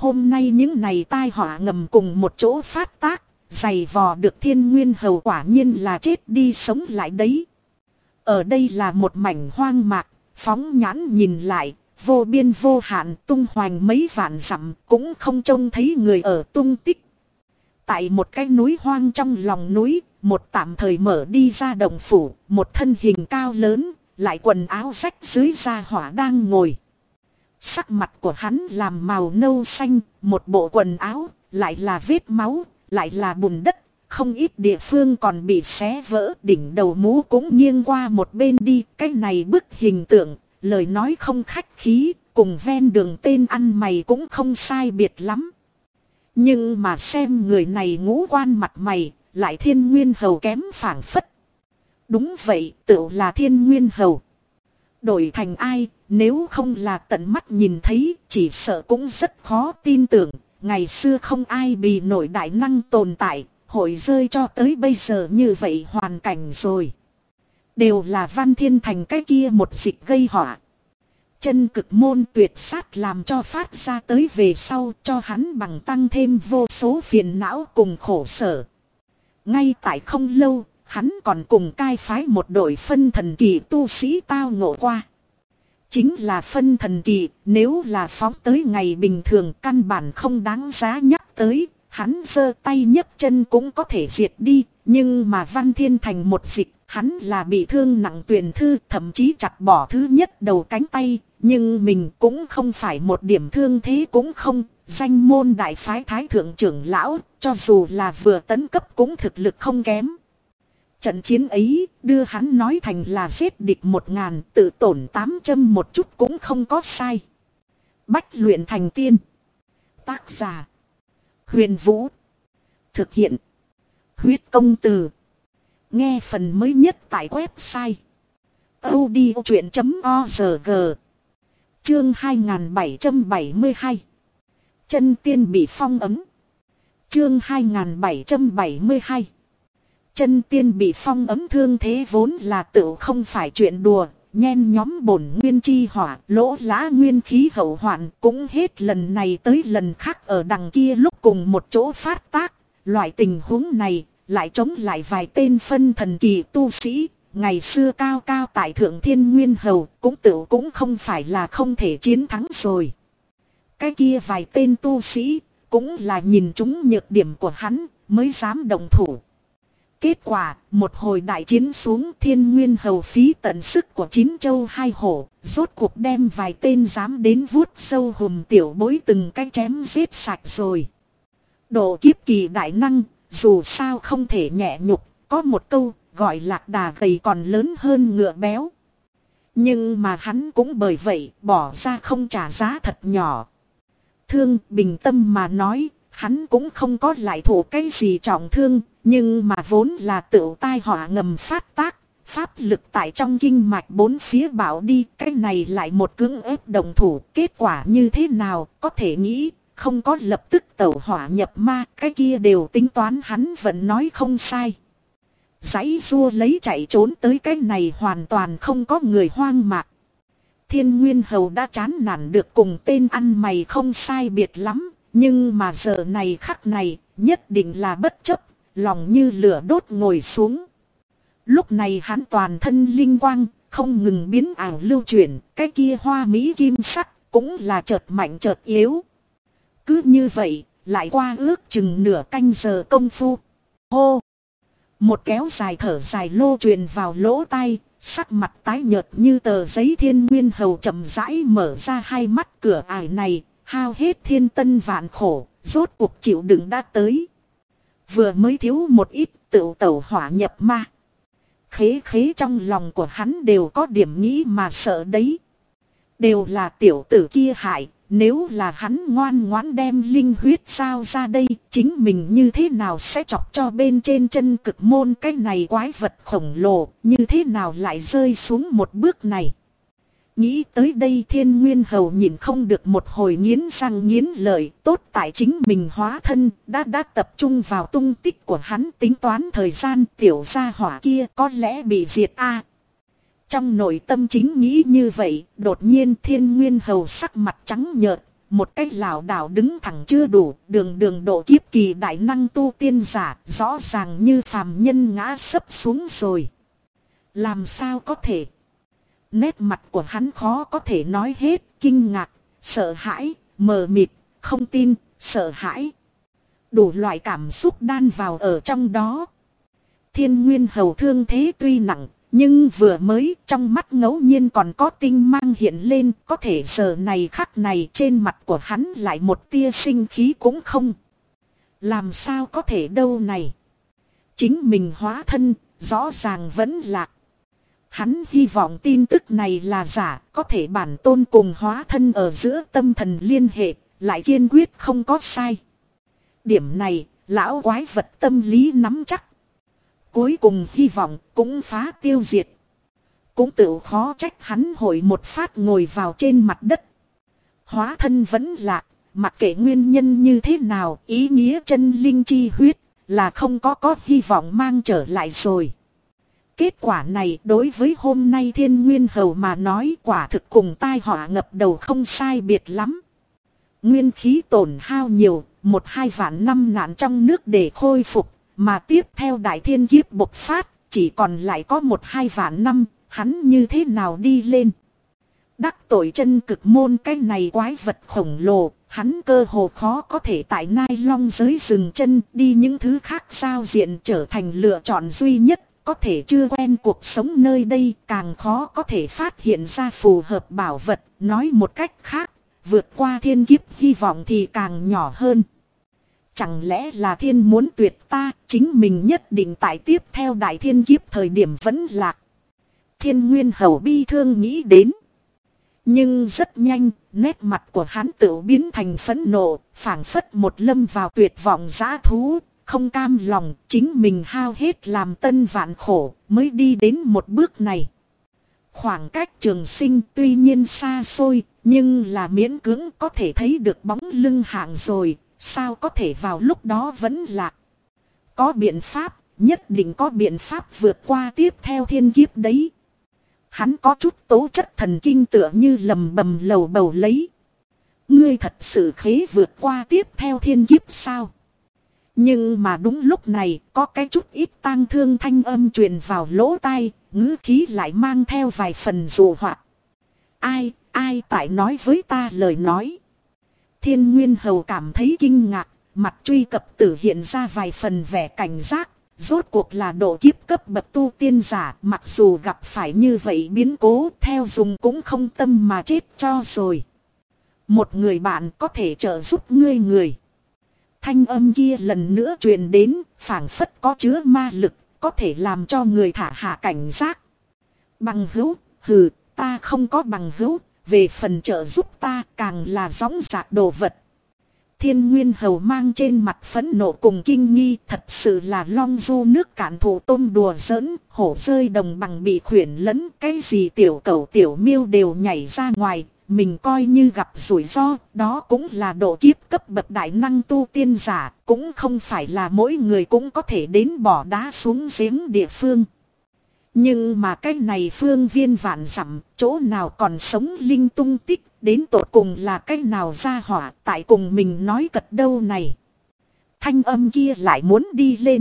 hôm nay những này tai họa ngầm cùng một chỗ phát tác, giày vò được Thiên Nguyên Hầu quả nhiên là chết đi sống lại đấy. Ở đây là một mảnh hoang mạc, phóng nhãn nhìn lại, vô biên vô hạn tung hoành mấy vạn dặm cũng không trông thấy người ở tung tích. Tại một cái núi hoang trong lòng núi, một tạm thời mở đi ra động phủ, một thân hình cao lớn, lại quần áo rách dưới da hỏa đang ngồi. Sắc mặt của hắn làm màu nâu xanh, một bộ quần áo, lại là vết máu, lại là bùn đất, không ít địa phương còn bị xé vỡ, đỉnh đầu mũ cũng nghiêng qua một bên đi. Cái này bức hình tượng, lời nói không khách khí, cùng ven đường tên ăn mày cũng không sai biệt lắm. Nhưng mà xem người này ngũ quan mặt mày, lại Thiên Nguyên Hầu kém phảng phất. Đúng vậy, tựu là Thiên Nguyên Hầu. Đổi thành ai, nếu không là tận mắt nhìn thấy, chỉ sợ cũng rất khó tin tưởng. Ngày xưa không ai bị nổi đại năng tồn tại, hội rơi cho tới bây giờ như vậy hoàn cảnh rồi. Đều là Văn Thiên Thành cái kia một dịch gây họa. Chân cực môn tuyệt sát làm cho phát ra tới về sau cho hắn bằng tăng thêm vô số phiền não cùng khổ sở. Ngay tại không lâu, hắn còn cùng cai phái một đội phân thần kỳ tu sĩ tao ngộ qua. Chính là phân thần kỳ, nếu là phóng tới ngày bình thường căn bản không đáng giá nhắc tới, hắn giơ tay nhấc chân cũng có thể diệt đi, nhưng mà Văn Thiên Thành một dịch, hắn là bị thương nặng tuyển thư, thậm chí chặt bỏ thứ nhất đầu cánh tay, nhưng mình cũng không phải một điểm thương thế cũng không, danh môn đại phái thái thượng trưởng lão, cho dù là vừa tấn cấp cũng thực lực không kém. Trận chiến ấy đưa hắn nói thành là giết địch 1000, tự tổn 800 một chút cũng không có sai. Bách luyện thành tiên. Tác giả Huyền Vũ. Thực hiện Huyết Công Từ. Nghe phần mới nhất tại website audiochuyện.org. Chương 2772. Chân tiên bị phong ấn. Chương 2772. Chân tiên bị phong ấn thương thế vốn là tự không phải chuyện đùa, nhen nhóm bổn nguyên chi hỏa, lỗ lá nguyên khí hậu hoạn cũng hết lần này tới lần khác ở đằng kia lúc cùng một chỗ phát tác. Loại tình huống này lại chống lại vài tên phân thần kỳ tu sĩ, ngày xưa cao cao tại thượng Thiên Nguyên Hầu cũng tự cũng không phải là không thể chiến thắng rồi. Cái kia vài tên tu sĩ cũng là nhìn trúng nhược điểm của hắn mới dám động thủ. Kết quả, một hồi đại chiến xuống Thiên Nguyên Hầu phí tận sức của 9 châu 2 hổ, rốt cuộc đem vài tên dám đến vuốt sâu hùm tiểu bối từng cái chém giết sạch rồi. Độ kiếp kỳ đại năng, dù sao không thể nhẹ nhục, có một câu gọi lạc đà gầy còn lớn hơn ngựa béo. Nhưng mà hắn cũng bởi vậy bỏ ra không trả giá thật nhỏ. Thương bình tâm mà nói, hắn cũng không có lại thụ cái gì trọng thương, nhưng mà vốn là tự tai họa ngầm phát tác, pháp lực tại trong kinh mạch bốn phía bảo đi, cái này lại một cưỡng ép đồng thủ, kết quả như thế nào, có thể nghĩ, không có lập tức tẩu hỏa nhập ma, cái kia đều tính toán hắn vẫn nói không sai. Giãy giụa lấy chạy trốn tới cái này hoàn toàn không có người hoang mạc. Thiên Nguyên Hầu đã chán nản được cùng tên ăn mày không sai biệt lắm, nhưng mà giờ này khắc này, nhất định là bất chấp, lòng như lửa đốt ngồi xuống. Lúc này hắn toàn thân linh quang, không ngừng biến ảo lưu chuyển, cái kia hoa mỹ kim sắc, cũng là chợt mạnh chợt yếu. Cứ như vậy, lại qua ước chừng nửa canh giờ công phu. Hô! Một kéo dài thở dài lô truyền vào lỗ tai, sắc mặt tái nhợt như tờ giấy Thiên Nguyên Hầu chậm rãi mở ra hai mắt. Cửa ải này, hao hết thiên tân vạn khổ, rốt cuộc chịu đựng đã tới. Vừa mới thiếu một ít tựu tẩu hỏa nhập ma. Khế khế trong lòng của hắn đều có điểm nghĩ mà sợ đấy. Đều là tiểu tử kia hại. Nếu là hắn ngoan ngoãn đem linh huyết sao ra đây, chính mình như thế nào sẽ chọc cho bên trên chân cực môn cái này quái vật khổng lồ, như thế nào lại rơi xuống một bước này. Nghĩ tới đây Thiên Nguyên Hầu nhìn không được một hồi nghiến răng nghiến lợi, tốt tại chính mình hóa thân, đã tập trung vào tung tích của hắn tính toán thời gian tiểu gia hỏa kia có lẽ bị diệt a. Trong nội tâm chính nghĩ như vậy, đột nhiên Thiên Nguyên Hầu sắc mặt trắng nhợt, một cách lảo đảo đứng thẳng chưa đủ, đường đường độ kiếp kỳ đại năng tu tiên giả, rõ ràng như phàm nhân ngã sấp xuống rồi. Làm sao có thể? Nét mặt của hắn khó có thể nói hết, kinh ngạc, sợ hãi, mờ mịt, không tin, sợ hãi. Đủ loại cảm xúc đan vào ở trong đó. Thiên Nguyên Hầu thương thế tuy nặng, nhưng vừa mới trong mắt ngẫu nhiên còn có tinh mang hiện lên, có thể giờ này khắc này trên mặt của hắn lại một tia sinh khí cũng không. Làm sao có thể đâu này? Chính mình hóa thân, rõ ràng vẫn lạc. Hắn hy vọng tin tức này là giả, có thể bản tôn cùng hóa thân ở giữa tâm thần liên hệ, lại kiên quyết không có sai. Điểm này, lão quái vật tâm lý nắm chắc. Cuối cùng hy vọng cũng phá tiêu diệt. Cũng tự khó trách hắn hội một phát ngồi vào trên mặt đất. Hóa thân vẫn lạc, mặc kệ nguyên nhân như thế nào, ý nghĩa chân linh chi huyết là không có hy vọng mang trở lại rồi. Kết quả này đối với hôm nay Thiên Nguyên Hầu mà nói quả thực cùng tai họa ngập đầu không sai biệt lắm. Nguyên khí tổn hao nhiều, 1-2 vạn năm nạn trong nước để khôi phục, mà tiếp theo đại thiên kiếp bộc phát, chỉ còn lại có 1-2 vạn năm, hắn như thế nào đi lên. Đắc tội chân cực môn cái này quái vật khổng lồ, hắn cơ hồ khó có thể tại Nai Long giới dừng chân, đi những thứ khác giao diện trở thành lựa chọn duy nhất. Có thể chưa quen cuộc sống nơi đây, càng khó có thể phát hiện ra phù hợp bảo vật. Nói một cách khác, vượt qua thiên kiếp hy vọng thì càng nhỏ hơn. Chẳng lẽ là thiên muốn tuyệt ta, chính mình nhất định tại tiếp theo đại thiên kiếp thời điểm vẫn lạc. Thiên Nguyên Hầu bi thương nghĩ đến. Nhưng rất nhanh, nét mặt của hắn tự biến thành phẫn nộ, phảng phất một lâm vào tuyệt vọng dã thú. Không cam lòng, chính mình hao hết làm tân vạn khổ, mới đi đến một bước này. Khoảng cách trường sinh tuy nhiên xa xôi, nhưng là miễn cưỡng có thể thấy được bóng lưng hạng rồi, sao có thể vào lúc đó vẫn lạc. Có biện pháp, nhất định có biện pháp vượt qua tiếp theo thiên kiếp đấy. Hắn có chút tố chất thần kinh tựa như lầm bầm lầu bầu lấy. Ngươi thật sự khế vượt qua tiếp theo thiên kiếp sao? Nhưng mà đúng lúc này có cái chút ít tang thương thanh âm truyền vào lỗ tai, ngữ khí lại mang theo vài phần dụ hoặc. Ai tại nói với ta lời nói. Thiên Nguyên Hầu cảm thấy kinh ngạc, mặt truy cập tử hiện ra vài phần vẻ cảnh giác. Rốt cuộc là độ kiếp cấp bậc tu tiên giả, mặc dù gặp phải như vậy biến cố theo dùng cũng không tâm mà chết cho rồi. Một người bạn có thể trợ giúp ngươi người. Thanh âm kia lần nữa truyền đến, phảng phất có chứa ma lực, có thể làm cho người thả hạ cảnh giác. Bằng hữu, hừ, ta không có bằng hữu, về phần trợ giúp ta càng là dõng dạc đồ vật. Thiên Nguyên Hầu mang trên mặt phẫn nộ cùng kinh nghi, thật sự là long du nước cạn thủ tôm đùa giỡn, hổ rơi đồng bằng bị khuyển lẫn, cái gì tiểu cẩu tiểu miêu đều nhảy ra ngoài. Mình coi như gặp rủi ro, đó cũng là độ kiếp cấp bậc đại năng tu tiên giả, cũng không phải là mỗi người cũng có thể đến bỏ đá xuống giếng địa phương. Nhưng mà cái này phương viên vạn dặm, chỗ nào còn sống linh tung tích, đến tột cùng là cái nào ra hỏa, tại cùng mình nói cật đâu này. Thanh âm kia lại muốn đi lên.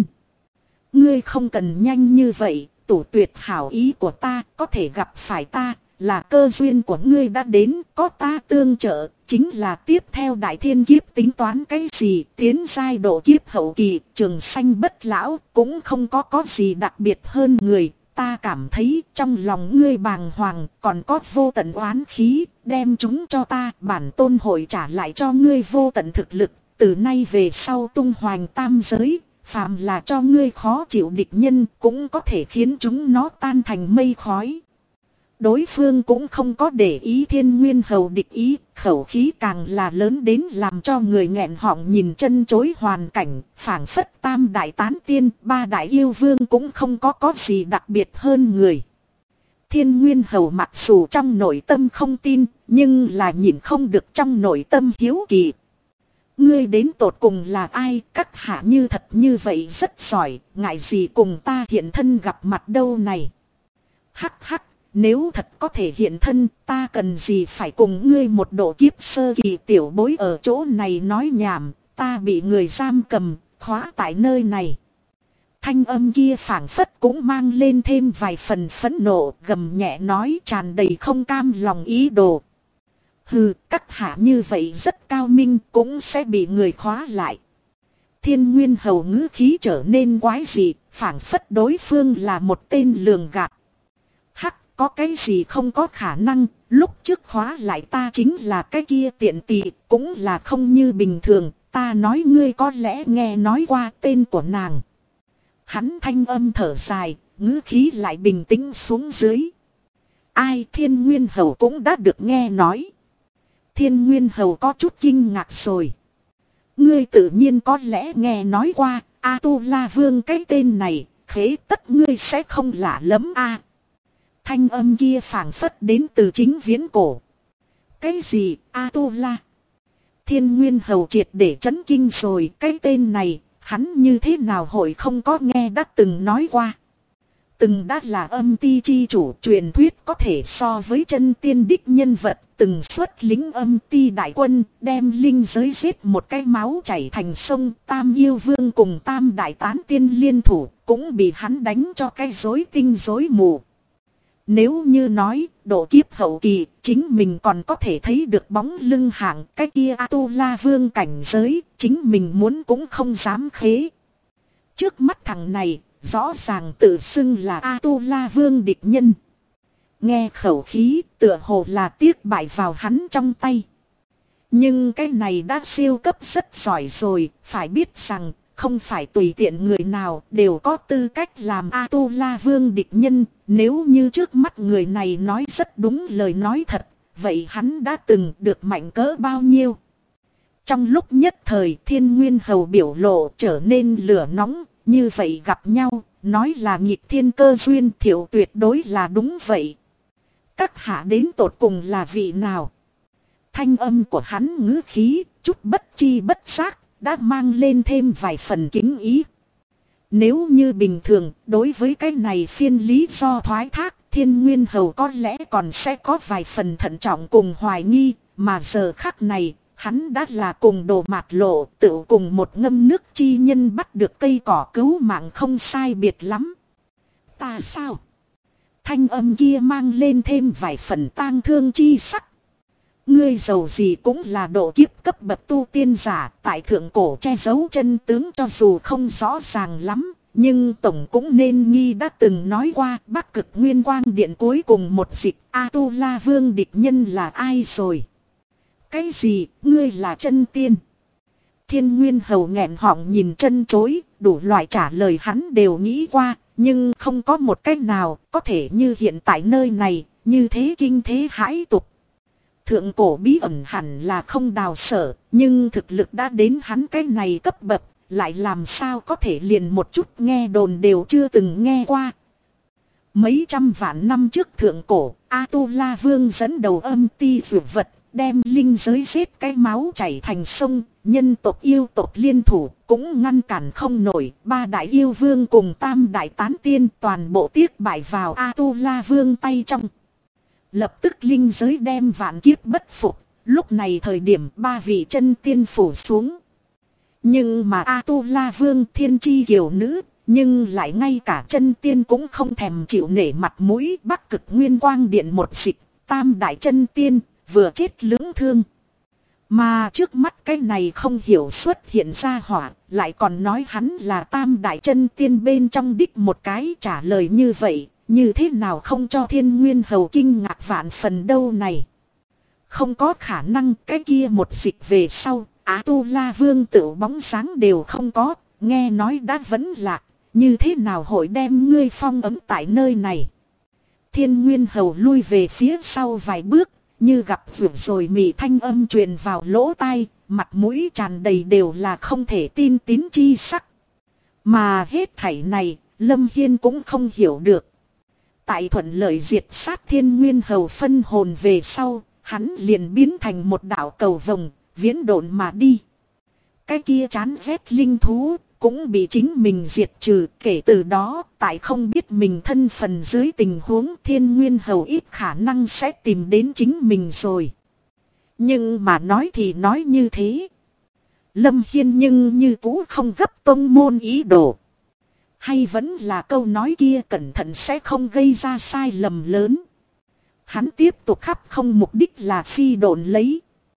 Ngươi không cần nhanh như vậy, tủ tuyệt hảo ý của ta, có thể gặp phải ta. Là cơ duyên của ngươi đã đến, có ta tương trợ, chính là tiếp theo đại thiên kiếp tính toán cái gì, tiến giai độ kiếp hậu kỳ, trường sanh bất lão, cũng không có gì đặc biệt hơn người. Ta cảm thấy trong lòng ngươi bàng hoàng, còn có vô tận oán khí, đem chúng cho ta, bản tôn hội trả lại cho ngươi vô tận thực lực, từ nay về sau tung hoành tam giới, phàm là cho ngươi khó chịu địch nhân, cũng có thể khiến chúng nó tan thành mây khói. Đối phương cũng không có để ý Thiên Nguyên Hầu địch ý, khẩu khí càng là lớn đến làm cho người nghẹn họng nhìn chân chối hoàn cảnh, phảng phất tam đại tán tiên, ba đại yêu vương cũng không có gì đặc biệt hơn người. Thiên Nguyên Hầu mặc dù trong nội tâm không tin, nhưng là nhìn không được trong nội tâm hiếu kỳ. Ngươi đến tột cùng là ai, các hạ như thật như vậy rất giỏi, ngại gì cùng ta hiện thân gặp mặt đâu này. Hắc hắc. nếu thật có thể hiện thân, ta cần gì phải cùng ngươi một độ kiếp sơ kỳ tiểu bối ở chỗ này nói nhảm, ta bị người giam cầm, khóa tại nơi này. Thanh âm kia phảng phất cũng mang lên thêm vài phần phẫn nộ, gầm nhẹ nói tràn đầy không cam lòng ý đồ. Hừ, các hạ như vậy rất cao minh, cũng sẽ bị người khóa lại. Thiên Nguyên Hầu ngữ khí trở nên quái dị, phảng phất đối phương là một tên lường gạt. Hắc, có cái gì không có khả năng, lúc trước khóa lại ta chính là cái kia tiện tỳ, cũng là không như bình thường, ta nói ngươi có lẽ nghe nói qua tên của nàng. Hắn thanh âm thở dài, ngữ khí lại bình tĩnh xuống dưới. Ai? Thiên Nguyên Hầu cũng đã được nghe nói. Thiên Nguyên Hầu có chút kinh ngạc rồi. Ngươi tự nhiên có lẽ nghe nói qua, A-tu-la Vương cái tên này, khế tất ngươi sẽ không lạ lắm a. Thanh âm kia phảng phất đến từ chính viễn cổ. Cái gì A-tu-la? Thiên Nguyên Hầu triệt để chấn kinh rồi, cái tên này, hắn như thế nào hội không có nghe đã từng nói qua. Từng đã là âm ti chi chủ, truyền thuyết có thể so với chân tiên đích nhân vật, từng xuất lính âm ti đại quân, đem linh giới giết một cái máu chảy thành sông. Tam yêu vương cùng tam đại tán tiên liên thủ, cũng bị hắn đánh cho cái rối tinh rối mù. Nếu như nói, độ kiếp hậu kỳ, chính mình còn có thể thấy được bóng lưng hạng, cái kia A-tu-la Vương cảnh giới, chính mình muốn cũng không dám khế. Trước mắt thằng này, rõ ràng tự xưng là A-tu-la Vương địch nhân. Nghe khẩu khí, tựa hồ là tiếc bại vào hắn trong tay. Nhưng cái này đã siêu cấp rất giỏi rồi, phải biết rằng, không phải tùy tiện người nào đều có tư cách làm A-tu-la Vương địch nhân. Nếu như trước mắt người này nói rất đúng lời nói thật, vậy hắn đã từng được mạnh cỡ bao nhiêu? Trong lúc nhất thời Thiên Nguyên Hầu biểu lộ trở nên lửa nóng, như vậy gặp nhau, nói là nghịch thiên cơ duyên thiểu tuyệt đối là đúng vậy. Các hạ đến tột cùng là vị nào? Thanh âm của hắn ngữ khí, chút bất chi bất giác, đã mang lên thêm vài phần kính ý. Nếu như bình thường, đối với cái này phiên lý do thoái thác, Thiên Nguyên Hầu có lẽ còn sẽ có vài phần thận trọng cùng hoài nghi, mà giờ khắc này, hắn đã là cùng đồ mạt lộ, tự cùng một ngâm nước chi nhân bắt được cây cỏ cứu mạng không sai biệt lắm. Ta sao? Thanh âm kia mang lên thêm vài phần tang thương chi sắc. Ngươi giàu gì cũng là độ kiếp cấp bậc tu tiên giả, tại thượng cổ che giấu chân tướng cho dù không rõ ràng lắm, nhưng tổng cũng nên nghi đã từng nói qua Bắc Cực Nguyên Quang Điện cuối cùng một dịch A-tu-la Vương địch nhân là ai rồi? Cái gì, ngươi là chân tiên? Thiên Nguyên Hầu nghẹn họng nhìn chân chối, đủ loại trả lời hắn đều nghĩ qua, nhưng không có một cách nào có thể như hiện tại nơi này, như thế kinh thế hãi tục. Thượng cổ bí ẩn hẳn là không đào sở, nhưng thực lực đã đến hắn cái này cấp bậc, lại làm sao có thể liền một chút nghe đồn đều chưa từng nghe qua. Mấy trăm vạn năm trước thượng cổ, A-tu-la Vương dẫn đầu âm ti dược vật, đem linh giới giết cái máu chảy thành sông, nhân tộc yêu tộc liên thủ, cũng ngăn cản không nổi, ba đại yêu vương cùng tam đại tán tiên toàn bộ tiếc bại vào A-tu-la Vương tay trong. Lập tức linh giới đem vạn kiếp bất phục, lúc này thời điểm ba vị chân tiên phủ xuống. Nhưng mà A-tu-la Vương thiên chi kiều nữ, nhưng lại ngay cả chân tiên cũng không thèm chịu nể mặt mũi. Bắc Cực Nguyên Quang Điện một dịch, tam đại chân tiên, vừa chết lưỡng thương. Mà trước mắt cái này không hiểu xuất hiện ra hỏa, lại còn nói hắn là tam đại chân tiên bên trong đích một cái. Trả lời như vậy, như thế nào không cho Thiên Nguyên Hầu kinh ngạc vạn phần đâu này. Không có khả năng, cái kia một dịch về sau, A-tu-la Vương tự bóng sáng đều không có, nghe nói đã vẫn lạc, như thế nào hội đem ngươi phong ấn tại nơi này. Thiên Nguyên Hầu lui về phía sau vài bước, như gặp vượt rồi mị thanh âm truyền vào lỗ tai, mặt mũi tràn đầy đều là không thể tin tín chi sắc. Mà hết thảy này, Lâm Hiên cũng không hiểu được. Tại thuận lợi diệt sát Thiên Nguyên Hầu phân hồn về sau, hắn liền biến thành một đạo cầu vồng, viễn độn mà đi. Cái kia chán ghét linh thú, cũng bị chính mình diệt trừ. Kể từ đó, tại không biết mình thân phần dưới tình huống Thiên Nguyên Hầu ít khả năng sẽ tìm đến chính mình rồi. Nhưng mà nói thì nói như thế. Lâm Hiên nhưng như cũ không gấp tông môn ý đồ. Hay vẫn là câu nói kia, cẩn thận sẽ không gây ra sai lầm lớn. Hắn tiếp tục khắp không mục đích là phi độn lấy.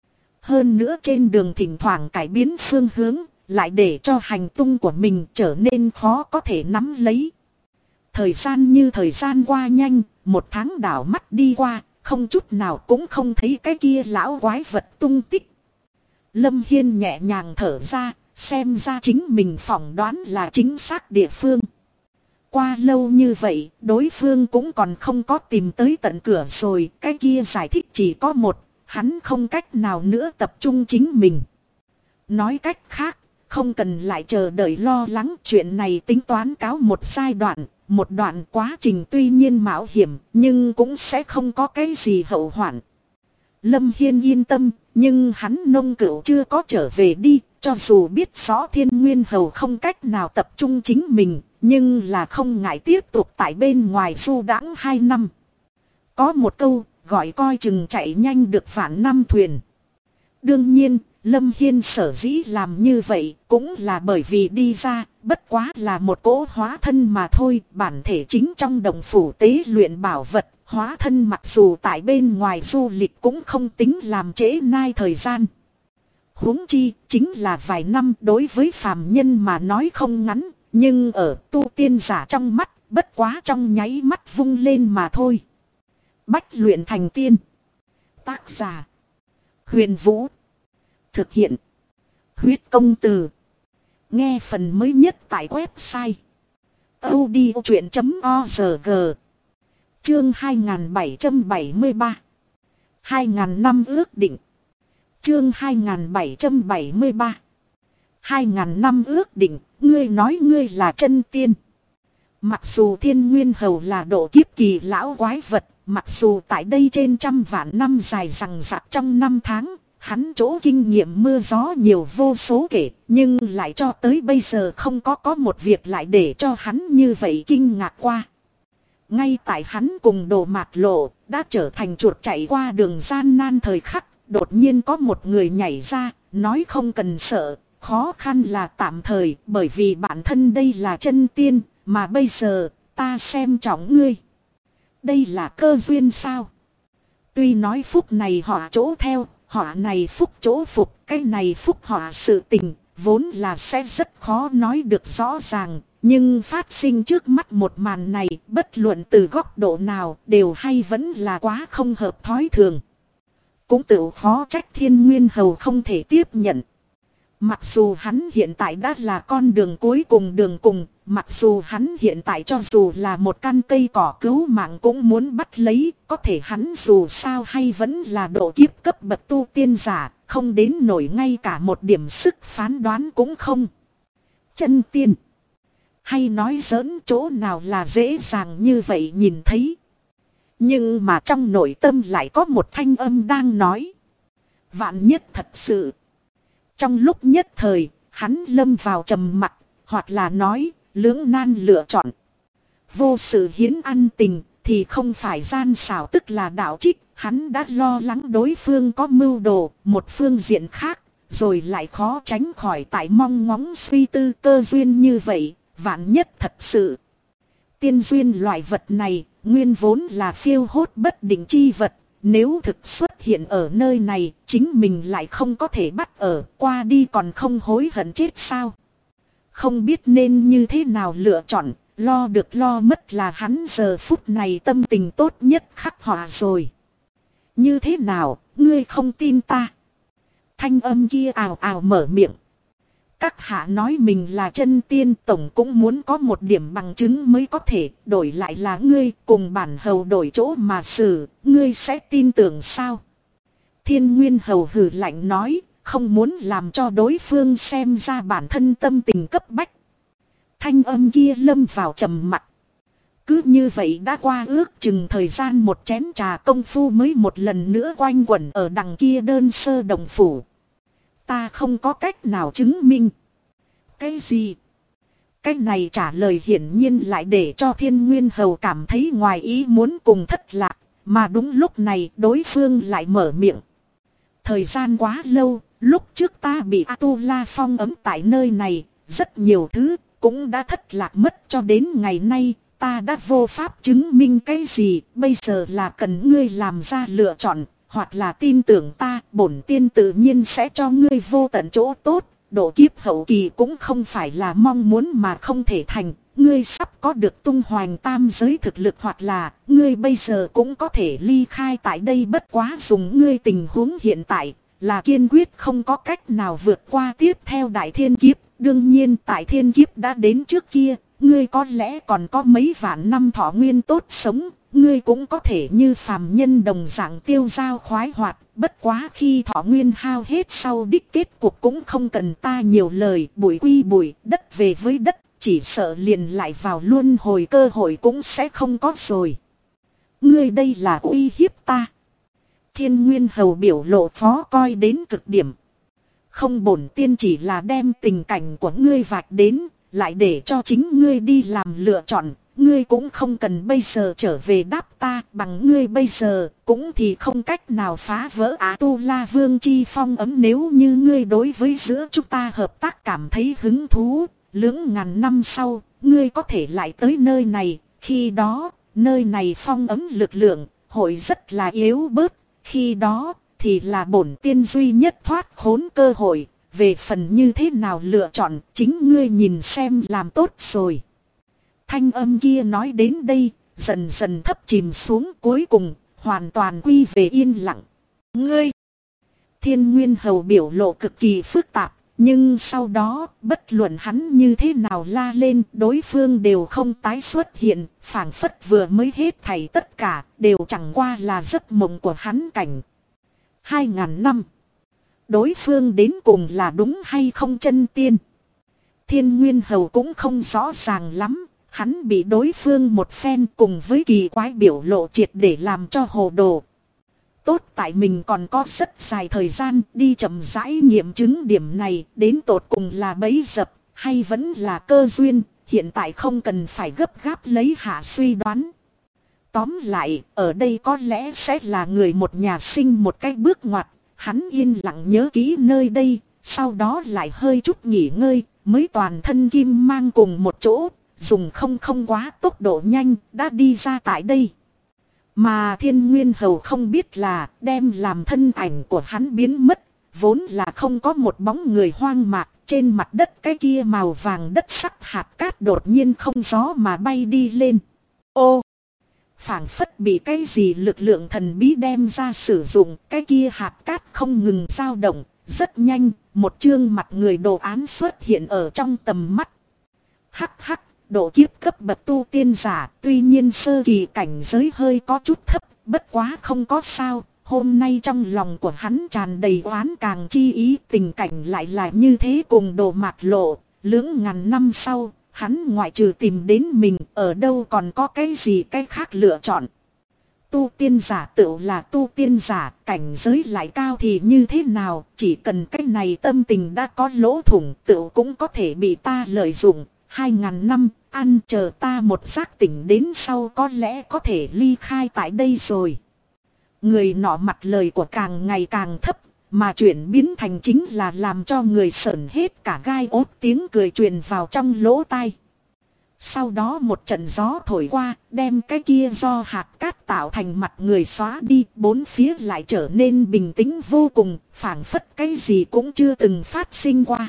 Hơn nữa trên đường thỉnh thoảng cải biến phương hướng, lại để cho hành tung của mình trở nên khó có thể nắm lấy. Thời gian như thời gian qua nhanh, một tháng đảo mắt đi qua, không chút nào cũng không thấy cái kia lão quái vật tung tích. Lâm Hiên nhẹ nhàng thở ra, xem ra chính mình phỏng đoán là chính xác địa phương. Qua lâu như vậy, đối phương cũng còn không có tìm tới tận cửa rồi, cái kia giải thích chỉ có một, hắn không cách nào nữa tập trung chính mình. Nói cách khác, không cần lại chờ đợi lo lắng, chuyện này tính toán cáo một giai đoạn, một đoạn quá trình tuy nhiên mạo hiểm, nhưng cũng sẽ không có cái gì hậu hoạn. Lâm Hiên yên tâm, nhưng hắn nông cửu chưa có trở về đi, cho dù biết rõ Thiên Nguyên Hầu không cách nào tập trung chính mình, nhưng là không ngại tiếp tục tại bên ngoài du đãng 2 năm. Có một câu, gọi coi chừng chạy nhanh được vạn năm thuyền. Đương nhiên, Lâm Hiên sở dĩ làm như vậy cũng là bởi vì đi ra, bất quá là một cỗ hóa thân mà thôi, bản thể chính trong đồng phủ tế luyện bảo vật, hóa thân mặc dù tại bên ngoài du lịch cũng không tính làm trễ nai thời gian. Huống chi, chính là vài năm đối với phàm nhân mà nói không ngắn, nhưng ở tu tiên giả trong mắt, bất quá trong nháy mắt vung lên mà thôi. Bách luyện thành tiên. Tác giả: Huyền Vũ. Thực hiện: Huyết Công Từ. Nghe phần mới nhất tại website audiochuyện.org. Chương 2773. 2000 năm ước định. Chương 2773. 2000 năm ước định, ngươi nói ngươi là chân tiên. Mặc dù Thiên Nguyên Hầu là độ kiếp kỳ lão quái vật, mặc dù tại đây trên trăm vạn năm dài rằng rạc trong năm tháng, hắn chỗ kinh nghiệm mưa gió nhiều vô số kể, nhưng lại cho tới bây giờ không có một việc lại để cho hắn như vậy kinh ngạc qua. Ngay tại hắn cùng Đồ Mạt Lộ đã trở thành chuột chạy qua đường gian nan thời khắc, đột nhiên có một người nhảy ra, nói không cần sợ, khó khăn là tạm thời, bởi vì bản thân đây là chân tiên, mà bây giờ ta xem trọng ngươi. Đây là cơ duyên sao? Tuy nói phúc này họ chỗ theo, họ này phúc chỗ phục, cái này phúc họ sự tình, vốn là sẽ rất khó nói được rõ ràng. Nhưng phát sinh trước mắt một màn này, bất luận từ góc độ nào, đều hay vẫn là quá không hợp thói thường. Cũng tự khó trách Thiên Nguyên Hầu không thể tiếp nhận. Mặc dù hắn hiện tại đã là con đường cuối cùng đường cùng, mặc dù hắn hiện tại cho dù là một căn cây cỏ cứu mạng cũng muốn bắt lấy, có thể hắn dù sao hay vẫn là độ kiếp cấp bậc tu tiên giả, không đến nổi ngay cả một điểm sức phán đoán cũng không. Chân tiên. Hay nói giỡn, chỗ nào là dễ dàng như vậy nhìn thấy. Nhưng mà trong nội tâm lại có một thanh âm đang nói. Vạn nhất thật sự. Trong lúc nhất thời, hắn lâm vào trầm mặc, hoặc là nói, lưỡng nan lựa chọn. Vô sự hiến ăn tình, thì không phải gian xảo tức là đạo trích. Hắn đã lo lắng đối phương có mưu đồ, một phương diện khác, rồi lại khó tránh khỏi tại mong ngóng suy tư cơ duyên như vậy. Vạn nhất thật sự. Tiên duyên loại vật này, nguyên vốn là phiêu hốt bất định chi vật. Nếu thực xuất hiện ở nơi này, chính mình lại không có thể bắt ở, qua đi còn không hối hận chết sao? Không biết nên như thế nào lựa chọn, lo được lo mất là hắn giờ phút này tâm tình tốt nhất khắc họa rồi. Như thế nào, ngươi không tin ta? Thanh âm kia ào ào mở miệng. Các hạ nói mình là chân tiên, tổng cũng muốn có một điểm bằng chứng mới có thể, đổi lại là ngươi cùng bản hầu đổi chỗ mà xử, ngươi sẽ tin tưởng sao? Thiên Nguyên Hầu hừ lạnh nói, không muốn làm cho đối phương xem ra bản thân tâm tình cấp bách. Thanh âm kia lâm vào trầm mặc. Cứ như vậy đã qua ước chừng thời gian một chén trà công phu mới một lần nữa quanh quẩn ở đằng kia đơn sơ đồng phủ. Ta không có cách nào chứng minh. Cái gì? Cái này trả lời hiển nhiên lại để cho Thiên Nguyên Hầu cảm thấy ngoài ý muốn cùng thất lạc. Mà đúng lúc này đối phương lại mở miệng. Thời gian quá lâu, lúc trước ta bị A-tu-la phong ấm tại nơi này, rất nhiều thứ cũng đã thất lạc mất cho đến ngày nay. Ta đã vô pháp chứng minh cái gì, bây giờ là cần ngươi làm ra lựa chọn, hoặc là tin tưởng ta, bổn tiên tự nhiên sẽ cho ngươi vô tận chỗ tốt. Độ kiếp hậu kỳ cũng không phải là mong muốn mà không thể thành, ngươi sắp có được tung hoành tam giới thực lực, hoặc là ngươi bây giờ cũng có thể ly khai tại đây, bất quá dùng ngươi tình huống hiện tại là kiên quyết không có cách nào vượt qua tiếp theo đại thiên kiếp. Đương nhiên tại thiên kiếp đã đến trước kia, ngươi có lẽ còn có mấy vạn năm thọ nguyên tốt sống, ngươi cũng có thể như phàm nhân đồng dạng tiêu dao khoái hoạt. Bất quá khi thọ nguyên hao hết sau đích kết cuộc cũng không cần ta nhiều lời, bụi quy bụi, đất về với đất, chỉ sợ liền lại vào luân hồi cơ hội cũng sẽ không có rồi. Ngươi đây là uy hiếp ta. Thiên Nguyên Hầu biểu lộ phó coi đến cực điểm. Không, bổn tiên chỉ là đem tình cảnh của ngươi vạch đến, lại để cho chính ngươi đi làm lựa chọn. Ngươi cũng không cần bây giờ trở về đáp ta, bằng ngươi bây giờ cũng thì không cách nào phá vỡ A-tu-la vương chi phong ấm. Nếu như ngươi đối với giữa chúng ta hợp tác cảm thấy hứng thú, lưỡng ngàn năm sau, ngươi có thể lại tới nơi này. Khi đó, nơi này phong ấm lực lượng hội rất là yếu bớt. Khi đó thì là bổn tiên duy nhất thoát khốn cơ hội. Về phần như thế nào lựa chọn, chính ngươi nhìn xem làm tốt rồi. Thanh âm kia nói đến đây, dần dần thấp chìm xuống, cuối cùng hoàn toàn quy về yên lặng. Ngươi! Thiên Nguyên Hầu biểu lộ cực kỳ phức tạp, nhưng sau đó bất luận hắn như thế nào la lên, đối phương đều không tái xuất hiện, phảng phất vừa mới hết thảy tất cả đều chẳng qua là giấc mộng của hắn cảnh. 2000 năm. Đối phương đến cùng là đúng hay không chân tiên? Thiên Nguyên Hầu cũng không rõ ràng lắm. Hắn bị đối phương một phen cùng với kỳ quái biểu lộ triệt để làm cho hồ đồ. Tốt tại mình còn có rất dài thời gian đi chậm rãi nghiệm chứng điểm này, đến tột cùng là bẫy dập hay vẫn là cơ duyên, hiện tại không cần phải gấp gáp lấy hạ suy đoán. Tóm lại, ở đây có lẽ sẽ là người một nhà sinh một cái bước ngoặt, hắn yên lặng nhớ kỹ nơi đây, sau đó lại hơi chút nghỉ ngơi, mới toàn thân kim mang cùng một chỗ. Dùng không quá tốc độ nhanh đã đi ra tại đây. Mà Thiên Nguyên Hầu không biết là đem làm thân ảnh của hắn biến mất. Vốn là không có một bóng người hoang mạc. Trên mặt đất cái kia màu vàng đất sắc hạt cát đột nhiên không gió mà bay đi lên. Ô! Phảng phất bị cái gì lực lượng thần bí đem ra sử dụng. Cái kia hạt cát không ngừng dao động. Rất nhanh, một chương mặt người đồ án xuất hiện ở trong tầm mắt. Hắc hắc! Độ kiếp cấp bậc tu tiên giả, tuy nhiên sơ kỳ cảnh giới hơi có chút thấp, bất quá không có sao. Hôm nay trong lòng của hắn tràn đầy oán càng chi ý, tình cảnh lại là như thế cùng Đồ Mạt Lộ. Lưỡng ngàn năm sau, hắn ngoại trừ tìm đến mình, ở đâu còn có cái gì cái khác lựa chọn. Tu tiên giả tựu là tu tiên giả, cảnh giới lại cao thì như thế nào, chỉ cần cái này tâm tình đã có lỗ thủng tựu cũng có thể bị ta lợi dụng. 2000 năm, ăn chờ ta một giác tỉnh đến sau có lẽ có thể ly khai tại đây rồi. Người nọ mặt lời của càng ngày càng thấp, mà chuyển biến thành chính là làm cho người sởn hết cả gai ốt, tiếng cười truyền vào trong lỗ tai. Sau đó một trận gió thổi qua, đem cái kia do hạt cát tạo thành mặt người xóa đi, bốn phía lại trở nên bình tĩnh vô cùng, phảng phất cái gì cũng chưa từng phát sinh qua.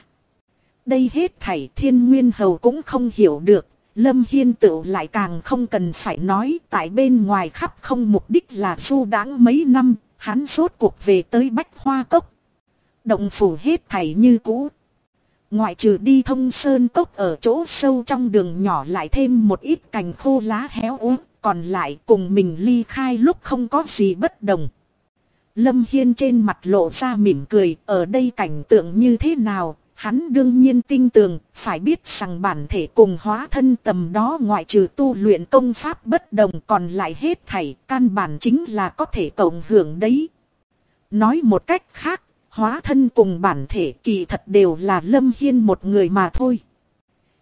Đây hết thảy Thiên Nguyên Hầu cũng không hiểu được, Lâm Hiên Tựu lại càng không cần phải nói, tại bên ngoài khắp không mục đích là du đãng mấy năm, hắn rốt cuộc về tới Bách Hoa Cốc. Động phủ hết thảy như cũ. Ngoại trừ đi thông sơn cốc ở chỗ sâu trong đường nhỏ lại thêm một ít cành khô lá héo úa, còn lại cùng mình ly khai lúc không có gì bất đồng. Lâm Hiên trên mặt lộ ra mỉm cười, ở đây cảnh tượng như thế nào? Hắn đương nhiên tin tưởng, phải biết rằng bản thể cùng hóa thân tầm đó ngoại trừ tu luyện công pháp bất đồng còn lại hết thảy, căn bản chính là có thể cộng hưởng đấy. Nói một cách khác, hóa thân cùng bản thể kỳ thật đều là Lâm Hiên một người mà thôi.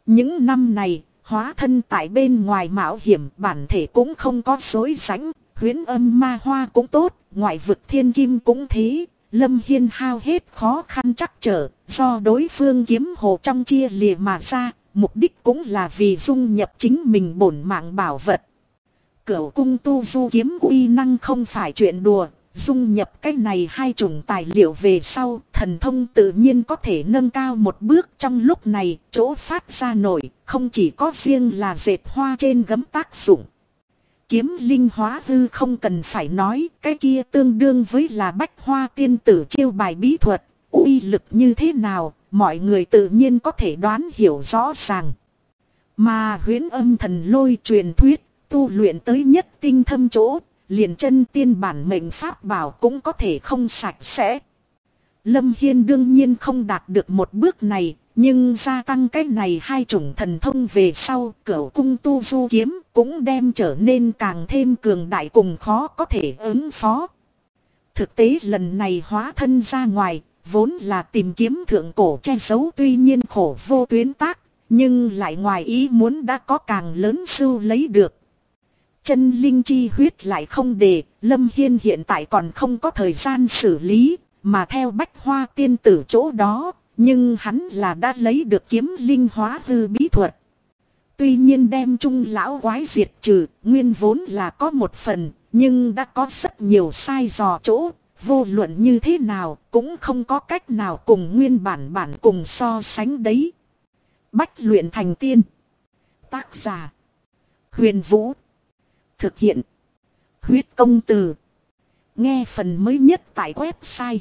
Những năm này, hóa thân tại bên ngoài mạo hiểm, bản thể cũng không có rối rãnh, huyễn âm ma hoa cũng tốt, ngoại vực thiên kim cũng thế. Lâm Hiên hao hết khó khăn trắc trở, do đối phương kiếm hồ trong chia lìa mà ra, mục đích cũng là vì dung nhập chính mình bổn mạng bảo vật. Cửu cung tu du kiếm uy năng không phải chuyện đùa, dung nhập cái này hai chủng tài liệu về sau, thần thông tự nhiên có thể nâng cao một bước. Trong lúc này, chỗ phát ra nổi, không chỉ có riêng là dệt hoa trên gấm tác dụng. Kiếm linh hóa hư không cần phải nói, cái kia tương đương với là bách hoa tiên tử chiêu bài bí thuật, uy lực như thế nào, mọi người tự nhiên có thể đoán hiểu rõ ràng. Mà huyễn âm thần lôi truyền thuyết, tu luyện tới nhất tinh thâm chỗ, liền chân tiên bản mệnh pháp bảo cũng có thể không sạch sẽ. Lâm Hiên đương nhiên không đạt được một bước này, nhưng gia tăng cái này hai chủng thần thông về sau, cửu cung tu du kiếm cũng đem trở nên càng thêm cường đại cùng khó có thể ứng phó. Thực tế lần này hóa thân ra ngoài, vốn là tìm kiếm thượng cổ che giấu, tuy nhiên khổ vô tuyến tác, nhưng lại ngoài ý muốn đã có càng lớn sưu lấy được. Chân linh chi huyết lại không để, Lâm Hiên hiện tại còn không có thời gian xử lý, mà theo bách hoa tiên tử chỗ đó, nhưng hắn là đã lấy được kiếm linh hóa hư bí thuật. Tuy nhiên đem chung lão quái diệt trừ, nguyên vốn là có một phần, nhưng đã có rất nhiều sai dò chỗ, vô luận như thế nào cũng không có cách nào cùng nguyên bản cùng so sánh đấy. Bách luyện thành tiên. Tác giả: Huyền Vũ. Thực hiện: Huyết Công Từ. Nghe phần mới nhất tại website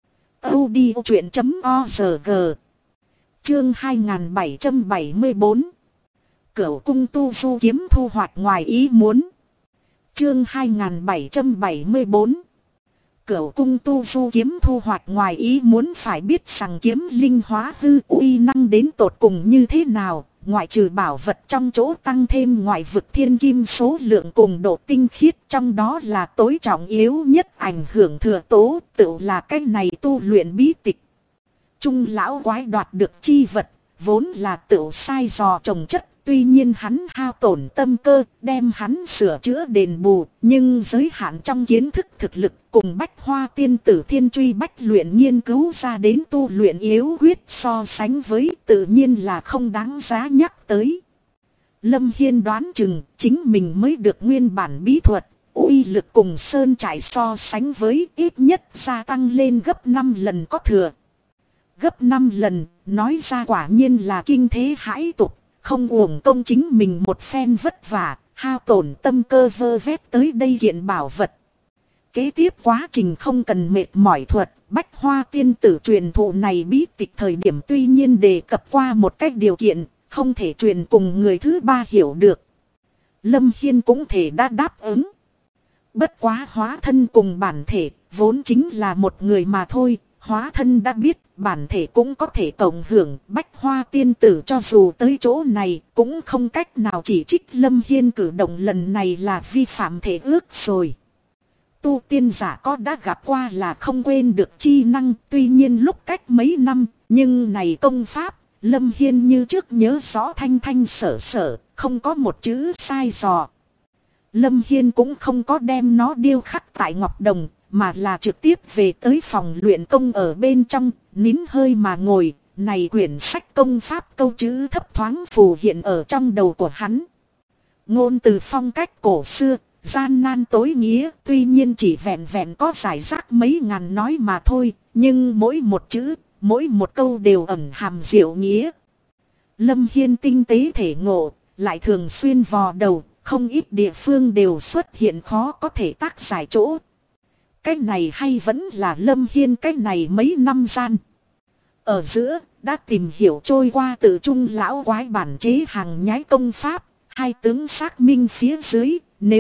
audiochuyện.org. Chương 2774. Cửu cung tu du kiếm thu hoạch ngoài ý muốn. Chương 2774. Cửu cung tu du kiếm thu hoạch ngoài ý muốn. Phải biết rằng kiếm linh hóa hư uy năng đến tột cùng như thế nào, ngoại trừ bảo vật trong chỗ tăng thêm ngoại vực thiên kim số lượng cùng độ tinh khiết, trong đó là tối trọng yếu nhất ảnh hưởng thừa tố, tự là cái này tu luyện bí tịch. Trung lão quái đoạt được chi vật, vốn là tự sai dò trồng chất, tuy nhiên hắn hao tổn tâm cơ, đem hắn sửa chữa đền bù, nhưng giới hạn trong kiến thức thực lực cùng bách hoa tiên tử thiên truy bách luyện nghiên cứu ra đến tu luyện yếu huyết so sánh với, tự nhiên là không đáng giá nhắc tới. Lâm Hiên đoán chừng chính mình mới được nguyên bản bí thuật, uy lực cùng sơn trải so sánh với ít nhất gia tăng lên gấp 5 lần có thừa. Gấp 5 lần, nói ra quả nhiên là kinh thế hãi tục. Không uổng công chính mình một phen vất vả, hao tổn tâm cơ vơ vét tới đây kiện bảo vật. Kế tiếp quá trình không cần mệt mỏi thuật, bách hoa tiên tử truyền thụ này bí tịch thời điểm tuy nhiên đề cập qua một cách điều kiện, không thể truyền cùng người thứ ba hiểu được. Lâm Hiên cũng thể đã đáp ứng. Bất quá hóa thân cùng bản thể, vốn chính là một người mà thôi, hóa thân đã biết. Bản thể cũng có thể cộng hưởng, bách hoa tiên tử cho dù tới chỗ này cũng không cách nào chỉ trích Lâm Hiên cử động lần này là vi phạm thể ước rồi. Tu tiên giả có đã gặp qua là không quên được chi năng, tuy nhiên lúc cách mấy năm, nhưng này công pháp, Lâm Hiên như trước nhớ rõ thanh thanh sở sở, không có một chữ sai dò. Lâm Hiên cũng không có đem nó điêu khắc tại ngọc đồng, mà là trực tiếp về tới phòng luyện công ở bên trong, nín hơi mà ngồi. Này quyển sách công pháp câu chữ thấp thoáng phù hiện ở trong đầu của hắn. Ngôn từ phong cách cổ xưa, gian nan tối nghĩa, tuy nhiên chỉ vẹn vẹn có giải rác mấy ngàn nói mà thôi, nhưng mỗi một chữ, mỗi một câu đều ẩn hàm diệu nghĩa. Lâm Hiên tinh tế thể ngộ, lại thường xuyên vò đầu, không ít địa phương đều xuất hiện khó có thể tác giải chỗ. Cái này hay vẫn là Lâm Hiên cái này mấy năm gian. Ở giữa, đã tìm hiểu trôi qua tự trung lão quái bản chế hàng nhái công pháp, hai tướng xác minh phía dưới,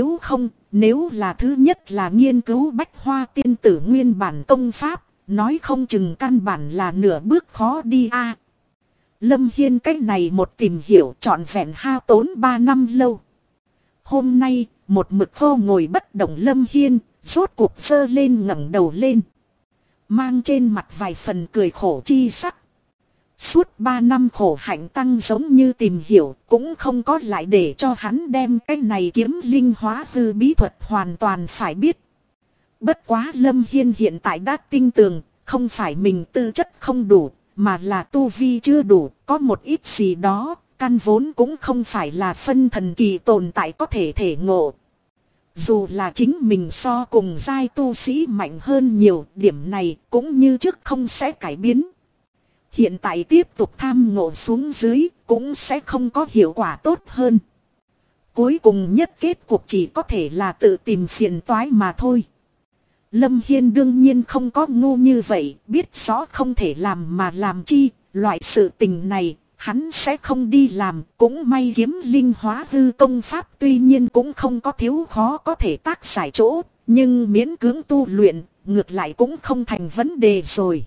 nếu là thứ nhất là nghiên cứu bách hoa tiên tử nguyên bản công pháp, nói không chừng căn bản là nửa bước khó đi a. Lâm Hiên cái này một tìm hiểu trọn vẹn hao tốn 3 năm lâu. Hôm nay, một mực khô ngồi bất động Lâm Hiên, rốt cuộc sơ lên ngẩng đầu lên. Mang trên mặt vài phần cười khổ chi sắc. suốt 3 năm khổ hạnh tăng giống như tìm hiểu, cũng không có lại để cho hắn đem cái này kiếm linh hóa hư bí thuật hoàn toàn phải biết. Bất quá Lâm Hiên hiện tại đã tin tưởng, không phải mình tư chất không đủ, mà là tu vi chưa đủ, có một ít gì đó, căn vốn cũng không phải là phân thần kỳ tồn tại có thể thể ngộ. Dù là chính mình so cùng giai tu sĩ mạnh hơn nhiều, điểm này cũng như trước không sẽ cải biến. Hiện tại tiếp tục tham ngộ xuống dưới cũng sẽ không có hiệu quả tốt hơn. Cuối cùng nhất kết cuộc chỉ có thể là tự tìm phiền toái mà thôi. Lâm Hiên đương nhiên không có ngu như vậy, biết rõ không thể làm mà làm chi, loại sự tình này hắn sẽ không đi làm. Cũng may kiếm linh hóa hư công pháp tuy nhiên cũng không có thiếu khó có thể tác giải chỗ, nhưng miễn cưỡng tu luyện ngược lại cũng không thành vấn đề rồi.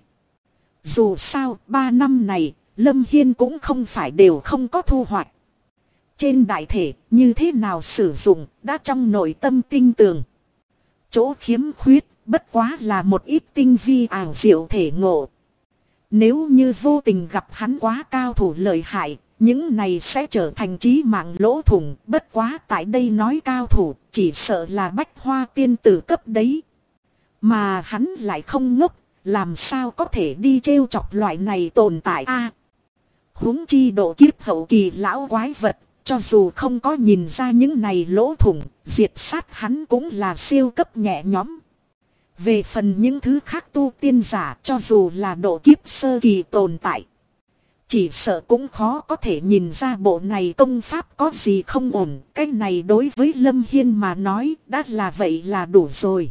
Dù sao 3 năm này Lâm Hiên cũng không phải đều không có thu hoạch. Trên đại thể như thế nào sử dụng đã trong nội tâm tinh tường. Chỗ khiếm khuyết bất quá là một ít tinh vi ảo diệu thể ngộ. Nếu như vô tình gặp hắn quá cao thủ lợi hại, những này sẽ trở thành trí mạng lỗ thủng. Bất quá tại đây nói cao thủ chỉ sợ là Bách Hoa tiên tử cấp đấy. Mà hắn lại không ngốc, làm sao có thể đi trêu chọc loại này tồn tại a? Huống chi độ kiếp hậu kỳ lão quái vật, cho dù không có nhìn ra những này lỗ thủng, diệt sát hắn cũng là siêu cấp nhẹ nhõm. Về phần những thứ khác tu tiên giả, cho dù là độ kiếp sơ kỳ tồn tại, chỉ sợ cũng khó có thể nhìn ra bộ này công pháp có gì không ổn. Cái này đối với Lâm Hiên mà nói đã là vậy là đủ rồi.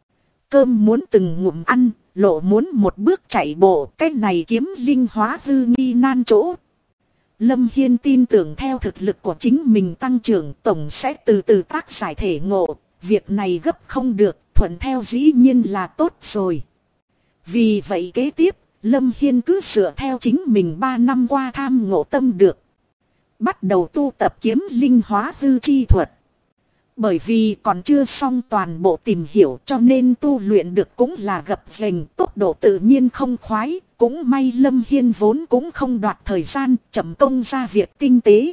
Cơm muốn từng ngụm ăn, lộ muốn một bước chạy bộ, cái này kiếm linh hóa hư nghi nan chỗ. Lâm Hiên tin tưởng theo thực lực của chính mình tăng trưởng, tổng sẽ từ từ tác giải thể ngộ. Việc này gấp không được, thuận theo dĩ nhiên là tốt rồi. Vì vậy kế tiếp, Lâm Hiên cứ dựa theo chính mình 3 năm qua tham ngộ tâm được, bắt đầu tu tập kiếm linh hóa hư chi thuật. Bởi vì còn chưa xong toàn bộ tìm hiểu cho nên tu luyện được cũng là gập ghềnh, tốc độ tự nhiên không khoái. Cũng may Lâm Hiên vốn cũng không đoạt thời gian, chậm công ra việc tinh tế.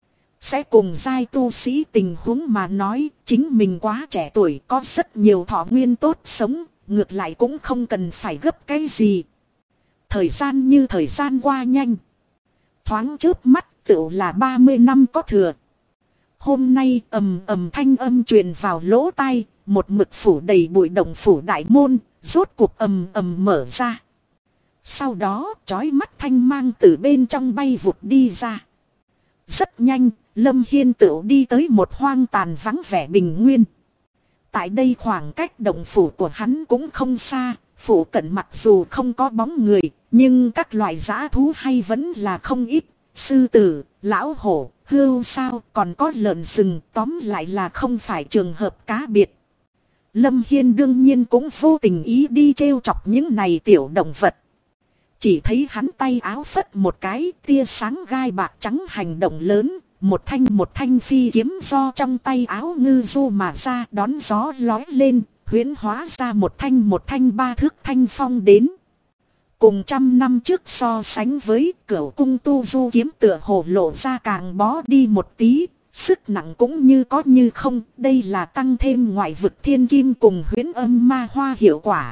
Sẽ cùng giai tu sĩ tình huống mà nói, chính mình quá trẻ tuổi có rất nhiều thọ nguyên tốt sống, ngược lại cũng không cần phải gấp cái gì. Thời gian như thời gian qua nhanh. Thoáng chớp mắt tựu là 30 năm có thừa. Hôm nay ầm ầm thanh âm truyền vào lỗ tai, một mực phủ đầy bụi động phủ đại môn, rốt cuộc ầm ầm mở ra. Sau đó chói mắt thanh mang từ bên trong bay vụt đi ra. Rất nhanh, Lâm Hiên tựu đi tới một hoang tàn vắng vẻ bình nguyên. Tại đây khoảng cách động phủ của hắn cũng không xa, phủ cận mặc dù không có bóng người, nhưng các loại dã thú hay vẫn là không ít. Sư tử, lão hổ, hươu sao, còn có lợn rừng, tóm lại là không phải trường hợp cá biệt. Lâm Hiên đương nhiên cũng vô tình ý đi trêu chọc những này tiểu động vật. Chỉ thấy hắn tay áo phất một cái, tia sáng gai bạc trắng hành động lớn, một thanh phi kiếm do trong tay áo ngư du mà ra, đón gió lói lên, huyễn hóa ra một thanh 3 thước thanh phong đến. Cùng 100 năm trước so sánh với, Cửu cung tu du kiếm tựa hồ lộ ra càng bó đi một tí, sức nặng cũng như có như không. Đây là tăng thêm ngoại vực thiên kim cùng huyễn âm ma hoa hiệu quả.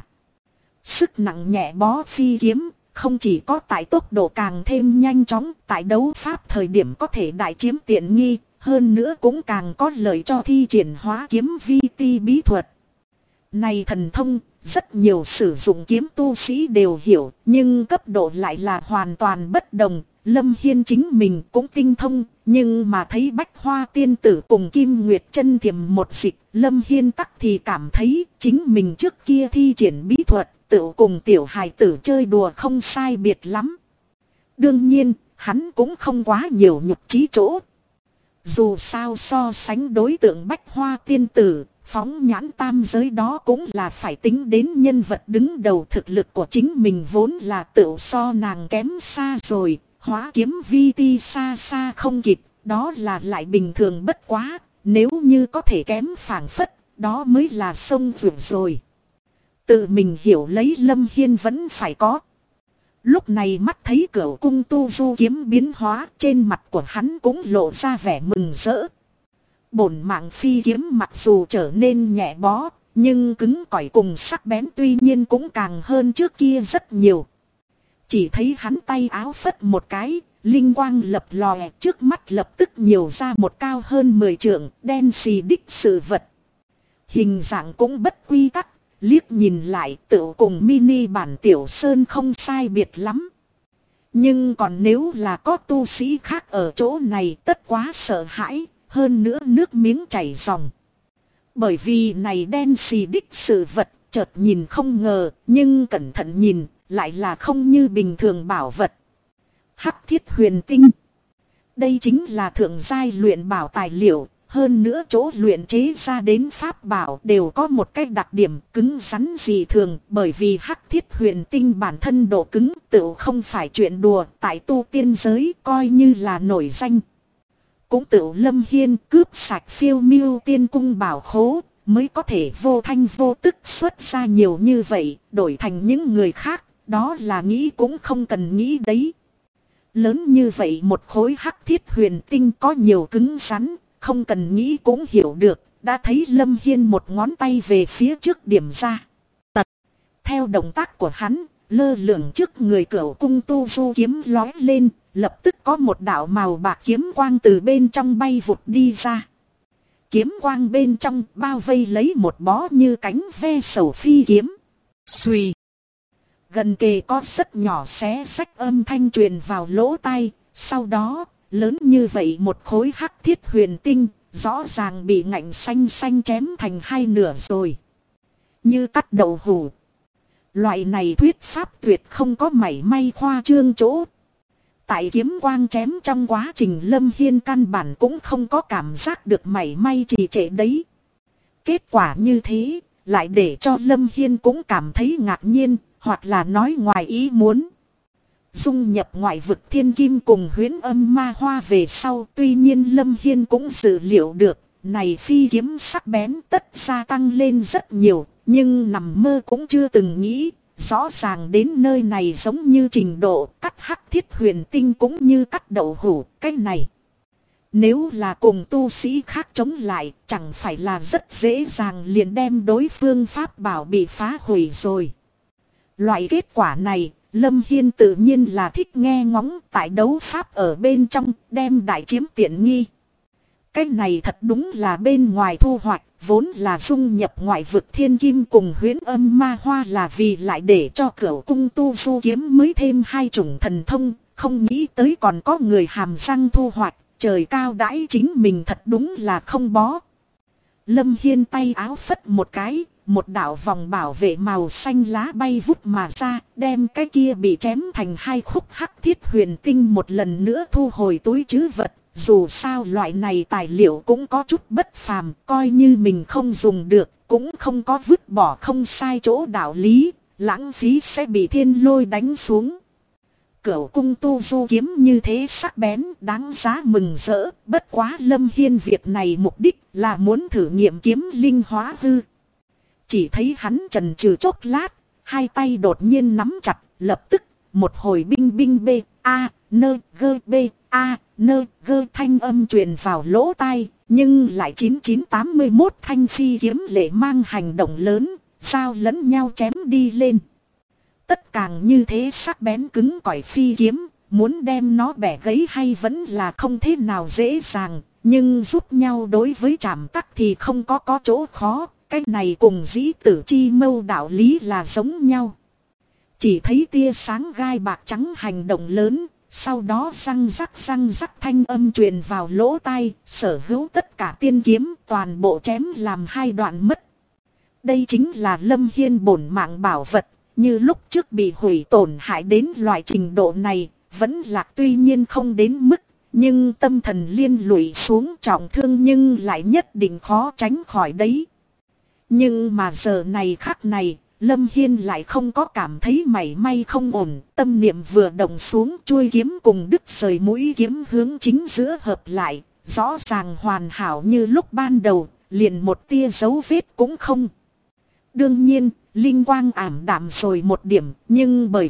Sức nặng nhẹ bó phi kiếm, không chỉ có tại tốc độ càng thêm nhanh chóng, tại đấu pháp thời điểm có thể đại chiếm tiện nghi, hơn nữa cũng càng có lợi cho thi triển hóa kiếm vi ti bí thuật. Này thần thông, rất nhiều sử dụng kiếm tu sĩ đều hiểu, nhưng cấp độ lại là hoàn toàn bất đồng. Lâm Hiên chính mình cũng tinh thông, nhưng mà thấy Bách Hoa tiên tử cùng Kim Nguyệt chân thiềm một dịch, Lâm Hiên tắc thì cảm thấy chính mình trước kia thi triển bí thuật, tự cùng tiểu hài tử chơi đùa không sai biệt lắm. Đương nhiên, hắn cũng không quá nhiều nhục trí chỗ. Dù sao so sánh đối tượng Bách Hoa tiên tử, phóng nhãn tam giới đó cũng là phải tính đến nhân vật đứng đầu. Thực lực của chính mình vốn là tự so nàng kém xa rồi, hóa kiếm vi ti xa xa không kịp, đó là lại bình thường bất quá. Nếu như có thể kém phảng phất, đó mới là sông vượt rồi. Tự mình hiểu lấy Lâm Hiên vẫn phải có. Lúc này mắt thấy Cửu Cung Tu Du kiếm biến hóa, trên mặt của hắn cũng lộ ra vẻ mừng rỡ. Bổn mạng phi kiếm mặc dù trở nên nhẹ bó, nhưng cứng cỏi cùng sắc bén tuy nhiên cũng càng hơn trước kia rất nhiều. Chỉ thấy hắn tay áo phất một cái, linh quang lập lòe, trước mắt lập tức nhiều ra một cao hơn 10 trượng, đen xì đích sự vật. Hình dạng cũng bất quy tắc, liếc nhìn lại tựu cùng mini bản Tiểu Sơn không sai biệt lắm. Nhưng còn nếu là có tu sĩ khác ở chỗ này tất quá sợ hãi, hơn nữa nước miếng chảy ròng. Bởi vì này đen xì đích sự vật, chợt nhìn không ngờ, nhưng cẩn thận nhìn, lại là không như bình thường bảo vật. Hắc thiết huyền tinh. Đây chính là thượng giai luyện bảo tài liệu, hơn nữa chỗ luyện chế ra đến pháp bảo đều có một cái đặc điểm cứng rắn dị thường, bởi vì hắc thiết huyền tinh bản thân độ cứng tự không phải chuyện đùa, tại tu tiên giới coi như là nổi danh. Cũng tự Lâm Hiên cướp sạch phiêu miêu tiên cung bảo khố, mới có thể vô thanh vô tức xuất ra nhiều như vậy, đổi thành những người khác, đó là nghĩ cũng không cần nghĩ đấy. Lớn như vậy một khối hắc thiết huyền tinh có nhiều cứng rắn, không cần nghĩ cũng hiểu được, đã thấy Lâm Hiên một ngón tay về phía trước điểm ra. Tật, theo động tác của hắn, lơ lửng trước người Cửu Cung Tu Du kiếm lói lên, lập tức có một đạo màu bạc kiếm quang từ bên trong bay vụt đi ra. Kiếm quang bên trong bao vây lấy một bó như cánh ve sầu phi kiếm. Xuy. Gần kề có rất nhỏ xé xách âm thanh truyền vào lỗ tai, sau đó, lớn như vậy một khối hắc thiết huyền tinh, rõ ràng bị ngạnh xanh xanh chém thành hai nửa rồi. Như cắt đậu hủ. Loại này thuyết pháp tuyệt không có mảy may khoa trương chỗ. Tại kiếm quang chém trong quá trình Lâm Hiên căn bản cũng không có cảm giác được mảy may trì trệ đấy. Kết quả như thế, lại để cho Lâm Hiên cũng cảm thấy ngạc nhiên, hoặc là nói ngoài ý muốn. Dung nhập ngoại vực thiên kim cùng huyễn âm ma hoa về sau, tuy nhiên Lâm Hiên cũng dự liệu được, này phi kiếm sắc bén tất gia tăng lên rất nhiều, nhưng nằm mơ cũng chưa từng nghĩ, rõ ràng đến nơi này giống như trình độ cắt hắc thiết huyền tinh cũng như cắt đậu hủ, cái này. Nếu là cùng tu sĩ khác chống lại, chẳng phải là rất dễ dàng liền đem đối phương pháp bảo bị phá hủy rồi. Loại kết quả này, Lâm Hiên tự nhiên là thích nghe ngóng, tại đấu pháp ở bên trong, đem đại chiếm tiện nghi. Cái này thật đúng là bên ngoài thu hoạch, vốn là dung nhập ngoại vực thiên kim cùng huyễn âm ma hoa là vì lại để cho Cửu Cung Tu Du kiếm mới thêm hai chủng thần thông, không nghĩ tới còn có người hàm răng thu hoạch, trời cao đãi chính mình thật đúng là không bó. Lâm Hiên tay áo phất một cái, một đạo vòng bảo vệ màu xanh lá bay vút mà ra, đem cái kia bị chém thành hai khúc hắc thiết huyền tinh một lần nữa thu hồi túi trữ vật. Dù sao loại này tài liệu cũng có chút bất phàm, coi như mình không dùng được, cũng không có vứt bỏ không sai chỗ đạo lý, lãng phí sẽ bị thiên lôi đánh xuống. Cửu Cung Tu Du kiếm như thế sắc bén, đáng giá mừng rỡ, bất quá Lâm Hiên việc này mục đích là muốn thử nghiệm kiếm linh hóa hư. Chỉ thấy hắn chần chừ chốc lát, hai tay đột nhiên nắm chặt, lập tức một hồi binh binh b a nơ gơ b a nơ gơ thanh âm truyền vào lỗ tai, nhưng lại 9981 thanh phi kiếm lệ mang hành động lớn, sao lẫn nhau chém đi lên. Tất càng như thế sắc bén cứng cỏi phi kiếm, muốn đem nó bẻ gãy hay vẫn là không thế nào dễ dàng, nhưng giúp nhau đối với trảm tắc thì không có chỗ khó, cái này cùng dĩ tử chi mâu đạo lý là giống nhau. Chỉ thấy tia sáng gai bạc trắng hành động lớn, sau đó răng rắc thanh âm truyền vào lỗ tai, sở hữu tất cả tiên kiếm toàn bộ chém làm hai đoạn mất. Đây chính là Lâm Hiên bổn mạng bảo vật, như lúc trước bị hủy tổn hại đến loại trình độ này, vẫn lạc tuy nhiên không đến mức, nhưng tâm thần liên lụy xuống trọng thương nhưng lại nhất định khó tránh khỏi đấy. Nhưng mà giờ này khắc này, Lâm Hiên lại không có cảm thấy mảy may không ổn, tâm niệm vừa động xuống chuôi kiếm cùng đứt rời mũi kiếm hướng chính giữa hợp lại, rõ ràng hoàn hảo như lúc ban đầu, liền một tia dấu vết cũng không. Đương nhiên, linh quang ảm đạm rồi một điểm, nhưng bởi vậy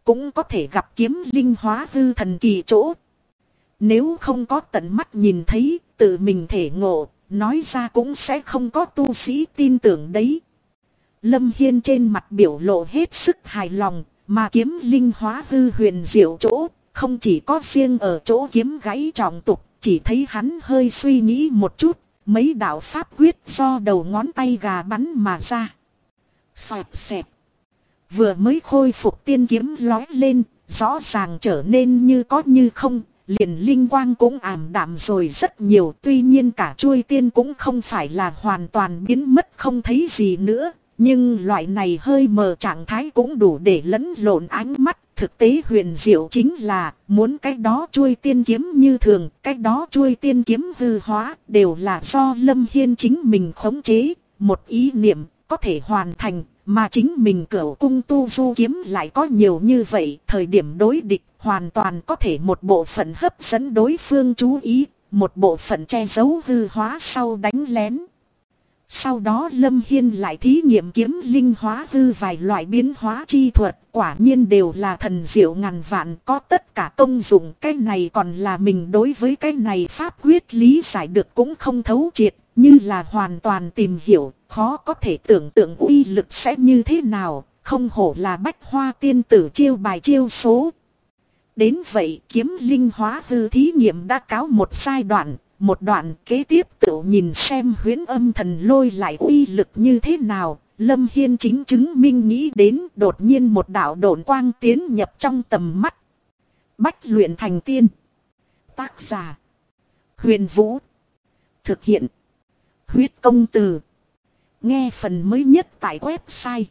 cũng có thể gặp kiếm linh hóa hư thần kỳ chỗ. Nếu không có tận mắt nhìn thấy, tự mình thể ngộ, nói ra cũng sẽ không có tu sĩ tin tưởng đấy. Lâm Hiên trên mặt biểu lộ hết sức hài lòng, mà kiếm linh hóa hư huyền diệu chỗ, không chỉ có riêng ở chỗ kiếm gãy trọng tục, chỉ thấy hắn hơi suy nghĩ một chút, mấy đạo pháp quyết do đầu ngón tay gà bắn mà ra. Xoẹt xẹt. Vừa mới khôi phục tiên kiếm lói lên, rõ ràng trở nên như có như không, liền linh quang cũng ảm đạm rồi rất nhiều. Tuy nhiên cả chuôi tiên cũng không phải là hoàn toàn biến mất không thấy gì nữa, nhưng loại này hơi mờ trạng thái cũng đủ để lẫn lộn ánh mắt. Thực tế huyền diệu chính là muốn cái đó chuôi tiên kiếm như thường, cái đó chuôi tiên kiếm hư hóa đều là do Lâm Hiên chính mình khống chế, một ý niệm có thể hoàn thành. Mà chính mình cửu cung tu du kiếm lại có nhiều như vậy, thời điểm đối địch hoàn toàn có thể một bộ phận hấp dẫn đối phương chú ý, một bộ phận che giấu hư hóa sau đánh lén. Sau đó Lâm Hiên lại thí nghiệm kiếm linh hóa hư vài loại biến hóa chi thuật, quả nhiên đều là thần diệu ngàn vạn, có tất cả công dụng. Cái này còn là mình đối với cái này pháp quyết lý giải được cũng không thấu triệt, như là hoàn toàn tìm hiểu, khó có thể tưởng tượng uy lực sẽ như thế nào, không hổ là bách hoa tiên tử chiêu bài chiêu số. Đến vậy kiếm linh hóa hư thí nghiệm đã cáo một giai đoạn. Một đoạn kế tiếp tự nhìn xem huyễn âm thần lôi lại uy lực như thế nào. Lâm Hiên chính chứng minh nghĩ đến, đột nhiên một đạo độn quang tiến nhập trong tầm mắt. Bách luyện thành tiên. Tác giả: Huyền Vũ. Thực hiện: Huyết Công Từ. Nghe phần mới nhất tại website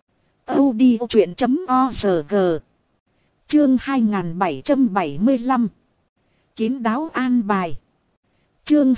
audiochuyện.org. Chương 2775. Kín đáo an bài. Chương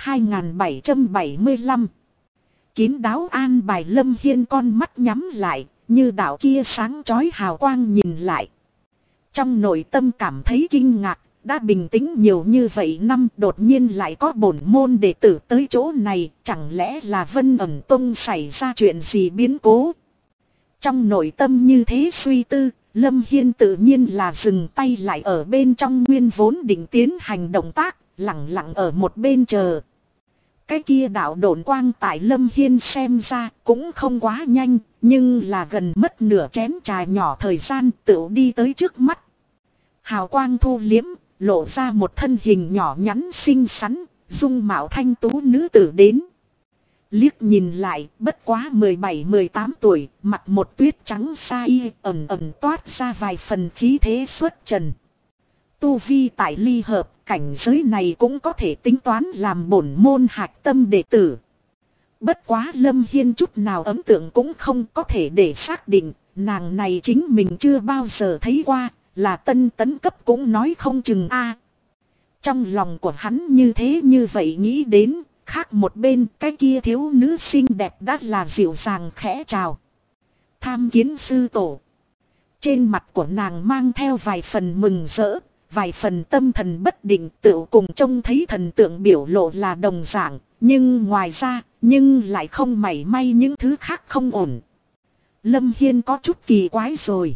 2775. Kín đáo an bài. Lâm Hiên con mắt nhắm lại, như đạo kia sáng chói hào quang nhìn lại. Trong nội tâm cảm thấy kinh ngạc, đã bình tĩnh nhiều như vậy năm đột nhiên lại có bổn môn đệ tử tới chỗ này, chẳng lẽ là Vân Ẩn Tông xảy ra chuyện gì biến cố. Trong nội tâm như thế suy tư, Lâm Hiên tự nhiên là dừng tay lại ở bên trong nguyên vốn định tiến hành động tác, lặng lặng ở một bên chờ. Cái kia đạo độn quang tại Lâm Hiên xem ra cũng không quá nhanh, nhưng là gần mất nửa chén trà nhỏ thời gian tựu đi tới trước mắt. Hào quang thu liếm, lộ ra một thân hình nhỏ nhắn xinh xắn, dung mạo thanh tú nữ tử đến. Liếc nhìn lại, bất quá 17-18 tuổi, mặt một tuyết trắng sa y, ẩn ẩn toát ra vài phần khí thế xuất trần. Tu vi tại ly hợp, cảnh giới này cũng có thể tính toán làm bổn môn hạch tâm đệ tử. Bất quá Lâm Hiên chút nào ấn tượng cũng không có thể để xác định, nàng này chính mình chưa bao giờ thấy qua, là tân tấn cấp cũng nói không chừng a. Trong lòng của hắn như thế như vậy nghĩ đến, khác một bên cái kia thiếu nữ xinh đẹp đã là dịu dàng khẽ chào. Tham kiến sư tổ. Trên mặt của nàng mang theo vài phần mừng rỡ, vài phần tâm thần bất định, tự cùng trông thấy thần tượng biểu lộ là đồng dạng, nhưng ngoài ra, nhưng lại không mảy may những thứ khác không ổn. Lâm Hiên có chút kỳ quái rồi.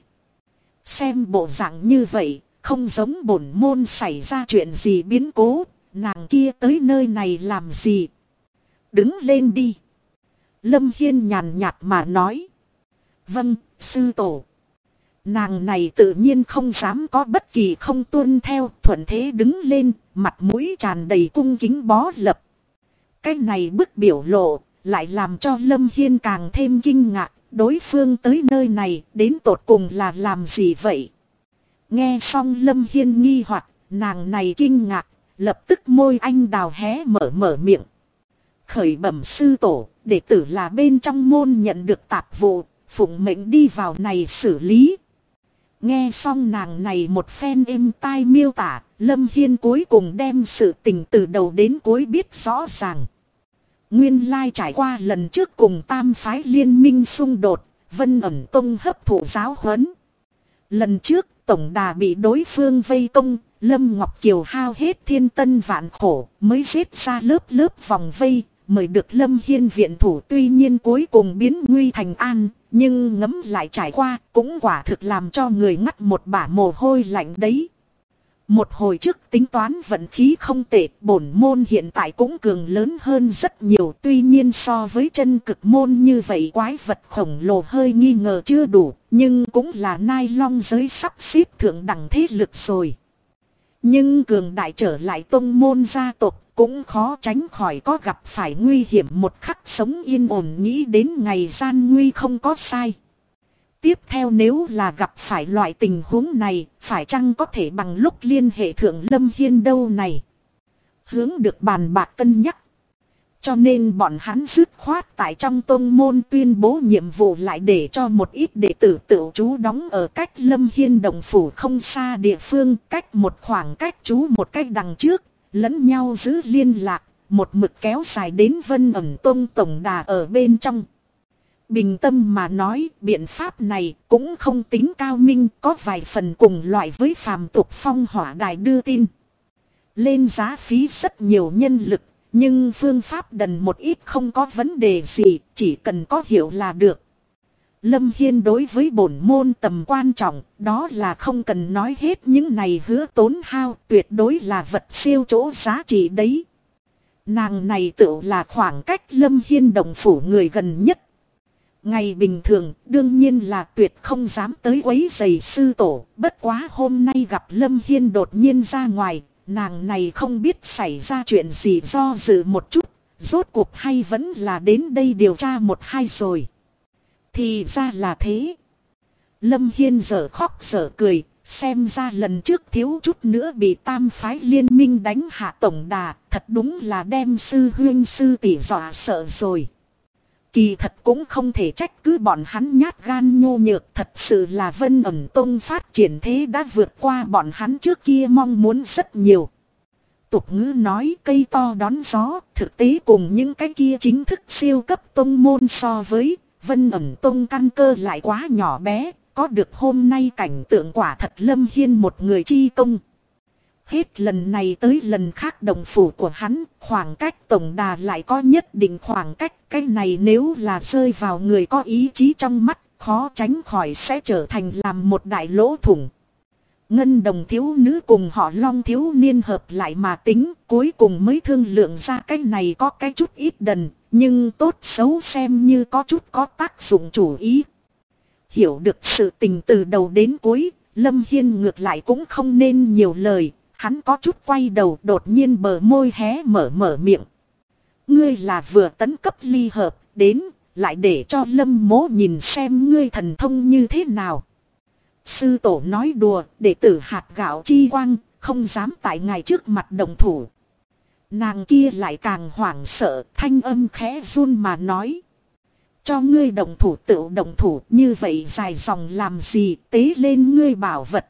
Xem bộ dạng như vậy, không giống bổn môn xảy ra chuyện gì biến cố, nàng kia tới nơi này làm gì? Đứng lên đi. Lâm Hiên nhàn nhạt mà nói. Vâng, sư tổ. Nàng này tự nhiên không dám có bất kỳ không tuân theo, thuận thế đứng lên, mặt mũi tràn đầy cung kính bó lập. Cái này bức biểu lộ, lại làm cho Lâm Hiên càng thêm kinh ngạc, đối phương tới nơi này, đến tột cùng là làm gì vậy? Nghe xong Lâm Hiên nghi hoặc, nàng này kinh ngạc, lập tức môi anh đào hé mở miệng. Khởi bẩm sư tổ, đệ tử là bên trong môn nhận được tạp vụ, phụng mệnh đi vào này xử lý. Nghe xong nàng này một phen êm tai miêu tả, Lâm Hiên cuối cùng đem sự tình từ đầu đến cuối biết rõ ràng. Nguyên lai trải qua lần trước cùng tam phái liên minh xung đột, Vân Ẩn Tông hấp thụ giáo huấn. Lần trước, tổng đà bị đối phương vây công, Lâm Ngọc Kiều hao hết thiên tân vạn khổ, mới giết ra lớp vòng vây, mời được Lâm Hiên viện thủ, tuy nhiên cuối cùng biến nguy thành an, Nhưng ngẫm lại trải qua cũng quả thực làm cho người ngắt một bả mồ hôi lạnh đấy. Một hồi trước tính toán vận khí không tệ, bổn môn hiện tại cũng cường lớn hơn rất nhiều. Tuy nhiên so với chân cực môn như vậy quái vật khổng lồ hơi nghi ngờ chưa đủ, nhưng cũng là nai long giới sắp xếp thượng đẳng thế lực rồi. Nhưng cường đại trở lại tông môn gia tộc cũng khó tránh khỏi có gặp phải nguy hiểm, một khắc sống yên ổn nghĩ đến ngày gian nguy không có sai. Tiếp theo nếu là gặp phải loại tình huống này, phải chăng có thể bằng lúc liên hệ thượng Lâm Hiên đâu này? Hướng được bàn bạc cân nhắc. Cho nên bọn hắn dứt khoát tại trong tông môn tuyên bố nhiệm vụ, lại để cho một ít đệ tử tự trú đóng ở cách Lâm Hiên đồng phủ không xa địa phương, cách một khoảng cách trú một cách đằng trước, lẫn nhau giữ liên lạc, một mực kéo dài đến Vân Ẩn Tông tổng đà ở bên trong. Bình tâm mà nói, biện pháp này cũng không tính cao minh, có vài phần cùng loại với phàm tục phong hỏa đài đưa tin. Lên giá phí rất nhiều nhân lực, nhưng phương pháp đần một ít không có vấn đề gì, chỉ cần có hiểu là được. Lâm Hiên đối với bổn môn tầm quan trọng, đó là không cần nói hết, những này hứa tốn hao tuyệt đối là vật siêu chỗ giá trị đấy. Nàng này tự là khoảng cách Lâm Hiên đồng phủ người gần nhất. Ngày bình thường đương nhiên là tuyệt không dám tới quấy rầy sư tổ, bất quá hôm nay gặp Lâm Hiên đột nhiên ra ngoài, nàng này không biết xảy ra chuyện gì, do dự một chút, rốt cuộc hay vẫn là đến đây điều tra một hai rồi. Thì ra là thế. Lâm Hiên dở khóc dở cười, xem ra lần trước thiếu chút nữa bị tam phái liên minh đánh hạ tổng đà, thật đúng là đem sư huynh sư tỷ dọa sợ rồi. Kỳ thật cũng không thể trách cứ bọn hắn nhát gan nhô nhược, thật sự là Vân Ẩn Tông phát triển thế đã vượt qua bọn hắn trước kia mong muốn rất nhiều. Tục ngữ nói cây to đón gió, thực tế cùng những cái kia chính thức siêu cấp tông môn so với, Vân Ẩn Tông căn cơ lại quá nhỏ bé, có được hôm nay cảnh tượng quả thật Lâm Hiên một người chi công. Hết lần này tới lần khác đồng phủ của hắn, khoảng cách tổng đà lại có nhất định khoảng cách. Cái này nếu là rơi vào người có ý chí trong mắt, khó tránh khỏi sẽ trở thành làm một đại lỗ thủng. Ngân đồng thiếu nữ cùng họ Long thiếu niên hợp lại mà tính, cuối cùng mới thương lượng ra cái này có cái chút ít đần, nhưng tốt xấu xem như có chút có tác dụng chủ ý. Hiểu được sự tình từ đầu đến cuối, Lâm Hiên ngược lại cũng không nên nhiều lời. Hắn có chút quay đầu, đột nhiên bờ môi hé mở miệng. Ngươi là vừa tấn cấp ly hợp đến, lại để cho Lâm mỗ nhìn xem ngươi thần thông như thế nào. Sư tổ nói đùa, đệ tử hạt gạo chi quang, không dám tại ngài trước mặt đồng thủ. Nàng kia lại càng hoảng sợ, thanh âm khẽ run mà nói. Cho ngươi đồng thủ tự đồng thủ, như vậy dài dòng làm gì, tế lên ngươi bảo vật.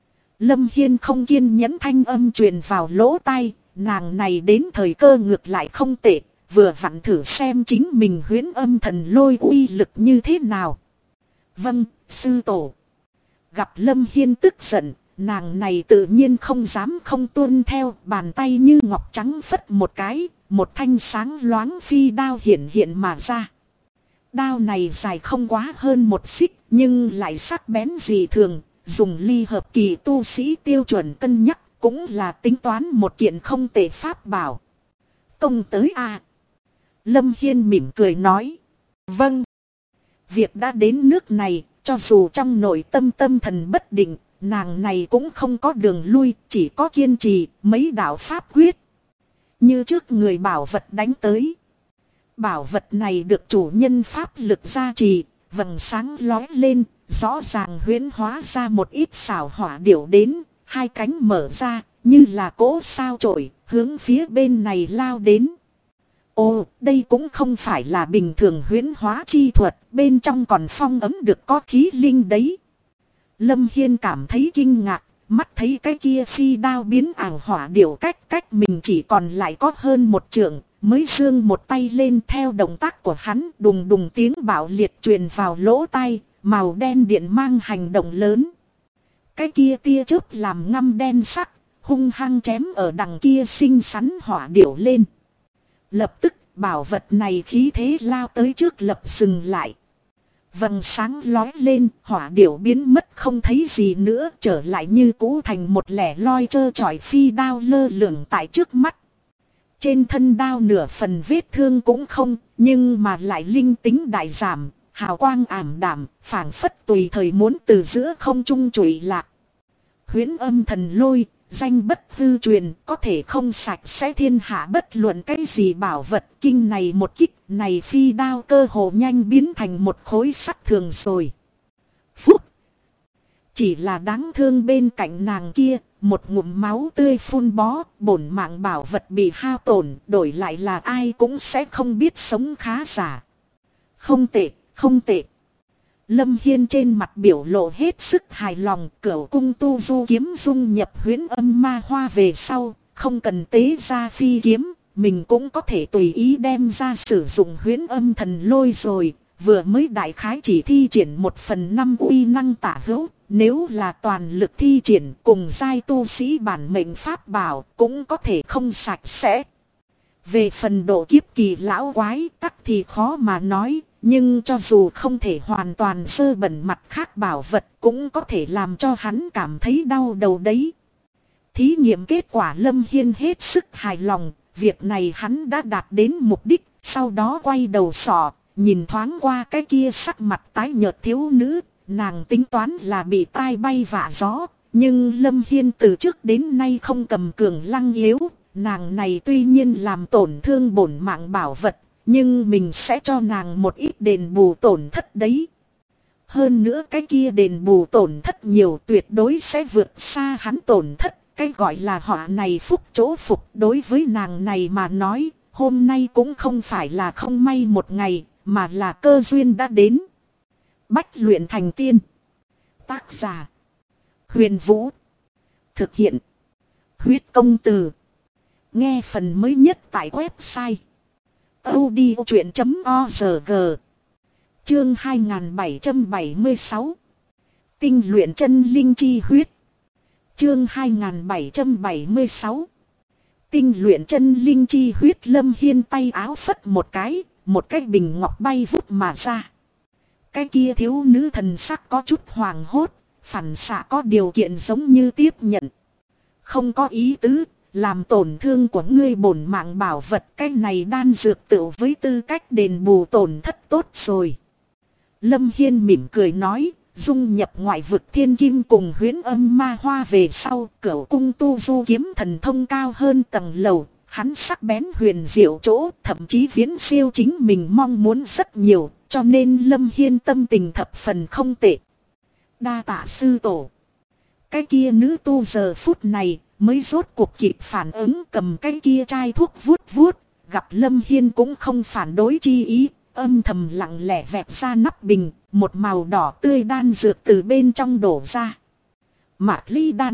Lâm Hiên không kiên nhẫn, thanh âm truyền vào lỗ tai, nàng này đến thời cơ ngược lại không tệ, vừa vặn thử xem chính mình huyễn âm thần lôi uy lực như thế nào. Vâng, sư tổ. Gặp Lâm Hiên tức giận, nàng này tự nhiên không dám không tuân theo, bàn tay như ngọc trắng phất một cái, một thanh sáng loáng phi đao hiện mà ra. Đao này dài không quá hơn một xích, nhưng lại sắc bén dị thường. Dùng ly hợp kỳ tu sĩ tiêu chuẩn cân nhắc, cũng là tính toán một kiện không tệ pháp bảo. Công tới a. Lâm Hiên mỉm cười nói. Vâng. Việc đã đến nước này, cho dù trong nội tâm tâm thần bất định, nàng này cũng không có đường lui, chỉ có kiên trì, mấy đạo pháp quyết. Như trước người bảo vật đánh tới. Bảo vật này được chủ nhân pháp lực gia trì, vầng sáng lói lên. Rõ ràng huyễn hóa ra một ít xảo hỏa điểu đến, hai cánh mở ra, như là cỗ sao chổi, hướng phía bên này lao đến. Ồ, đây cũng không phải là bình thường huyễn hóa chi thuật, bên trong còn phong ấm được có khí linh đấy. Lâm Hiên cảm thấy kinh ngạc, mắt thấy cái kia phi đao biến ảo hỏa điểu cách mình chỉ còn lại có hơn một trượng, mới giương một tay lên theo động tác của hắn, đùng đùng tiếng bạo liệt truyền vào lỗ tai. Màu đen điện mang hành động lớn. Cái kia tia chớp làm ngăm đen sắc, hung hăng chém ở đằng kia xinh xắn hỏa điểu lên. Lập tức bảo vật này khí thế lao tới trước lập dừng lại. Vầng sáng lói lên, hỏa điểu biến mất không thấy gì nữa, trở lại như cũ thành một lẻ loi trơ trọi phi đao lơ lửng tại trước mắt. Trên thân đao nửa phần vết thương cũng không, nhưng mà lại linh tính đại giảm, hào quang ảm đạm, phảng phất tùy thời muốn từ giữa không trung trụy lạc. Huyễn âm thần lôi, danh bất hư truyền, có thể không sạch sẽ thiên hạ bất luận cái gì bảo vật. Kinh này một kích này phi đao cơ hồ nhanh biến thành một khối sắt thường rồi. Phúc! Chỉ là đáng thương bên cạnh nàng kia, một ngụm máu tươi phun bó, bổn mạng bảo vật bị hao tổn, đổi lại là ai cũng sẽ không biết sống khá giả. Không tệ, không tệ. Lâm Hiên trên mặt biểu lộ hết sức hài lòng, Cửu cung tu du kiếm dung nhập huyễn âm ma hoa về sau, không cần tế ra phi kiếm, mình cũng có thể tùy ý đem ra sử dụng huyễn âm thần lôi rồi, vừa mới đại khái chỉ thi triển 1/5 uy năng tả hữu, nếu là toàn lực thi triển cùng giai tu sĩ bản mệnh pháp bảo cũng có thể không sạch sẽ. Về phần độ kiếp kỳ lão quái tắc thì khó mà nói. Nhưng cho dù không thể hoàn toàn sơ bẩn mặt khác bảo vật cũng có thể làm cho hắn cảm thấy đau đầu đấy. Thí nghiệm kết quả Lâm Hiên hết sức hài lòng, việc này hắn đã đạt đến mục đích, sau đó quay đầu sọ, nhìn thoáng qua cái kia sắc mặt tái nhợt thiếu nữ, nàng tính toán là bị tai bay vạ gió, nhưng Lâm Hiên từ trước đến nay không cầm cường lăng yếu, nàng này tuy nhiên làm tổn thương bổn mạng bảo vật. Nhưng mình sẽ cho nàng một ít đền bù tổn thất đấy. Hơn nữa cái kia đền bù tổn thất nhiều tuyệt đối sẽ vượt xa hắn tổn thất. Cái gọi là họa này phúc chỗ phục đối với nàng này mà nói. Hôm nay cũng không phải là không may một ngày mà là cơ duyên đã đến. Bách luyện thành tiên. Tác giả. Huyền Vũ. Thực hiện. Huyết công từ. Nghe phần mới nhất tại website audiochuyện.org. Chương 2776. Tinh luyện chân linh chi huyết. Chương 2776. Tinh luyện chân linh chi huyết. Lâm Hiên tay áo phất một cái bình ngọc bay vút mà ra. Cái kia thiếu nữ thần sắc có chút hoàng hốt, phản xạ có điều kiện giống như tiếp nhận. Không có ý tứ. Làm tổn thương của ngươi bổn mạng bảo vật, cái này đan dược tựu với tư cách đền bù tổn thất tốt rồi. Lâm Hiên mỉm cười nói, dung nhập ngoại vực thiên kim cùng huyễn âm ma hoa về sau, Cửu cung tu du kiếm thần thông cao hơn tầng lầu, hắn sắc bén huyền diệu chỗ, thậm chí viễn siêu chính mình mong muốn rất nhiều, cho nên Lâm Hiên tâm tình thập phần không tệ. Đa tạ sư tổ. Cái kia nữ tu giờ phút này mới rốt cuộc kịp phản ứng, cầm cái kia chai thuốc vuốt vuốt, gặp Lâm Hiên cũng không phản đối chi ý, âm thầm lặng lẽ vẹt ra nắp bình, một màu đỏ tươi đan dược từ bên trong đổ ra. Mạc ly đan.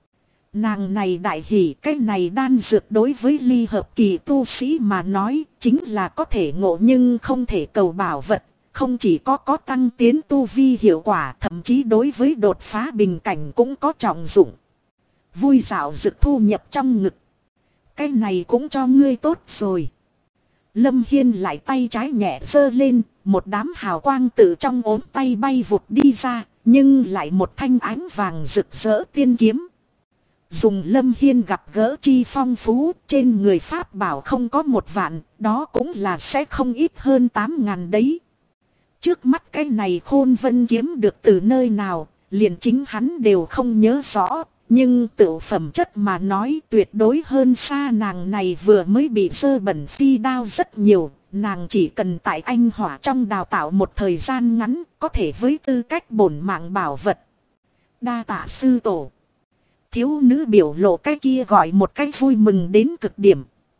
Nàng này đại hỉ, cái này đan dược đối với ly hợp kỳ tu sĩ mà nói chính là có thể ngộ nhưng không thể cầu bảo vật. Không chỉ có tăng tiến tu vi hiệu quả, thậm chí đối với đột phá bình cảnh cũng có trọng dụng. Vui dạo dực thu nhập trong ngực. Cái này cũng cho ngươi tốt rồi. Lâm Hiên lại tay trái nhẹ giơ lên, một đám hào quang từ trong ốm tay bay vụt đi ra, nhưng lại một thanh ánh vàng rực rỡ tiên kiếm. Dùng Lâm Hiên gặp gỡ chi phong phú, trên người pháp bảo không có 1 vạn, đó cũng là sẽ không ít hơn 8.000 đấy. Trước mắt cái này Khôn Vân kiếm được từ nơi nào, liền chính hắn đều không nhớ rõ. Nhưng tự phẩm chất mà nói tuyệt đối hơn xa nàng này vừa mới bị sơ bẩn phi đao rất nhiều. Nàng chỉ cần tại anh hỏa trong đào tạo một thời gian ngắn có thể với tư cách bổn mạng bảo vật. Đa tạ sư tổ. Thiếu nữ biểu lộ cái kia gọi một cách vui mừng đến cực điểm.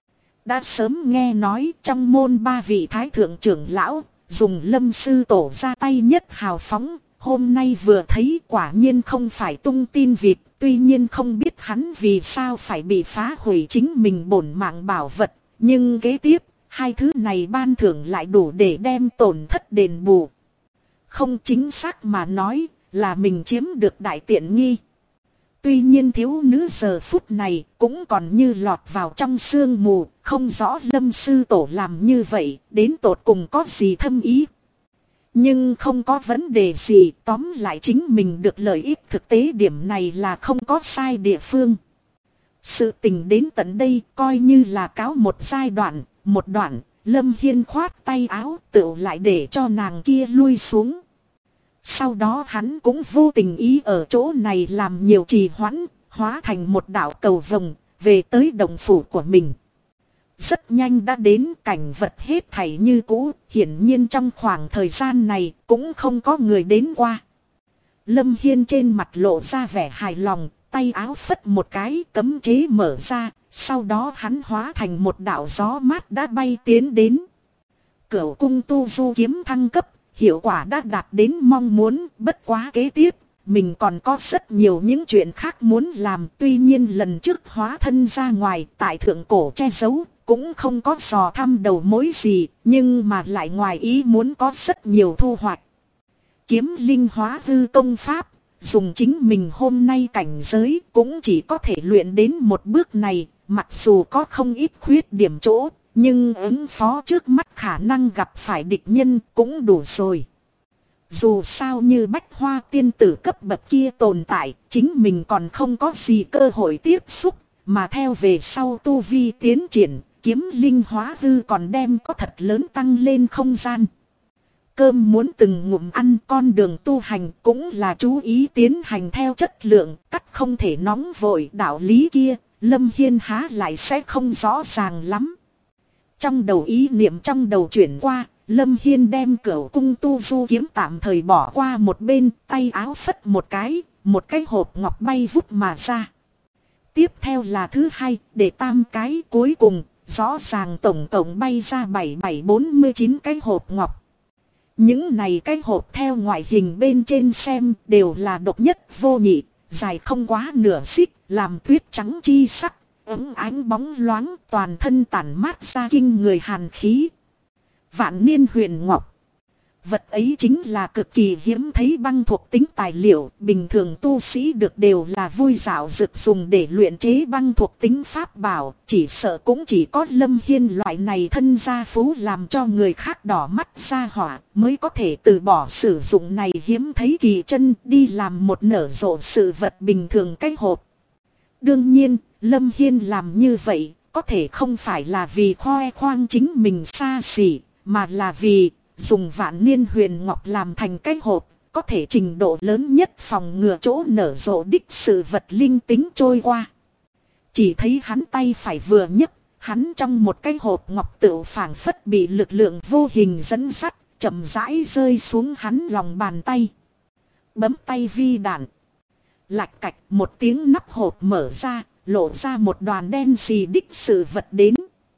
Đã sớm nghe nói trong môn 3 vị thái thượng trưởng lão dùng Lâm sư tổ ra tay nhất hào phóng. Hôm nay vừa thấy quả nhiên không phải tung tin vịt. Tuy nhiên không biết hắn vì sao phải bị phá hủy chính mình bổn mạng bảo vật. Nhưng kế tiếp, 2 thứ này ban thưởng lại đủ để đem tổn thất đền bù. Không chính xác mà nói là mình chiếm được đại tiện nghi. Tuy nhiên thiếu nữ giờ phút này cũng còn như lọt vào trong sương mù. Không rõ Lâm sư tổ làm như vậy đến tột cùng có gì thâm ý. Nhưng không có vấn đề gì, tóm lại chính mình được lợi ích thực tế, điểm này là không có sai địa phương. Sự tình đến tận đây coi như là cáo một giai đoạn, một đoạn, Lâm Hiên khoát tay áo tựu lại để cho nàng kia lui xuống. Sau đó hắn cũng vô tình ý ở chỗ này làm nhiều trì hoãn, hóa thành một đạo cầu vồng, về tới động phủ của mình. Rất nhanh đã đến, cảnh vật hết thảy như cũ, hiển nhiên trong khoảng thời gian này cũng không có người đến qua. Lâm Hiên trên mặt lộ ra vẻ hài lòng, tay áo phất một cái, cấm chế mở ra, sau đó hắn hóa thành một đạo gió mát đã bay tiến đến. Cửu cung tu du kiếm thăng cấp, hiệu quả đã đạt đến mong muốn, bất quá kế tiếp, mình còn có rất nhiều những chuyện khác muốn làm. Tuy nhiên lần trước hóa thân ra ngoài tại thượng cổ che giấu, cũng không có dò thăm đầu mối gì, nhưng mà lại ngoài ý muốn có rất nhiều thu hoạch. Kiếm linh hóa hư công pháp, dùng chính mình hôm nay cảnh giới cũng chỉ có thể luyện đến một bước này, mặc dù có không ít khuyết điểm chỗ, nhưng ứng phó trước mắt khả năng gặp phải địch nhân cũng đủ rồi. Dù sao như bách hoa tiên tử cấp bậc kia tồn tại, chính mình còn không có gì cơ hội tiếp xúc, mà theo về sau tu vi tiến triển, kiếm linh hóa hư còn đem có thật lớn tăng lên không gian. Cơm muốn từng ngụm ăn, con đường tu hành cũng là chú ý tiến hành theo chất lượng, cắt không thể nóng vội, đạo lý kia, Lâm Hiên há lại sẽ không rõ ràng lắm. Trong đầu ý niệm trong đầu chuyển qua, Lâm Hiên đem cửu cung tu du kiếm tạm thời bỏ qua một bên, tay áo phất một cái hộp ngọc bay vút mà ra. Tiếp theo là thứ hai, để tam cái cuối cùng, rõ ràng tổng cộng bay ra 7749 cái hộp ngọc. Những này cái hộp theo ngoại hình bên trên xem đều là độc nhất vô nhị, dài không quá nửa xích, làm tuyết trắng chi sắc, ấm ánh bóng loáng, toàn thân tản mát ra kinh người hàn khí. Vạn niên huyền ngọc. Vật ấy chính là cực kỳ hiếm thấy băng thuộc tính tài liệu, bình thường tu sĩ được đều là vui dạo dược dùng để luyện chế băng thuộc tính pháp bảo, chỉ sợ cũng chỉ có Lâm Hiên loại này thân gia phú làm cho người khác đỏ mắt ra hỏa, mới có thể từ bỏ sử dụng này hiếm thấy kỳ chân đi làm một nở rộ sự vật bình thường cái hộp. Đương nhiên, Lâm Hiên làm như vậy, có thể không phải là vì khoe khoang chính mình xa xỉ, mà là vì dùng vạn niên huyền ngọc làm thành cái hộp, có thể trình độ lớn nhất phòng ngừa chỗ nở rộ đích sự vật linh tính trôi qua. Chỉ thấy hắn tay phải vừa nhấc, hắn trong một cái hộp ngọc tựu phảng phất bị lực lượng vô hình dẫn dắt, chậm rãi rơi xuống hắn lòng bàn tay. Bấm tay vi đạn. Lạch cạch một tiếng, nắp hộp mở ra, lộ ra một đoàn đen xì đích sự vật đến.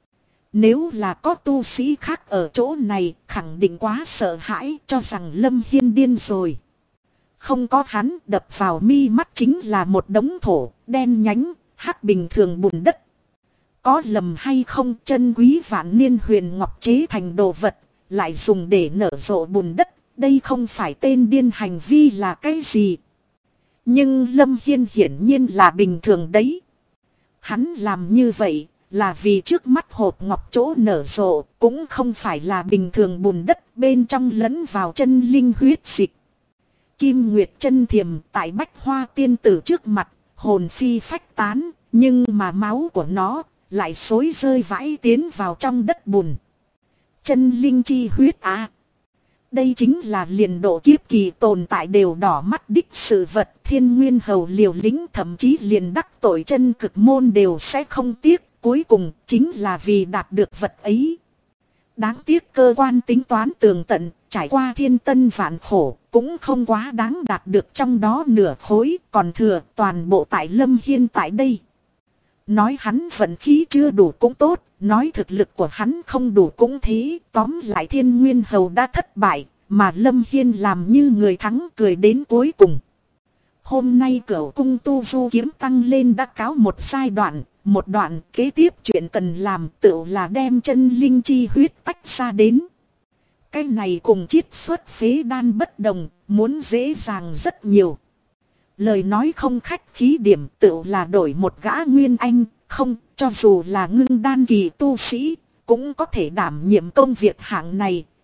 Nếu là có tu sĩ khác ở chỗ này, khẳng định quá sợ hãi, cho rằng Lâm Hiên điên rồi. Không có hắn, đập vào mi mắt chính là một đống thổ, đen nhánh, hắc bình thường bùn đất. Có lầm hay không, chân quý vạn niên huyền ngọc chế thành đồ vật, lại dùng để nở rộ bùn đất, đây không phải tên điên hành vi là cái gì. Nhưng Lâm Hiên hiển nhiên là bình thường đấy. Hắn làm như vậy là vì trước mắt hộp ngọc chỗ nở rộ cũng không phải là bình thường bùn đất, bên trong lẫn vào chân linh huyết dịch. Kim Nguyệt chân thiềm tại bách hoa tiên tử trước mặt, hồn phi phách tán, nhưng mà máu của nó lại xối rơi vãi tiến vào trong đất bùn. Chân linh chi huyết à. Đây chính là liền độ kiếp kỳ tồn tại đều đỏ mắt đích sự vật, Thiên Nguyên Hầu liều lĩnh thậm chí liền đắc tội chân cực môn đều sẽ không tiếc, cuối cùng chính là vì đạt được vật ấy. Đáng tiếc cơ quan tính toán tường tận, trải qua thiên tân vạn khổ, cũng không quá đáng đạt được trong đó nửa khối, còn thừa toàn bộ tại Lâm Hiên tại đây. Nói hắn vận khí chưa đủ cũng tốt, nói thực lực của hắn không đủ cũng thế, tóm lại Thiên Nguyên Hầu đã thất bại, mà Lâm Hiên làm như người thắng cười đến cuối cùng. Hôm nay Cửu cung tu du kiếm tăng lên đã cáo một giai đoạn, một đoạn kế tiếp chuyện cần làm tự là đem chân linh chi huyết tách ra đến. Cái này cùng chiết xuất phế đan bất đồng, muốn dễ dàng rất nhiều. Lời nói không khách khí điểm tự là đổi một gã nguyên anh, không, cho dù là ngưng đan kỳ tu sĩ, cũng có thể đảm nhiệm công việc hạng này,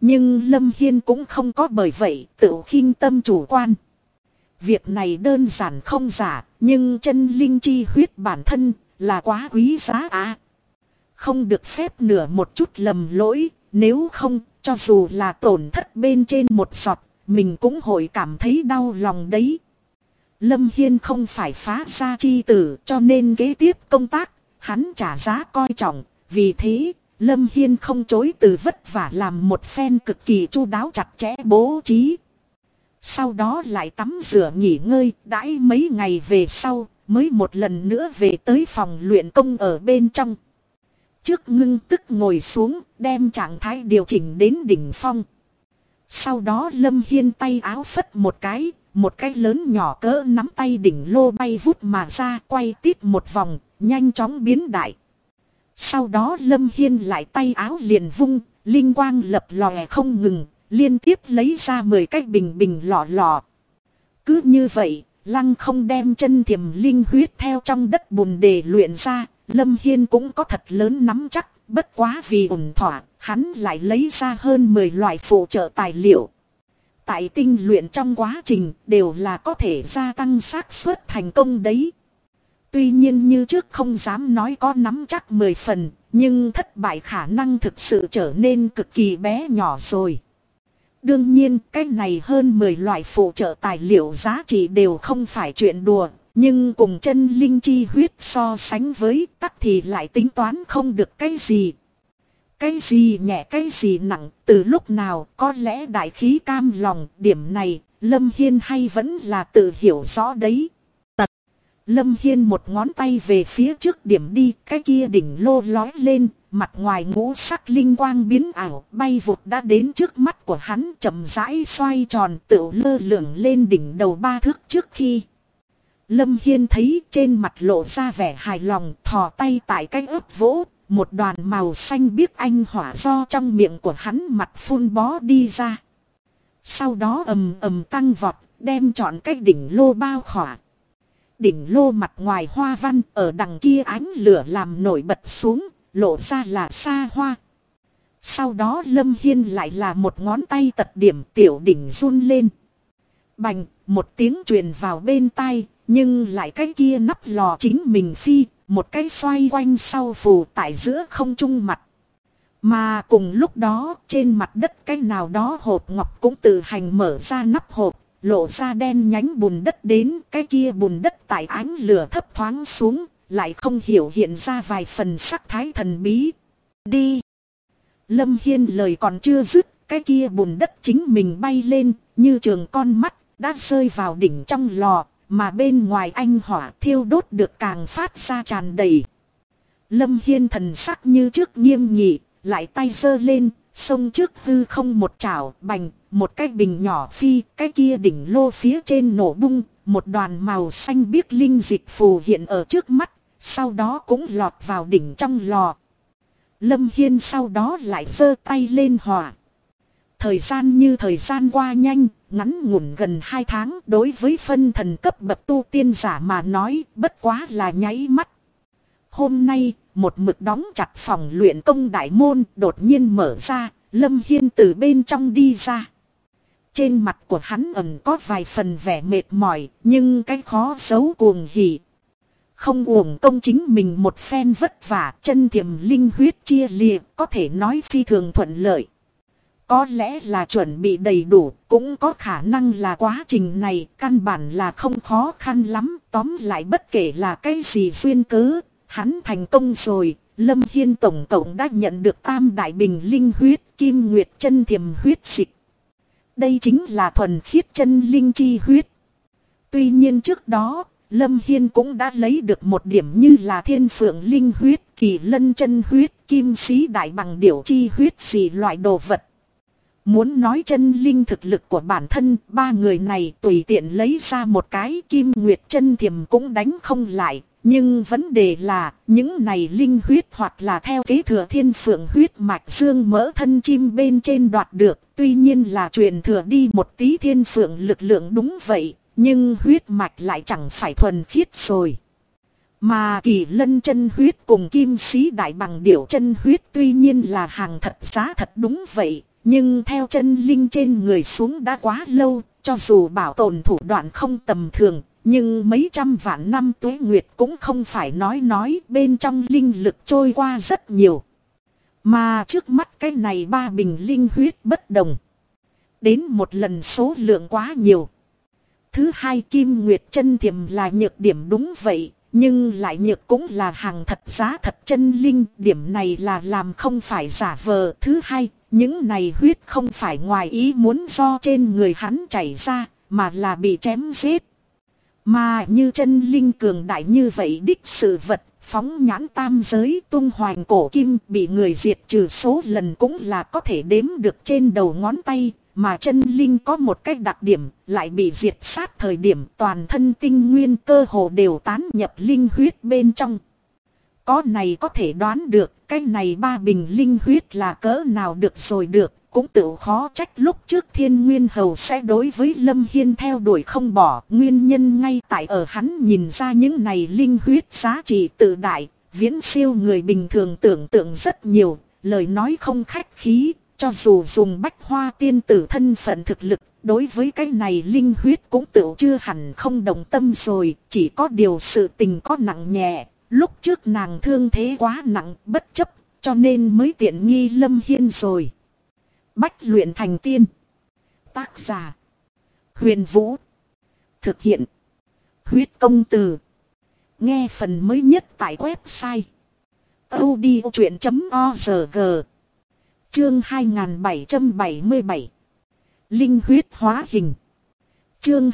Nhưng Lâm Hiên cũng không có bởi vậy tự khinh tâm chủ quan. Việc này đơn giản không giả, nhưng chân linh chi huyết bản thân là quá quý giá à. Không được phép nửa một chút lầm lỗi, nếu không, cho dù là tổn thất bên trên một giọt, mình cũng hội cảm thấy đau lòng đấy. Lâm Hiên không phải phá gia chi tử, cho nên kế tiếp công tác, hắn trả giá coi trọng. Vì thế, Lâm Hiên không chối từ vất vả làm một phen cực kỳ chu đáo chặt chẽ bố trí. Sau đó lại tắm rửa nghỉ ngơi, đãi mấy ngày về sau, mới một lần nữa về tới phòng luyện công ở bên trong. Trước ngưng tức ngồi xuống, đem trạng thái điều chỉnh đến đỉnh phong. Sau đó Lâm Hiên tay áo phất một cái lớn nhỏ cỡ nắm tay đỉnh lô bay vút mà ra, quay tít một vòng, nhanh chóng biến đại. Sau đó Lâm Hiên lại tay áo liền vung, linh quang lập lòe không ngừng, liên tiếp lấy ra 10 cái bình bình lọ lọ. Cứ như vậy, lăng không đem chân thiềm linh huyết theo trong đất bùn để luyện ra, Lâm Hiên cũng có thật lớn nắm chắc, bất quá vì ổn thỏa, hắn lại lấy ra hơn 10 loại phụ trợ tài liệu. Tại tinh luyện trong quá trình đều là có thể gia tăng xác suất thành công đấy. Tuy nhiên như trước không dám nói có nắm chắc 10 phần, nhưng thất bại khả năng thực sự trở nên cực kỳ bé nhỏ rồi. Đương nhiên cái này hơn 10 loại phụ trợ tài liệu giá trị đều không phải chuyện đùa, nhưng cùng chân linh chi huyết so sánh với tắc thì lại tính toán không được cái gì. Cái gì nhẹ cái gì nặng, từ lúc nào có lẽ đại khí cam lòng, điểm này Lâm Hiên hay vẫn là tự hiểu rõ đấy. Lâm Hiên một ngón tay về phía trước điểm đi, cái kia đỉnh lô lói lên, mặt ngoài ngũ sắc linh quang biến ảo, bay vụt đã đến trước mắt của hắn, chậm rãi xoay tròn tựu lơ lửng lên đỉnh đầu 3 thước trước khi. Lâm Hiên thấy trên mặt lộ ra vẻ hài lòng, thò tay tại cái ớp vỗ, một đoàn màu xanh biếc anh hỏa do trong miệng của hắn mặt phun bó đi ra. Sau đó ầm ầm tăng vọt, đem trọn cái đỉnh lô bao khỏa. Đỉnh lô mặt ngoài hoa văn ở đằng kia ánh lửa làm nổi bật xuống, lộ ra là xa hoa. Sau đó Lâm Hiên lại là một ngón tay tật điểm, tiểu đỉnh run lên. Bành, một tiếng truyền vào bên tai, nhưng lại cái kia nắp lò chính mình phi, một cái xoay quanh sau phù tại giữa không trung mặt. Mà cùng lúc đó, trên mặt đất cái nào đó hộp ngọc cũng tự hành mở ra nắp hộp, lộ ra đen nhánh bùn đất đến, cái kia bùn đất tại ánh lửa thấp thoáng xuống, lại không hiểu hiện ra vài phần sắc thái thần bí. Đi! Lâm Hiên lời còn chưa dứt, cái kia bùn đất chính mình bay lên, như trường con mắt, đã rơi vào đỉnh trong lò, mà bên ngoài anh hỏa thiêu đốt được càng phát ra tràn đầy. Lâm Hiên thần sắc như trước nghiêm nghị, lại tay giơ lên, xông trước hư không một chảo, bành, một cái bình nhỏ phi, cái kia đỉnh lô phía trên nổ bung, một đoàn màu xanh biếc linh dịch phù hiện ở trước mắt, sau đó cũng lọt vào đỉnh trong lò. Lâm Hiên sau đó lại giơ tay lên hỏa. Thời gian như thời gian qua nhanh, ngắn ngủn gần 2 tháng, đối với phân thần cấp bậc tu tiên giả mà nói, bất quá là nháy mắt. Hôm nay, một mực đóng chặt phòng luyện công đại môn đột nhiên mở ra, Lâm Hiên từ bên trong đi ra. Trên mặt của hắn ẩn có vài phần vẻ mệt mỏi, nhưng cái khó giấu cuồng hỉ. Không uổng công chính mình một phen vất vả, chân thiềm linh huyết chia lìa, có thể nói phi thường thuận lợi. Có lẽ là chuẩn bị đầy đủ, cũng có khả năng là quá trình này căn bản là không khó khăn lắm. Tóm lại bất kể là cái gì duyên cớ, hắn thành công rồi. Lâm Hiên tổng cộng đã nhận được tam đại bình linh huyết, kim nguyệt chân thiềm huyết dịch. Đây chính là thuần khiết chân linh chi huyết. Tuy nhiên trước đó, Lâm Hiên cũng đã lấy được một điểm như là thiên phượng linh huyết, kỳ lân chân huyết, kim sĩ đại bằng điểu chi huyết gì loại đồ vật. Muốn nói chân linh thực lực của bản thân, ba người này tùy tiện lấy ra một cái kim nguyệt chân thiềm cũng đánh không lại. Nhưng vấn đề là, những này linh huyết hoặc là theo kế thừa thiên phượng huyết mạch dương mỡ thân chim bên trên đoạt được. Tuy nhiên là truyền thừa đi một tí thiên phượng lực lượng đúng vậy, nhưng huyết mạch lại chẳng phải thuần khiết rồi. Mà kỳ lân chân huyết cùng kim sĩ đại bằng điểu chân huyết tuy nhiên là hàng thật giá thật đúng vậy. Nhưng theo chân linh trên người xuống đã quá lâu, cho dù bảo tồn thủ đoạn không tầm thường, nhưng mấy trăm vạn năm tuế nguyệt cũng không phải nói bên trong linh lực trôi qua rất nhiều. Mà trước mắt cái này 3 bình linh huyết bất đồng. Đến một lần số lượng quá nhiều. Thứ hai, Kim Nguyệt chân thiềm là nhược điểm đúng vậy, nhưng lại nhược cũng là hàng thật giá thật chân linh, điểm này là làm không phải giả vờ. Thứ hai, những này huyết không phải ngoài ý muốn do trên người hắn chảy ra, mà là bị chém giết. Mà như chân linh cường đại như vậy đích sự vật, phóng nhãn tam giới tung hoành cổ kim bị người diệt trừ số lần cũng là có thể đếm được trên đầu ngón tay. Mà chân linh có một cách đặc điểm, lại bị diệt sát thời điểm toàn thân tinh nguyên cơ hồ đều tán nhập linh huyết bên trong. Có này có thể đoán được, cái này 3 bình linh huyết là cỡ nào được rồi được, cũng tự khó trách lúc trước Thiên Nguyên Hầu sẽ đối với Lâm Hiên theo đuổi không bỏ. Nguyên nhân ngay tại ở hắn nhìn ra những này linh huyết giá trị tự đại, viễn siêu người bình thường tưởng tượng rất nhiều, lời nói không khách khí. Cho dù dùng Bách Hoa tiên tử thân phận thực lực, đối với cái này linh huyết cũng tự chưa hẳn không đồng tâm rồi, chỉ có điều sự tình có nặng nhẹ, lúc trước nàng thương thế quá nặng bất chấp, cho nên mới tiện nghi Lâm Hiên rồi. Bách luyện thành tiên. Tác giả: Huyền Vũ. Thực hiện: Huyết Công Từ. Nghe phần mới nhất tại website audiochuyện.org. Chương 2777. Linh huyết hóa hình. Chương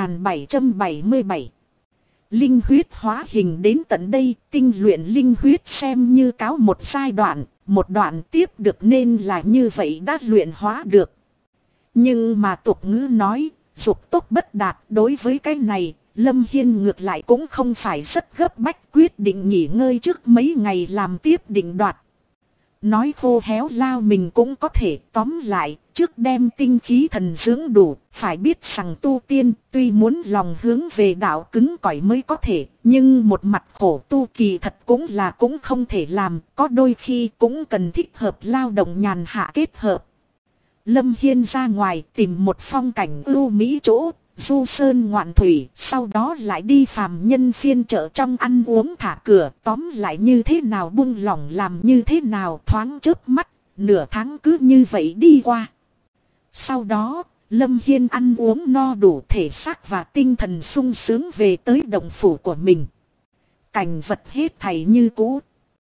2777. Linh huyết hóa hình. Đến tận đây, tinh luyện linh huyết xem như cáo một giai đoạn, một đoạn tiếp được nên là như vậy đã luyện hóa được. Nhưng mà tục ngữ nói, dục tốc bất đạt, đối với cái này, Lâm Hiên ngược lại cũng không phải rất gấp bách, quyết định nghỉ ngơi trước mấy ngày làm tiếp định đoạt. Nói khô héo lao mình cũng có thể, tóm lại, trước đem tinh khí thần dưỡng đủ, phải biết rằng tu tiên, tuy muốn lòng hướng về đạo cứng cỏi mới có thể, nhưng một mặt khổ tu kỳ thật cũng không thể làm, có đôi khi cũng cần thích hợp lao động nhàn hạ kết hợp. Lâm Hiên ra ngoài tìm một phong cảnh ưu mỹ chỗ, du sơn ngoạn thủy, sau đó lại đi phàm nhân phiên chợ trong ăn uống thả cửa, tóm lại như thế nào buông lỏng làm như thế nào, thoáng chớp mắt, nửa tháng cứ như vậy đi qua. Sau đó, Lâm Hiên ăn uống no đủ, thể xác và tinh thần sung sướng về tới động phủ của mình. Cảnh vật hết thảy như cũ,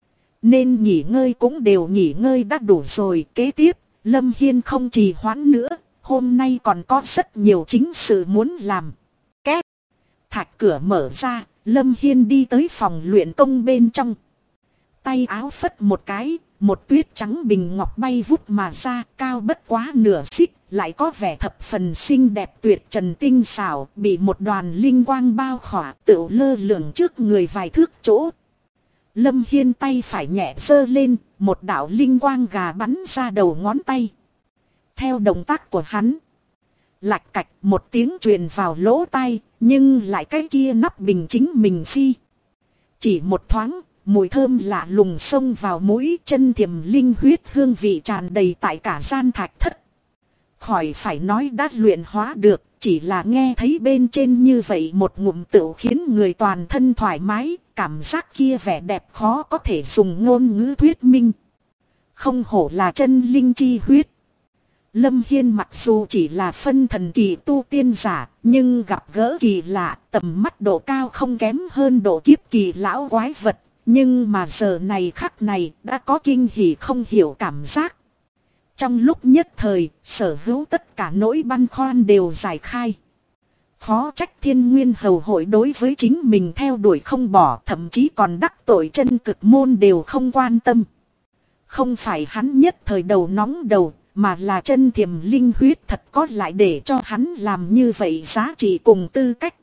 nên nghỉ ngơi cũng đều nghỉ ngơi đã đủ rồi. Kế tiếp, Lâm Hiên không trì hoãn nữa. Hôm nay còn có rất nhiều chính sự muốn làm. Két. Thạch cửa mở ra, Lâm Hiên đi tới phòng luyện công bên trong. Tay áo phất một cái, một tuyết trắng bình ngọc bay vút mà ra, cao bất quá nửa xích, lại có vẻ thập phần xinh đẹp tuyệt trần tinh xảo, bị một đoàn linh quang bao khỏa, tựu lơ lửng trước người vài thước chỗ. Lâm Hiên tay phải nhẹ giơ lên, một đạo linh quang gà bắn ra đầu ngón tay. Theo động tác của hắn, lạch cạch một tiếng truyền vào lỗ tai, nhưng lại cái kia nắp bình chính mình phi. Chỉ một thoáng, mùi thơm lạ lùng xông vào mũi, chân thiềm linh huyết hương vị tràn đầy tại cả gian thạch thất. Khỏi phải nói đã luyện hóa được, chỉ là nghe thấy bên trên như vậy một ngụm tựu khiến người toàn thân thoải mái, cảm giác kia vẻ đẹp khó có thể dùng ngôn ngữ thuyết minh. Không hổ là chân linh chi huyết. Lâm Hiên mặc dù chỉ là phân thần kỳ tu tiên giả, nhưng gặp gỡ kỳ lạ, tầm mắt độ cao không kém hơn độ kiếp kỳ lão quái vật. Nhưng mà giờ này khắc này đã có kinh hỉ không hiểu cảm giác. Trong lúc nhất thời, sở hữu tất cả nỗi băn khoăn đều giải khai. Khó trách Thiên Nguyên Hầu hội đối với chính mình theo đuổi không bỏ, thậm chí còn đắc tội chân cực môn đều không quan tâm. Không phải hắn nhất thời đầu nóng đầu, mà là chân thiềm linh huyết thật có lại để cho hắn làm như vậy giá trị cùng tư cách.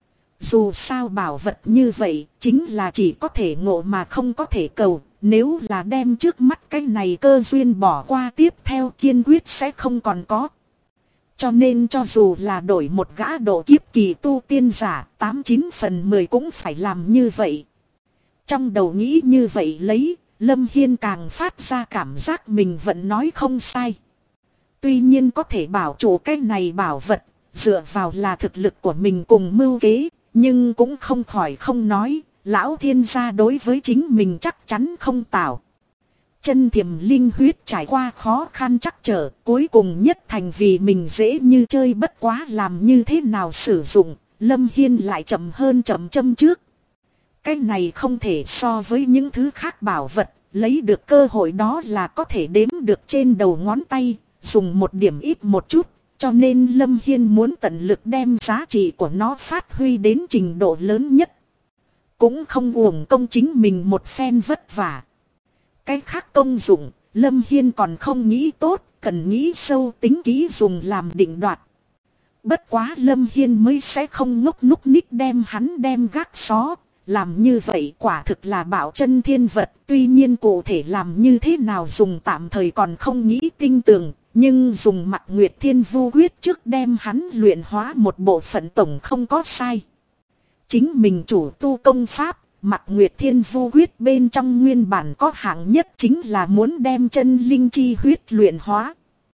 Dù sao bảo vật như vậy, chính là chỉ có thể ngộ mà không có thể cầu. Nếu là đem trước mắt cái này cơ duyên bỏ qua, tiếp theo kiên quyết sẽ không còn có. Cho nên cho dù là đổi một gã độ kiếp kỳ tu tiên giả, 89 phần 10 cũng phải làm như vậy. Trong đầu nghĩ như vậy lấy, Lâm Hiên càng phát ra cảm giác mình vẫn nói không sai. tuy nhiên có thể bảo chủ cái này bảo vật, dựa vào là thực lực của mình cùng mưu kế, nhưng cũng không khỏi không nói, lão thiên gia đối với chính mình chắc chắn không tảo. Chân thiềm linh huyết trải qua khó khăn chắc trở, cuối cùng nhất thành vì mình dễ như chơi, bất quá làm như thế nào sử dụng, Lâm Hiên lại chậm hơn chậm châm trước. Cái này không thể so với những thứ khác bảo vật, lấy được cơ hội đó là có thể đếm được trên đầu ngón tay, dùng một điểm ít một chút, cho nên Lâm Hiên muốn tận lực đem giá trị của nó phát huy đến trình độ lớn nhất. Cũng không uổng công chính mình một phen vất vả. Cái khác công dụng, Lâm Hiên còn không nghĩ tốt, cần nghĩ sâu tính kỹ dùng làm định đoạt. Bất quá Lâm Hiên mới sẽ không ngốc núc ních đem hắn đem gác xó. Làm như vậy quả thực là bảo chân thiên vật, tuy nhiên cụ thể làm như thế nào dùng tạm thời còn không nghĩ tinh tường, nhưng dùng Mạc Nguyệt Thiên Vu Quyết trước đem hắn luyện hóa một bộ phận tổng không có sai. Chính mình chủ tu công pháp, Mạc Nguyệt Thiên Vu Quyết bên trong nguyên bản có hạng nhất chính là muốn đem chân linh chi huyết luyện hóa.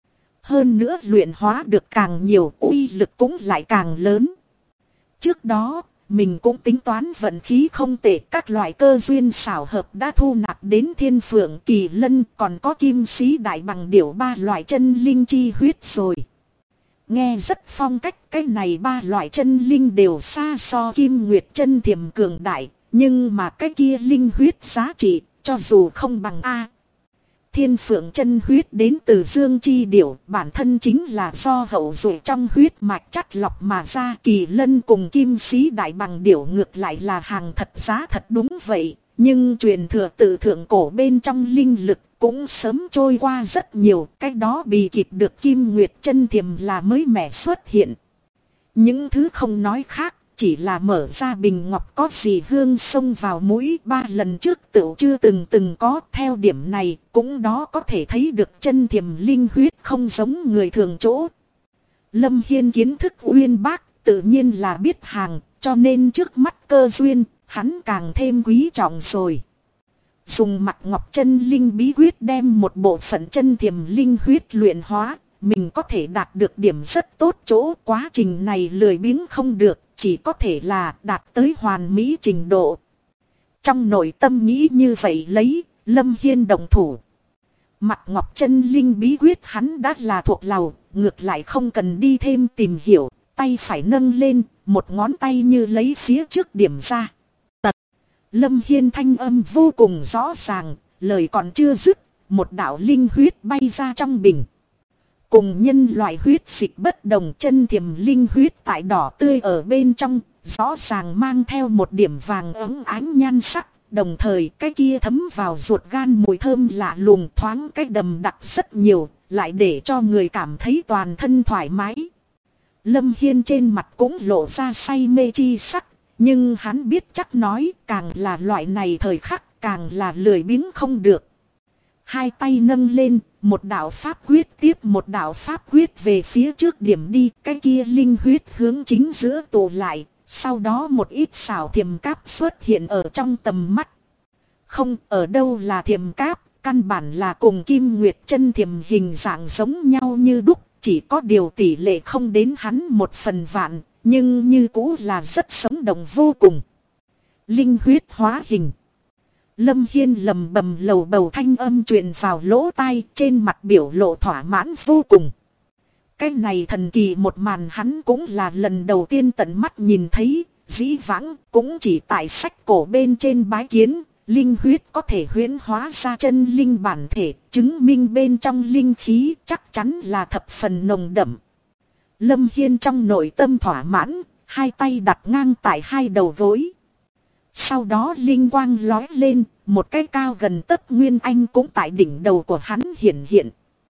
Hơn nữa luyện hóa được càng nhiều, uy lực cũng lại càng lớn. Trước đó, mình cũng tính toán vận khí không tệ, các loại cơ duyên xảo hợp đã thu nạp đến Thiên Phượng Kỳ Lân, còn có Kim Sĩ Đại Bằng Điểu 3 loại chân linh chi huyết rồi. Nghe rất phong cách, cái này 3 loại chân linh đều xa so Kim Nguyệt chân thiềm cường đại, nhưng mà cái kia linh huyết giá trị, cho dù không bằng A. Thiên Phượng chân huyết đến từ Dương Chi Điểu, bản thân chính là do hậu duệ trong huyết mạch chắt lọc mà ra. Kỳ Lân cùng Kim Sĩ Đại Bằng Điểu ngược lại là hàng thật giá thật đúng vậy, nhưng truyền thừa từ thượng cổ bên trong linh lực cũng sớm trôi qua rất nhiều, cái đó bị kịp được Kim Nguyệt chân thiềm là mới mẻ xuất hiện. Những thứ không nói khác, chỉ là mở ra bình ngọc có gì hương xông vào mũi, 3 lần trước tựu chưa từng có. Theo điểm này cũng đó có thể thấy được chân thiềm linh huyết không giống người thường chỗ. Lâm Hiên kiến thức uyên bác, tự nhiên là biết hàng, cho nên trước mắt cơ duyên, hắn càng thêm quý trọng rồi. Dùng Mạc Ngọc chân linh bí quyết đem một bộ phận chân thiềm linh huyết luyện hóa, mình có thể đạt được điểm rất tốt chỗ. Quá trình này lười biếng không được, chỉ có thể là đạt tới hoàn mỹ trình độ. Trong nội tâm nghĩ như vậy lấy, Lâm Hiên động thủ. Mạc Ngọc chân linh bí quyết hắn đã là thuộc lòng, ngược lại không cần đi thêm tìm hiểu, tay phải nâng lên, một ngón tay như lấy phía trước điểm ra. Tật. Lâm Hiên thanh âm vô cùng rõ ràng, lời còn chưa dứt, một đạo linh huyết bay ra trong bình. Cùng nhân loại huyết dịch bất đồng, chân thiềm linh huyết tại đỏ tươi ở bên trong, rõ ràng mang theo một điểm vàng óng ánh nhan sắc, đồng thời cái kia thấm vào ruột gan mùi thơm lạ lùng thoáng cái đầm đặc rất nhiều, lại để cho người cảm thấy toàn thân thoải mái. Lâm Hiên trên mặt cũng lộ ra say mê chi sắc, nhưng hắn biết chắc nói càng là loại này thời khắc càng là lười biếng không được. Hai tay nâng lên, một đạo pháp quyết tiếp một đạo pháp quyết về phía trước điểm đi, cái kia linh huyết hướng chính giữa tụ lại, sau đó một ít xảo thiềm cáp xuất hiện ở trong tầm mắt. Không, ở đâu là thiềm cáp, căn bản là cùng Kim Nguyệt chân thiềm hình dạng giống nhau như đúc, chỉ có điều tỷ lệ không đến hắn 1/1000, nhưng như cũ là rất sống động vô cùng. Linh huyết hóa hình. Lâm Hiên lầm bầm lầu bầu thanh âm truyền vào lỗ tai, trên mặt biểu lộ thỏa mãn vô cùng. Cái này thần kỳ một màn hắn cũng là lần đầu tiên tận mắt nhìn thấy, dĩ vãng cũng chỉ tại sách cổ bên trên bái kiến, linh huyết có thể huyễn hóa ra chân linh bản thể, chứng minh bên trong linh khí chắc chắn là thập phần nồng đậm. Lâm Hiên trong nội tâm thỏa mãn, hai tay đặt ngang tại hai đầu gối. Sau đó linh quang lói lên, một cái cao gần tấc nguyên anh cũng tại đỉnh đầu của hắn hiện hiện.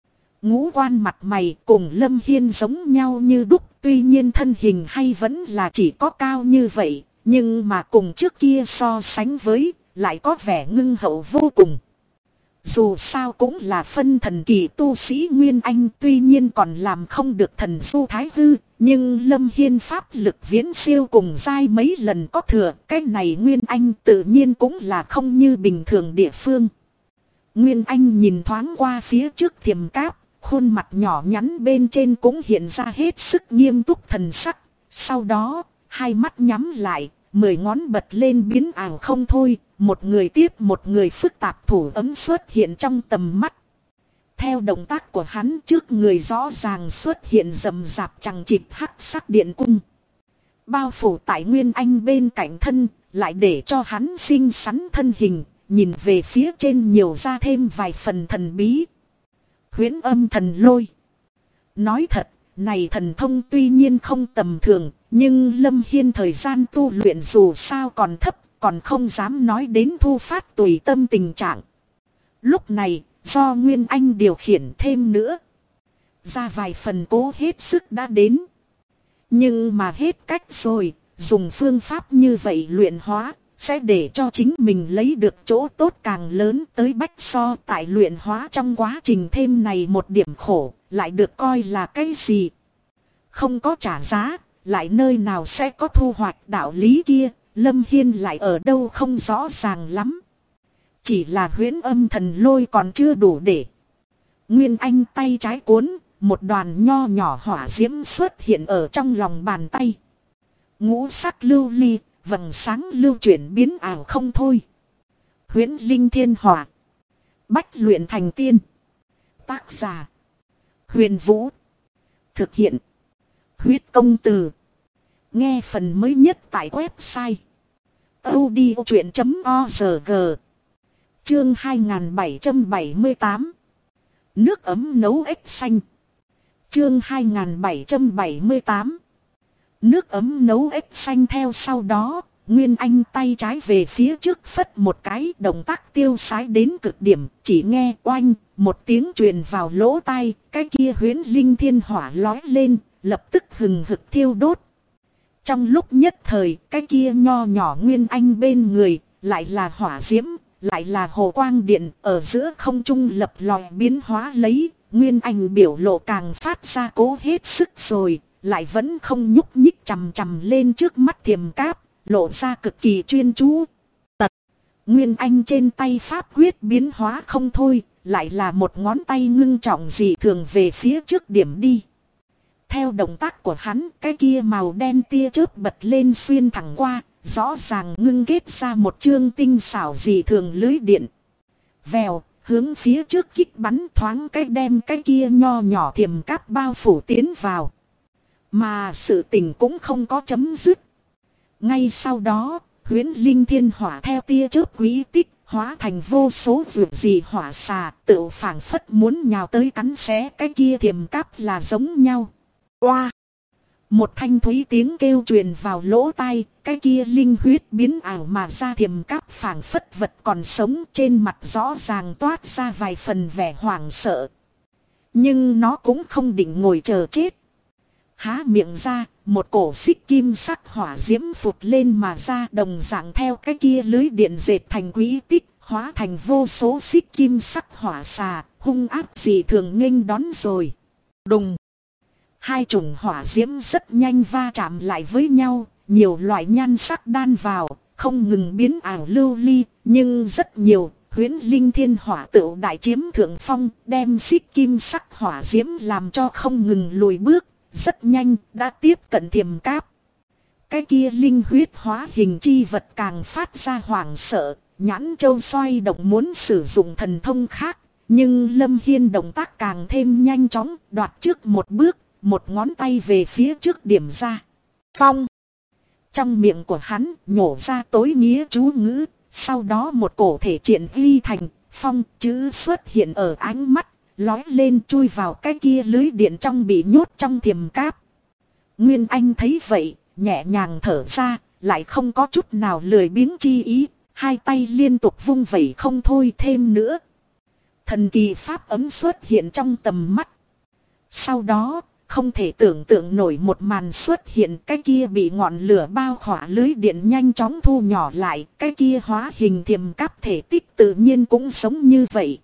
Ngũ quan mặt mày cùng Lâm Hiên giống nhau như đúc, tuy nhiên thân hình hay vẫn là chỉ có cao như vậy, nhưng mà cùng trước kia so sánh với, lại có vẻ ngưng hậu vô cùng. Dù sao cũng là phân thần kỳ tu sĩ Nguyên Anh, tuy nhiên còn làm không được thần du thái hư, nhưng Lâm Hiên pháp lực viễn siêu cùng giai mấy lần có thừa, cái này Nguyên Anh tự nhiên cũng là không như bình thường địa phương. Nguyên Anh nhìn thoáng qua phía trước thiềm cáp, Khuôn mặt nhỏ nhắn bên trên cũng hiện ra hết sức nghiêm túc thần sắc. Sau đó, hai mắt nhắm lại, 10 ngón bật lên biến ảo không thôi. Một người tiếp một người phức tạp thủ ấm xuất hiện trong tầm mắt. Theo động tác của hắn, trước người rõ ràng xuất hiện rầm rạp chằng chịt hắc sắc điện cung. Bao phủ tại Nguyên Anh bên cạnh thân, lại để cho hắn xinh xắn thân hình, nhìn về phía trên nhiều ra thêm vài phần thần bí. Huyễn âm thần lôi. Nói thật, này thần thông tuy nhiên không tầm thường, nhưng Lâm Hiên thời gian tu luyện dù sao còn thấp, còn không dám nói đến thu phát tùy tâm tình trạng. Lúc này, do Nguyên Anh điều khiển thêm nữa, ra vài phần cố hết sức đã đến. Nhưng mà hết cách rồi, dùng phương pháp như vậy luyện hóa, sẽ để cho chính mình lấy được chỗ tốt càng lớn tới bách so. Tại luyện hóa trong quá trình thêm này một điểm khổ, lại được coi là cái gì? Không có trả giá, lại nơi nào sẽ có thu hoạch đạo lý kia, Lâm Hiên lại ở đâu không rõ ràng lắm. Chỉ là huyễn âm thần lôi còn chưa đủ để. Nguyên Anh tay trái cuốn, một đoàn nho nhỏ hỏa diễm xuất hiện ở trong lòng bàn tay. Ngũ sắc lưu ly, vầng sáng lưu chuyển biến ảo không thôi. Huyễn linh thiên hỏa. Bách luyện thành tiên. Tác giả: Huyền Vũ. Thực hiện: Huyết Công Từ. Nghe phần mới nhất tại website audiochuyện.org. Chương 2778. Nước ấm nấu ếch xanh. Chương 2778. Nước ấm nấu ếch xanh. Theo sau đó, Nguyên Anh tay trái về phía trước phất một cái, động tác tiêu sái đến cực điểm, chỉ nghe oanh, một tiếng truyền vào lỗ tai, cái kia huyễn linh thiên hỏa lói lên, lập tức hừng hực thiêu đốt. Trong lúc nhất thời, cái kia nho nhỏ Nguyên Anh bên người, lại là hỏa diễm, lại là hồ quang điện, ở giữa không trung lập lòi biến hóa lấy. Nguyên Anh biểu lộ càng phát ra cố hết sức rồi, lại vẫn không nhúc nhích, chằm chằm lên trước mắt Thiềm Cáp, lộ ra cực kỳ chuyên chú. Tật. Nguyên Anh trên tay pháp quyết biến hóa không thôi, lại là một ngón tay ngưng trọng dị thường về phía trước điểm đi. Theo động tác của hắn, cái kia màu đen tia chớp bật lên xuyên thẳng qua, rõ ràng ngưng kết ra một chương tinh xảo dị thường lưới điện. Vèo, hướng phía trước kích bắn, thoáng cái đem cái kia nho nhỏ Thiềm Cáp bao phủ tiến vào. Mà sự tình cũng không có chấm dứt. Ngay sau đó, huyễn linh thiên hỏa theo tia chớp quý tích, hóa thành vô số vượt dị hỏa xà, tự phảng phất muốn nhào tới cắn xé cái kia Thiềm Cáp là giống nhau. Oa! Một thanh thúy tiếng kêu truyền vào lỗ tai, cái kia linh huyết biến ảo mà ra Thiềm Cáp phảng phất vật còn sống, trên mặt rõ ràng toát ra vài phần vẻ hoảng sợ. Nhưng nó cũng không định ngồi chờ chết. Há miệng ra, một cổ xích kim sắc hỏa diễm phụt lên mà ra, đồng dạng theo cái kia lưới điện dệt thành quý tích, hóa thành vô số xích kim sắc hỏa xà, hung ác dị thường nghênh đón rồi. Đùng! Hai chủng hỏa diễm rất nhanh va chạm lại với nhau, nhiều loại nhan sắc đan vào, không ngừng biến ảo lưu ly, nhưng rất nhiều, huyễn linh thiên hỏa tựu đại chiếm thượng phong, đem xích kim sắc hỏa diễm làm cho không ngừng lùi bước, rất nhanh đã tiếp cận Thiềm Cáp. Cái kia linh huyết hóa hình chi vật càng phát ra hoảng sợ, nhãn châu xoay động muốn sử dụng thần thông khác, nhưng Lâm Hiên động tác càng thêm nhanh chóng, đoạt trước một bước, một ngón tay về phía trước điểm ra. Phong! Trong miệng của hắn nhổ ra tối nghĩa chú ngữ, sau đó một cổ thể triển ghi thành phong chữ xuất hiện ở ánh mắt, lói lên chui vào cái kia lưới điện trong bị nhốt trong Thiềm Cáp. Nguyên Anh thấy vậy, nhẹ nhàng thở ra, lại không có chút nào lười biếng chi ý, hai tay liên tục vung vẩy không thôi thêm nữa. Thần kỳ pháp ấm xuất hiện trong tầm mắt. Sau đó, không thể tưởng tượng nổi một màn xuất hiện, cái kia bị ngọn lửa bao khỏa lưới điện nhanh chóng thu nhỏ lại, cái kia hóa hình Thiềm Cáp thể tích tự nhiên cũng giống như vậy.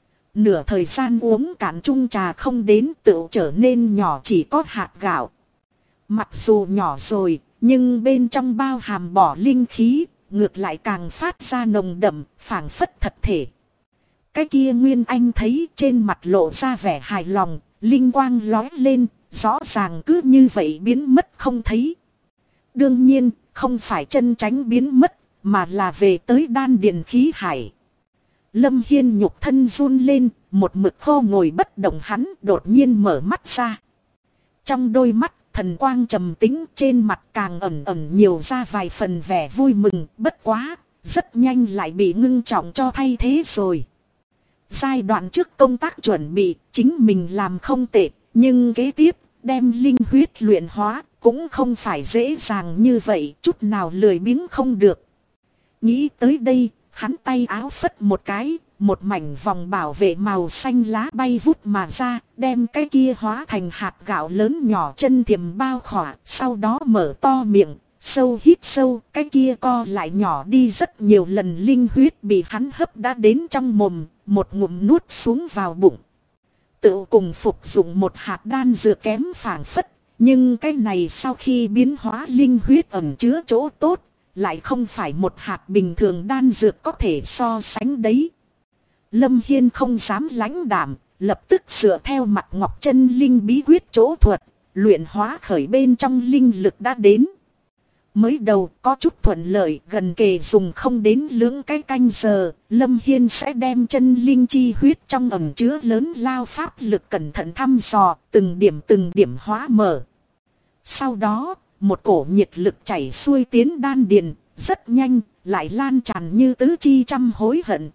Nửa thời gian uống cạn chung trà không đến, tựu trở nên nhỏ chỉ có hạt gạo. Mặc dù nhỏ rồi, nhưng bên trong bao hàm bỏ linh khí, ngược lại càng phát ra nồng đậm, phảng phất thật thể. Cái kia Nguyên Anh thấy trên mặt lộ ra vẻ hài lòng, linh quang lói lên, rõ ràng cứ như vậy biến mất không thấy. Đương nhiên, không phải chân tránh biến mất, mà là về tới đan điền khí hải. Lâm Hiên nhục thân run lên, một mực khô ngồi bất động, hắn đột nhiên mở mắt ra. Trong đôi mắt, thần quang trầm tĩnh, trên mặt càng ẩn ẩn nhiều ra vài phần vẻ vui mừng, bất quá, rất nhanh lại bị ngưng trọng cho thay thế rồi. Giai đoạn trước công tác chuẩn bị, chính mình làm không tệ, nhưng kế tiếp, đem linh huyết luyện hóa, cũng không phải dễ dàng như vậy, chút nào lười biếng không được. Nghĩ tới đây, hắn tay áo phất một cái, một mảnh vòng bảo vệ màu xanh lá bay vút mà ra, đem cái kia hóa thành hạt gạo lớn nhỏ chân thiềm bao khỏa, sau đó mở to miệng, sâu hít sâu, cái kia co lại nhỏ đi rất nhiều lần, linh huyết bị hắn hấp đã đến trong mồm, một ngụm nuốt xuống vào bụng. Tự cùng phục dụng một hạt đan dược kém phảng phất, nhưng cái này sau khi biến hóa linh huyết ẩn chứa chỗ tốt, lại không phải một hạt bình thường đan dược có thể so sánh đấy. Lâm Hiên không dám lãnh đạm, lập tức dựa theo mặt ngọc chân linh bí quyết chỗ thuật, luyện hóa khởi bên trong linh lực đã đến. Mới đầu có chút thuận lợi, gần kề dùng không đến lưỡng cái canh giờ, Lâm Hiên sẽ đem chân linh chi huyết trong ẩn chứa lớn lao pháp lực cẩn thận thăm dò, từng điểm hóa mở. Sau đó, một cổ nhiệt lực chảy xuôi tiến đan điền, rất nhanh, lại lan tràn như tứ chi trăm hối hận.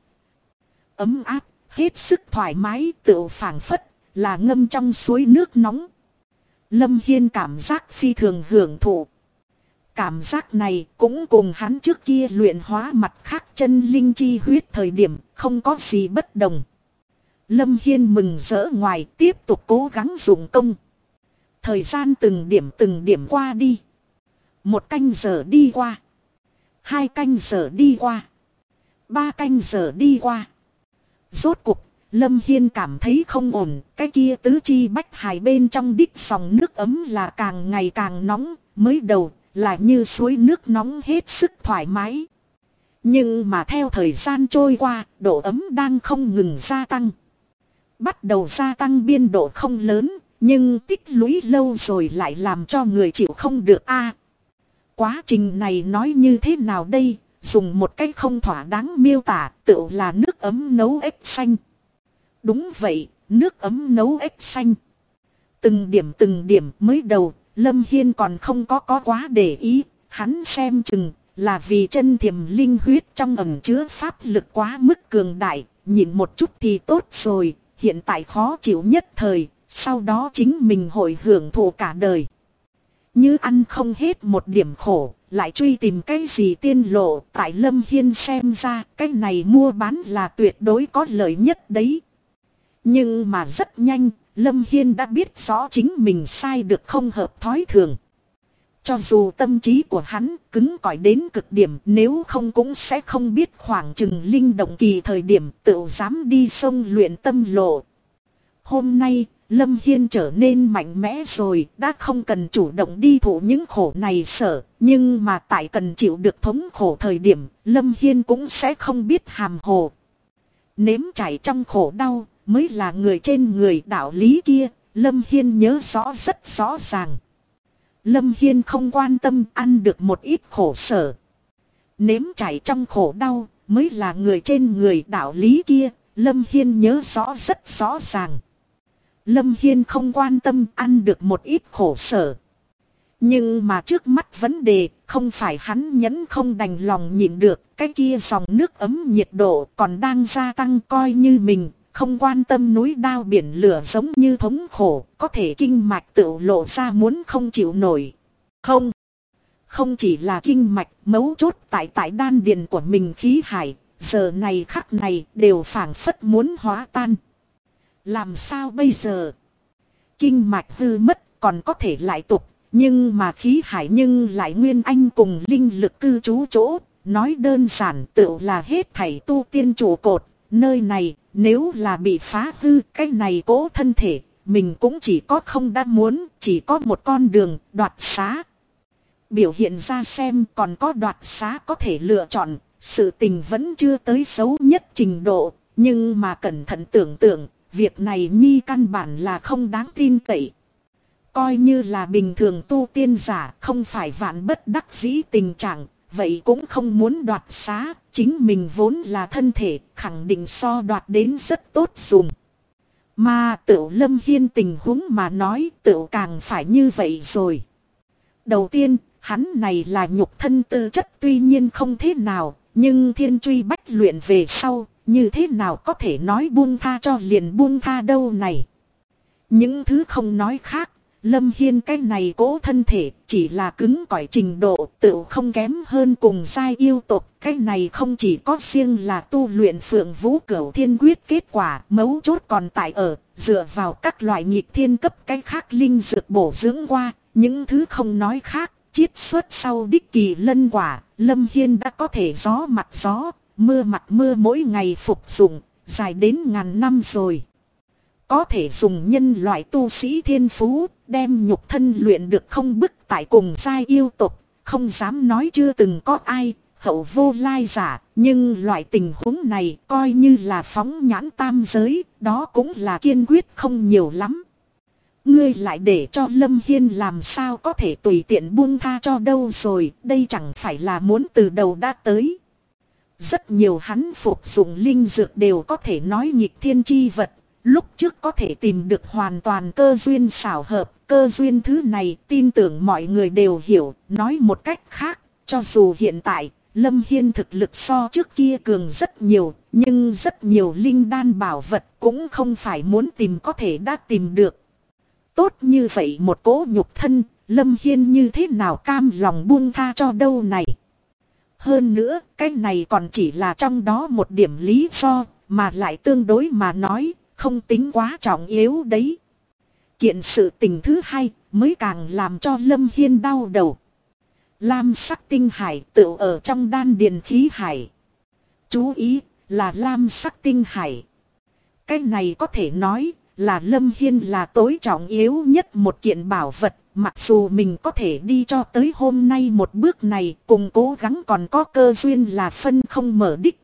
Ấm áp, hết sức thoải mái, tựu phảng phất, là ngâm trong suối nước nóng. Lâm Hiên cảm giác phi thường hưởng thụ. Cảm giác này cũng cùng hắn trước kia luyện hóa mặt khác chân linh chi huyết thời điểm không có gì bất đồng. Lâm Hiên mừng rỡ ngoài, tiếp tục cố gắng dụng công. Thời gian từng điểm qua đi. 1 canh giờ đi qua. 2 canh giờ đi qua. 3 canh giờ đi qua. Rốt cuộc, Lâm Hiên cảm thấy không ổn, cái kia tứ chi bách hải bên trong đích dòng nước ấm là càng ngày càng nóng, mới đầu là như suối nước nóng hết sức thoải mái. Nhưng mà theo thời gian trôi qua, độ ấm đang không ngừng gia tăng. Bắt đầu gia tăng biên độ không lớn, nhưng tích lũy lâu rồi lại làm cho người chịu không được a. Quá trình này nói như thế nào đây, dùng một cách không thỏa đáng miêu tả, tựu là nước ấm nấu ếch xanh. Đúng vậy, nước ấm nấu ếch xanh. Từng điểm mới đầu, Lâm Hiên còn không có quá để ý, hắn xem chừng là vì chân thiềm linh huyết trong ẩn chứa pháp lực quá mức cường đại, nhìn một chút thì tốt rồi, hiện tại khó chịu nhất thời, sau đó chính mình hội hưởng thụ cả đời. Như ăn không hết một điểm khổ, lại truy tìm cái gì tiên lộ, tại Lâm Hiên xem ra cái này mua bán là tuyệt đối có lợi nhất đấy. Nhưng mà rất nhanh, Lâm Hiên đã biết rõ chính mình sai được không hợp thói thường. Cho dù tâm trí của hắn cứng cỏi đến cực điểm, nếu không cũng sẽ không biết khoảng chừng linh động kỳ thời điểm tự dám đi sông luyện tâm lộ. Hôm nay, Lâm Hiên trở nên mạnh mẽ rồi, đã không cần chủ động đi thụ những khổ này sở, nhưng mà tại cần chịu được thống khổ thời điểm, Lâm Hiên cũng sẽ không biết hàm hồ. Nếm trải trong khổ đau, mới là người trên người đạo lý kia, Lâm Hiên nhớ rõ rất rõ ràng. Lâm Hiên không quan tâm ăn được một ít khổ sở. Nếm trải trong khổ đau, mới là người trên người đạo lý kia, Lâm Hiên nhớ rõ rất rõ ràng. Lâm Hiên không quan tâm ăn được một ít khổ sở. Nhưng mà trước mắt vấn đề không phải hắn nhẫn không đành lòng nhịn được, cái kia dòng nước ấm nhiệt độ còn đang gia tăng, coi như mình không quan tâm núi đao biển lửa giống như thống khổ, có thể kinh mạch tự lộ ra muốn không chịu nổi. Không chỉ là kinh mạch, mấu chốt tại đan điền của mình khí hải, giờ này khắc này đều phảng phất muốn hóa tan. Làm sao bây giờ? Kinh mạch hư mất còn có thể lại tục, nhưng mà khí hải nhưng lại nguyên anh cùng linh lực cư trú chỗ, nói đơn giản tự là hết thảy tu tiên trụ cột. Nơi này nếu là bị phá hư, cái này cố thân thể, mình cũng chỉ có không đã muốn, chỉ có một con đường, đoạt xá. Biểu hiện ra xem còn có đoạt xá có thể lựa chọn, sự tình vẫn chưa tới xấu nhất trình độ, Nhưng mà cẩn thận tưởng tượng, việc này nhi căn bản là không đáng tin cậy. Coi như là bình thường tu tiên giả, không phải vạn bất đắc dĩ tình trạng, vậy cũng không muốn đoạt xá. Chính mình vốn là thân thể, khẳng định so đoạt đến rất tốt dùng. Mà Tựu Lâm Hiên tình huống mà nói, tựu càng phải như vậy rồi. Đầu tiên, hắn này là nhục thân tư chất tuy nhiên không thế nào, nhưng thiên truy bách luyện về sau, như thế nào có thể nói buông tha cho liền buông tha đâu này. Những thứ không nói khác, Lâm Hiên cái này cố thân thể chỉ là cứng cỏi trình độ tựu không kém hơn cùng giai yêu tộc. Cái này không chỉ có riêng là tu luyện Phượng Vũ Cửu Thiên Quyết kết quả, mấu chốt còn tại ở, dựa vào các loại nghịch thiên cấp cái khác linh dược bổ dưỡng qua, những thứ không nói khác, chiết xuất sau đích kỳ lân quả, Lâm Hiên đã có thể gió mặt gió, mưa mặt mưa mỗi ngày phục dụng, dài đến ngàn năm rồi. Có thể dùng nhân loại tu sĩ thiên phú, đem nhục thân luyện được không bức tại cùng giai yêu tộc, không dám nói chưa từng có ai, hậu vô lai giả, nhưng loại tình huống này coi như là phóng nhãn tam giới, đó cũng là kiên quyết không nhiều lắm. Ngươi lại để cho Lâm Hiên làm sao có thể tùy tiện buông tha cho đâu rồi, đây chẳng phải là muốn từ đầu đã tới. Rất nhiều hắn phục dụng linh dược đều có thể nói nghịch thiên chi vật. Lúc trước có thể tìm được hoàn toàn cơ duyên xảo hợp, cơ duyên thứ này tin tưởng mọi người đều hiểu, nói một cách khác, cho dù hiện tại, Lâm Hiên thực lực so trước kia cường rất nhiều, nhưng rất nhiều linh đan bảo vật cũng không phải muốn tìm có thể đã tìm được. Tốt như vậy một cỗ nhục thân, Lâm Hiên như thế nào cam lòng buông tha cho đâu này. Hơn nữa, cái này còn chỉ là trong đó một điểm lý do, mà lại tương đối mà nói, không tính quá trọng yếu đấy. Kiện sự tình thứ hai mới càng làm cho Lâm Hiên đau đầu. Lam sắc tinh hải tựu ở trong đan điền khí hải. Chú ý là lam sắc tinh hải. Cái này có thể nói là Lâm Hiên là tối trọng yếu nhất một kiện bảo vật. Mặc dù mình có thể đi cho tới hôm nay một bước này, cùng cố gắng còn có cơ duyên là phân không mở đích.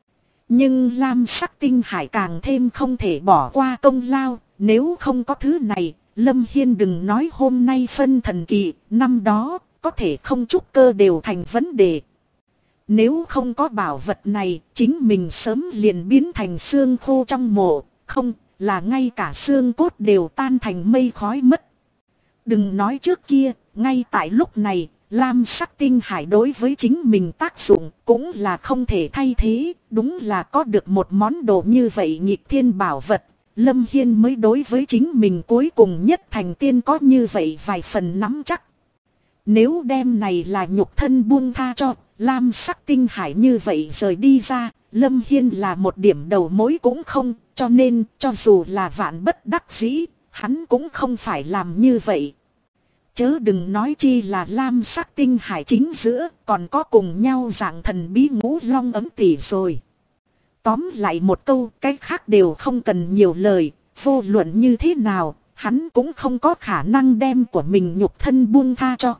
Nhưng lam sắc tinh hải càng thêm không thể bỏ qua công lao, nếu không có thứ này, Lâm Hiên đừng nói hôm nay phân thần kỳ, năm đó, có thể không trúc cơ đều thành vấn đề. Nếu không có bảo vật này, chính mình sớm liền biến thành xương khô trong mộ, không, là ngay cả xương cốt đều tan thành mây khói mất. Đừng nói trước kia, ngay tại lúc này, lam sắc tinh hải đối với chính mình tác dụng cũng là không thể thay thế, đúng là có được một món đồ như vậy nghịch thiên bảo vật, Lâm Hiên mới đối với chính mình cuối cùng nhất thành tiên có như vậy vài phần nắm chắc. Nếu đem này là nhục thân buông tha cho, lam sắc tinh hải như vậy rời đi ra, Lâm Hiên là một điểm đầu mối cũng không, cho nên cho dù là vạn bất đắc dĩ, hắn cũng không phải làm như vậy. Chớ đừng nói chi là lam sắc tinh hải chính giữa, còn có cùng nhau dạng thần bí ngũ long ấm tỷ rồi. Tóm lại một câu, cái khác đều không cần nhiều lời, vô luận như thế nào, hắn cũng không có khả năng đem của mình nhục thân buông tha cho.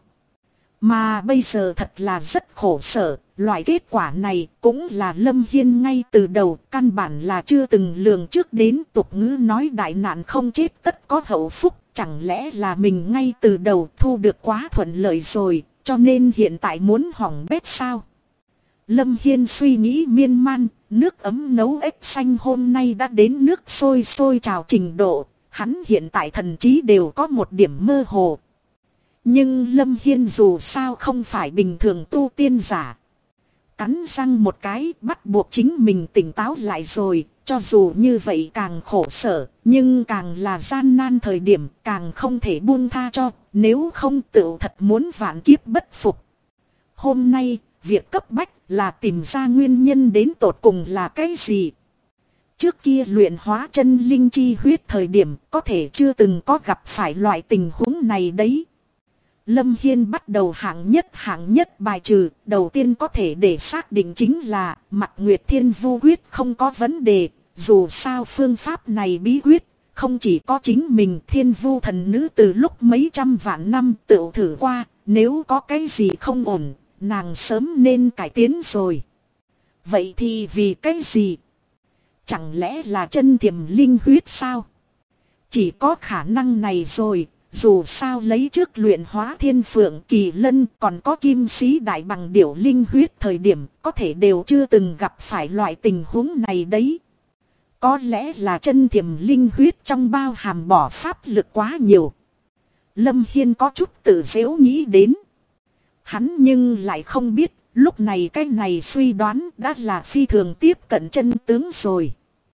Mà bây giờ thật là rất khổ sở, loại kết quả này cũng là Lâm Hiên ngay từ đầu, căn bản là chưa từng lường trước đến. Tục ngữ nói đại nạn không chết tất có hậu phúc, chẳng lẽ là mình ngay từ đầu thu được quá thuận lợi rồi, cho nên hiện tại muốn hỏng bét sao? Lâm Hiên suy nghĩ miên man, nước ấm nấu ếch xanh hôm nay đã đến nước sôi sôi trào trình độ, hắn hiện tại thần trí đều có một điểm mơ hồ. Nhưng Lâm Hiên dù sao không phải bình thường tu tiên giả. Cắn răng một cái bắt buộc chính mình tỉnh táo lại rồi, cho dù như vậy càng khổ sở, nhưng càng là gian nan thời điểm càng không thể buông tha cho, nếu không tựu thật muốn vạn kiếp bất phục. Hôm nay, việc cấp bách là tìm ra nguyên nhân đến tột cùng là cái gì. Trước kia luyện hóa chân linh chi huyết thời điểm có thể chưa từng có gặp phải loại tình huống này đấy. Lâm Hiên bắt đầu hạng nhất bài trừ, đầu tiên có thể để xác định chính là Mặc Nguyệt Thiên Vu Quyết không có vấn đề, dù sao phương pháp này bí quyết, không chỉ có chính mình Thiên Vu thần nữ từ lúc mấy trăm vạn năm tự thử qua, nếu có cái gì không ổn, nàng sớm nên cải tiến rồi. Vậy thì vì cái gì? Chẳng lẽ là chân thiềm linh huyết sao? Chỉ có khả năng này rồi. Dù sao lấy trước luyện hóa thiên phượng kỳ lân còn có kim sĩ đại bằng điểu linh huyết thời điểm có thể đều chưa từng gặp phải loại tình huống này đấy. Có lẽ là chân thiềm linh huyết trong bao hàm bỏ pháp lực quá nhiều. Lâm Hiên có chút tự dễu nghĩ đến. Hắn nhưng lại không biết lúc này cái này suy đoán đã là phi thường tiếp cận chân tướng rồi.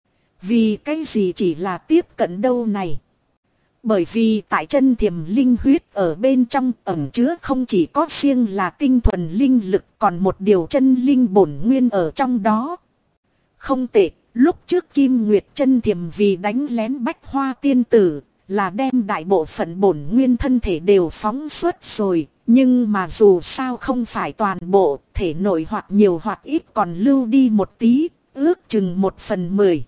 Vì cái gì chỉ là tiếp cận đâu này? Bởi vì tại chân thiềm linh huyết ở bên trong ẩn chứa không chỉ có riêng là tinh thuần linh lực còn một điều chân linh bổn nguyên ở trong đó. Không tệ, lúc trước Kim Nguyệt chân thiềm vì đánh lén Bách Hoa tiên tử là đem đại bộ phận bổn nguyên thân thể đều phóng xuất rồi. Nhưng mà dù sao không phải toàn bộ, thể nội hoặc nhiều hoặc ít còn lưu đi một tí, ước chừng 1/10.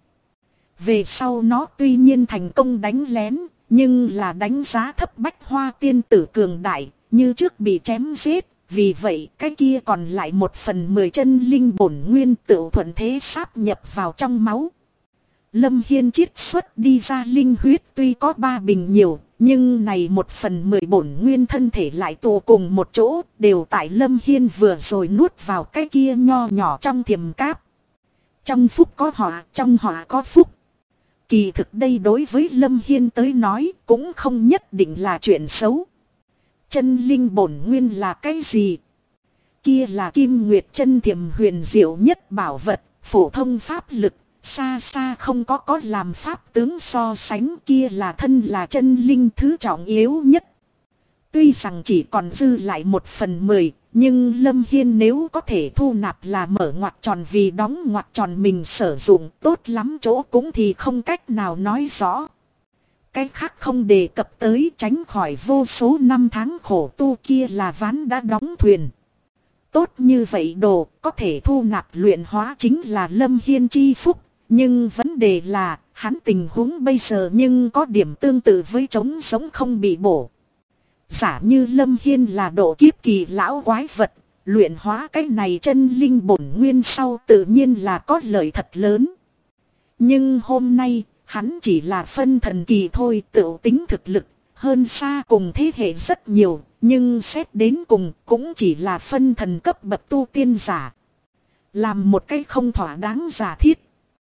Về sau nó tuy nhiên thành công đánh lén. Nhưng là đánh giá thấp Bách Hoa tiên tử cường đại, như trước bị chém giết, vì vậy cái kia còn lại 1/10 chân linh bổn nguyên tự thuận thế sáp nhập vào trong máu. Lâm Hiên chiết xuất đi ra linh huyết tuy có 3 bình nhiều, nhưng này 1/10 bổn nguyên thân thể lại tụ cùng một chỗ, đều tại Lâm Hiên vừa rồi nuốt vào cái kia nho nhỏ trong thiềm cáp. Trong phúc có họa, trong họa có phúc. Kỳ thực đây đối với Lâm Hiên tới nói cũng không nhất định là chuyện xấu. Chân linh bổn nguyên là cái gì? Kia là Kim Nguyệt chân thiềm huyền diệu nhất bảo vật, phổ thông pháp lực, xa xa không có làm pháp tướng so sánh, kia là thân là chân linh thứ trọng yếu nhất. Tuy rằng chỉ còn dư lại 1/10, nhưng Lâm Hiên nếu có thể thu nạp là mở ngoặc tròn vì đóng ngoặc tròn mình sử dụng tốt lắm chỗ cũng thì không cách nào nói rõ. Cái khác không đề cập tới tránh khỏi vô số năm tháng khổ tu kia là ván đã đóng thuyền. Tốt như vậy đồ có thể thu nạp luyện hóa chính là Lâm Hiên chi phúc, nhưng vấn đề là hắn tình huống bây giờ nhưng có điểm tương tự với trống sống không bị bổ. Giả như Lâm Hiên là độ kiếp kỳ lão quái vật, luyện hóa cái này chân linh bổn nguyên sau tự nhiên là có lợi thật lớn. Nhưng hôm nay, hắn chỉ là phân thần kỳ thôi, tự tính thực lực, hơn xa cùng thế hệ rất nhiều, nhưng xét đến cùng cũng chỉ là phân thần cấp bậc tu tiên giả. Làm một cái không thỏa đáng giả thiết.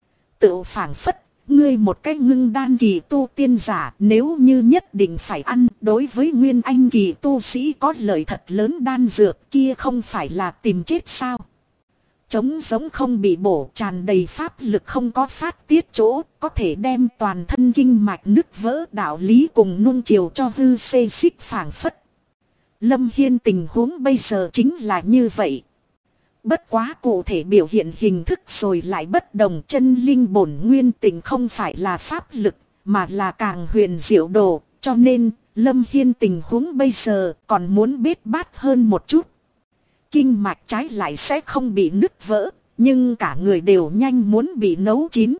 Tự phảng phất. Ngươi một cái ngưng đan kỳ tu tiên giả nếu như nhất định phải ăn đối với nguyên anh kỳ tu sĩ có lợi thật lớn đan dược kia không phải là tìm chết sao. Trống giống không bị bổ tràn đầy pháp lực không có phát tiết chỗ có thể đem toàn thân kinh mạch nứt vỡ đạo lý cùng nuông chiều cho hư xê xích phảng phất. Lâm Hiên tình huống bây giờ chính là như vậy. Bất quá cụ thể biểu hiện hình thức rồi lại bất đồng, chân linh bổn nguyên tình không phải là pháp lực, mà là càng huyền diệu đồ, cho nên Lâm Hiên tình huống bây giờ còn muốn bết bát hơn một chút. Kinh mạch trái lại sẽ không bị nứt vỡ, nhưng cả người đều nhanh muốn bị nấu chín.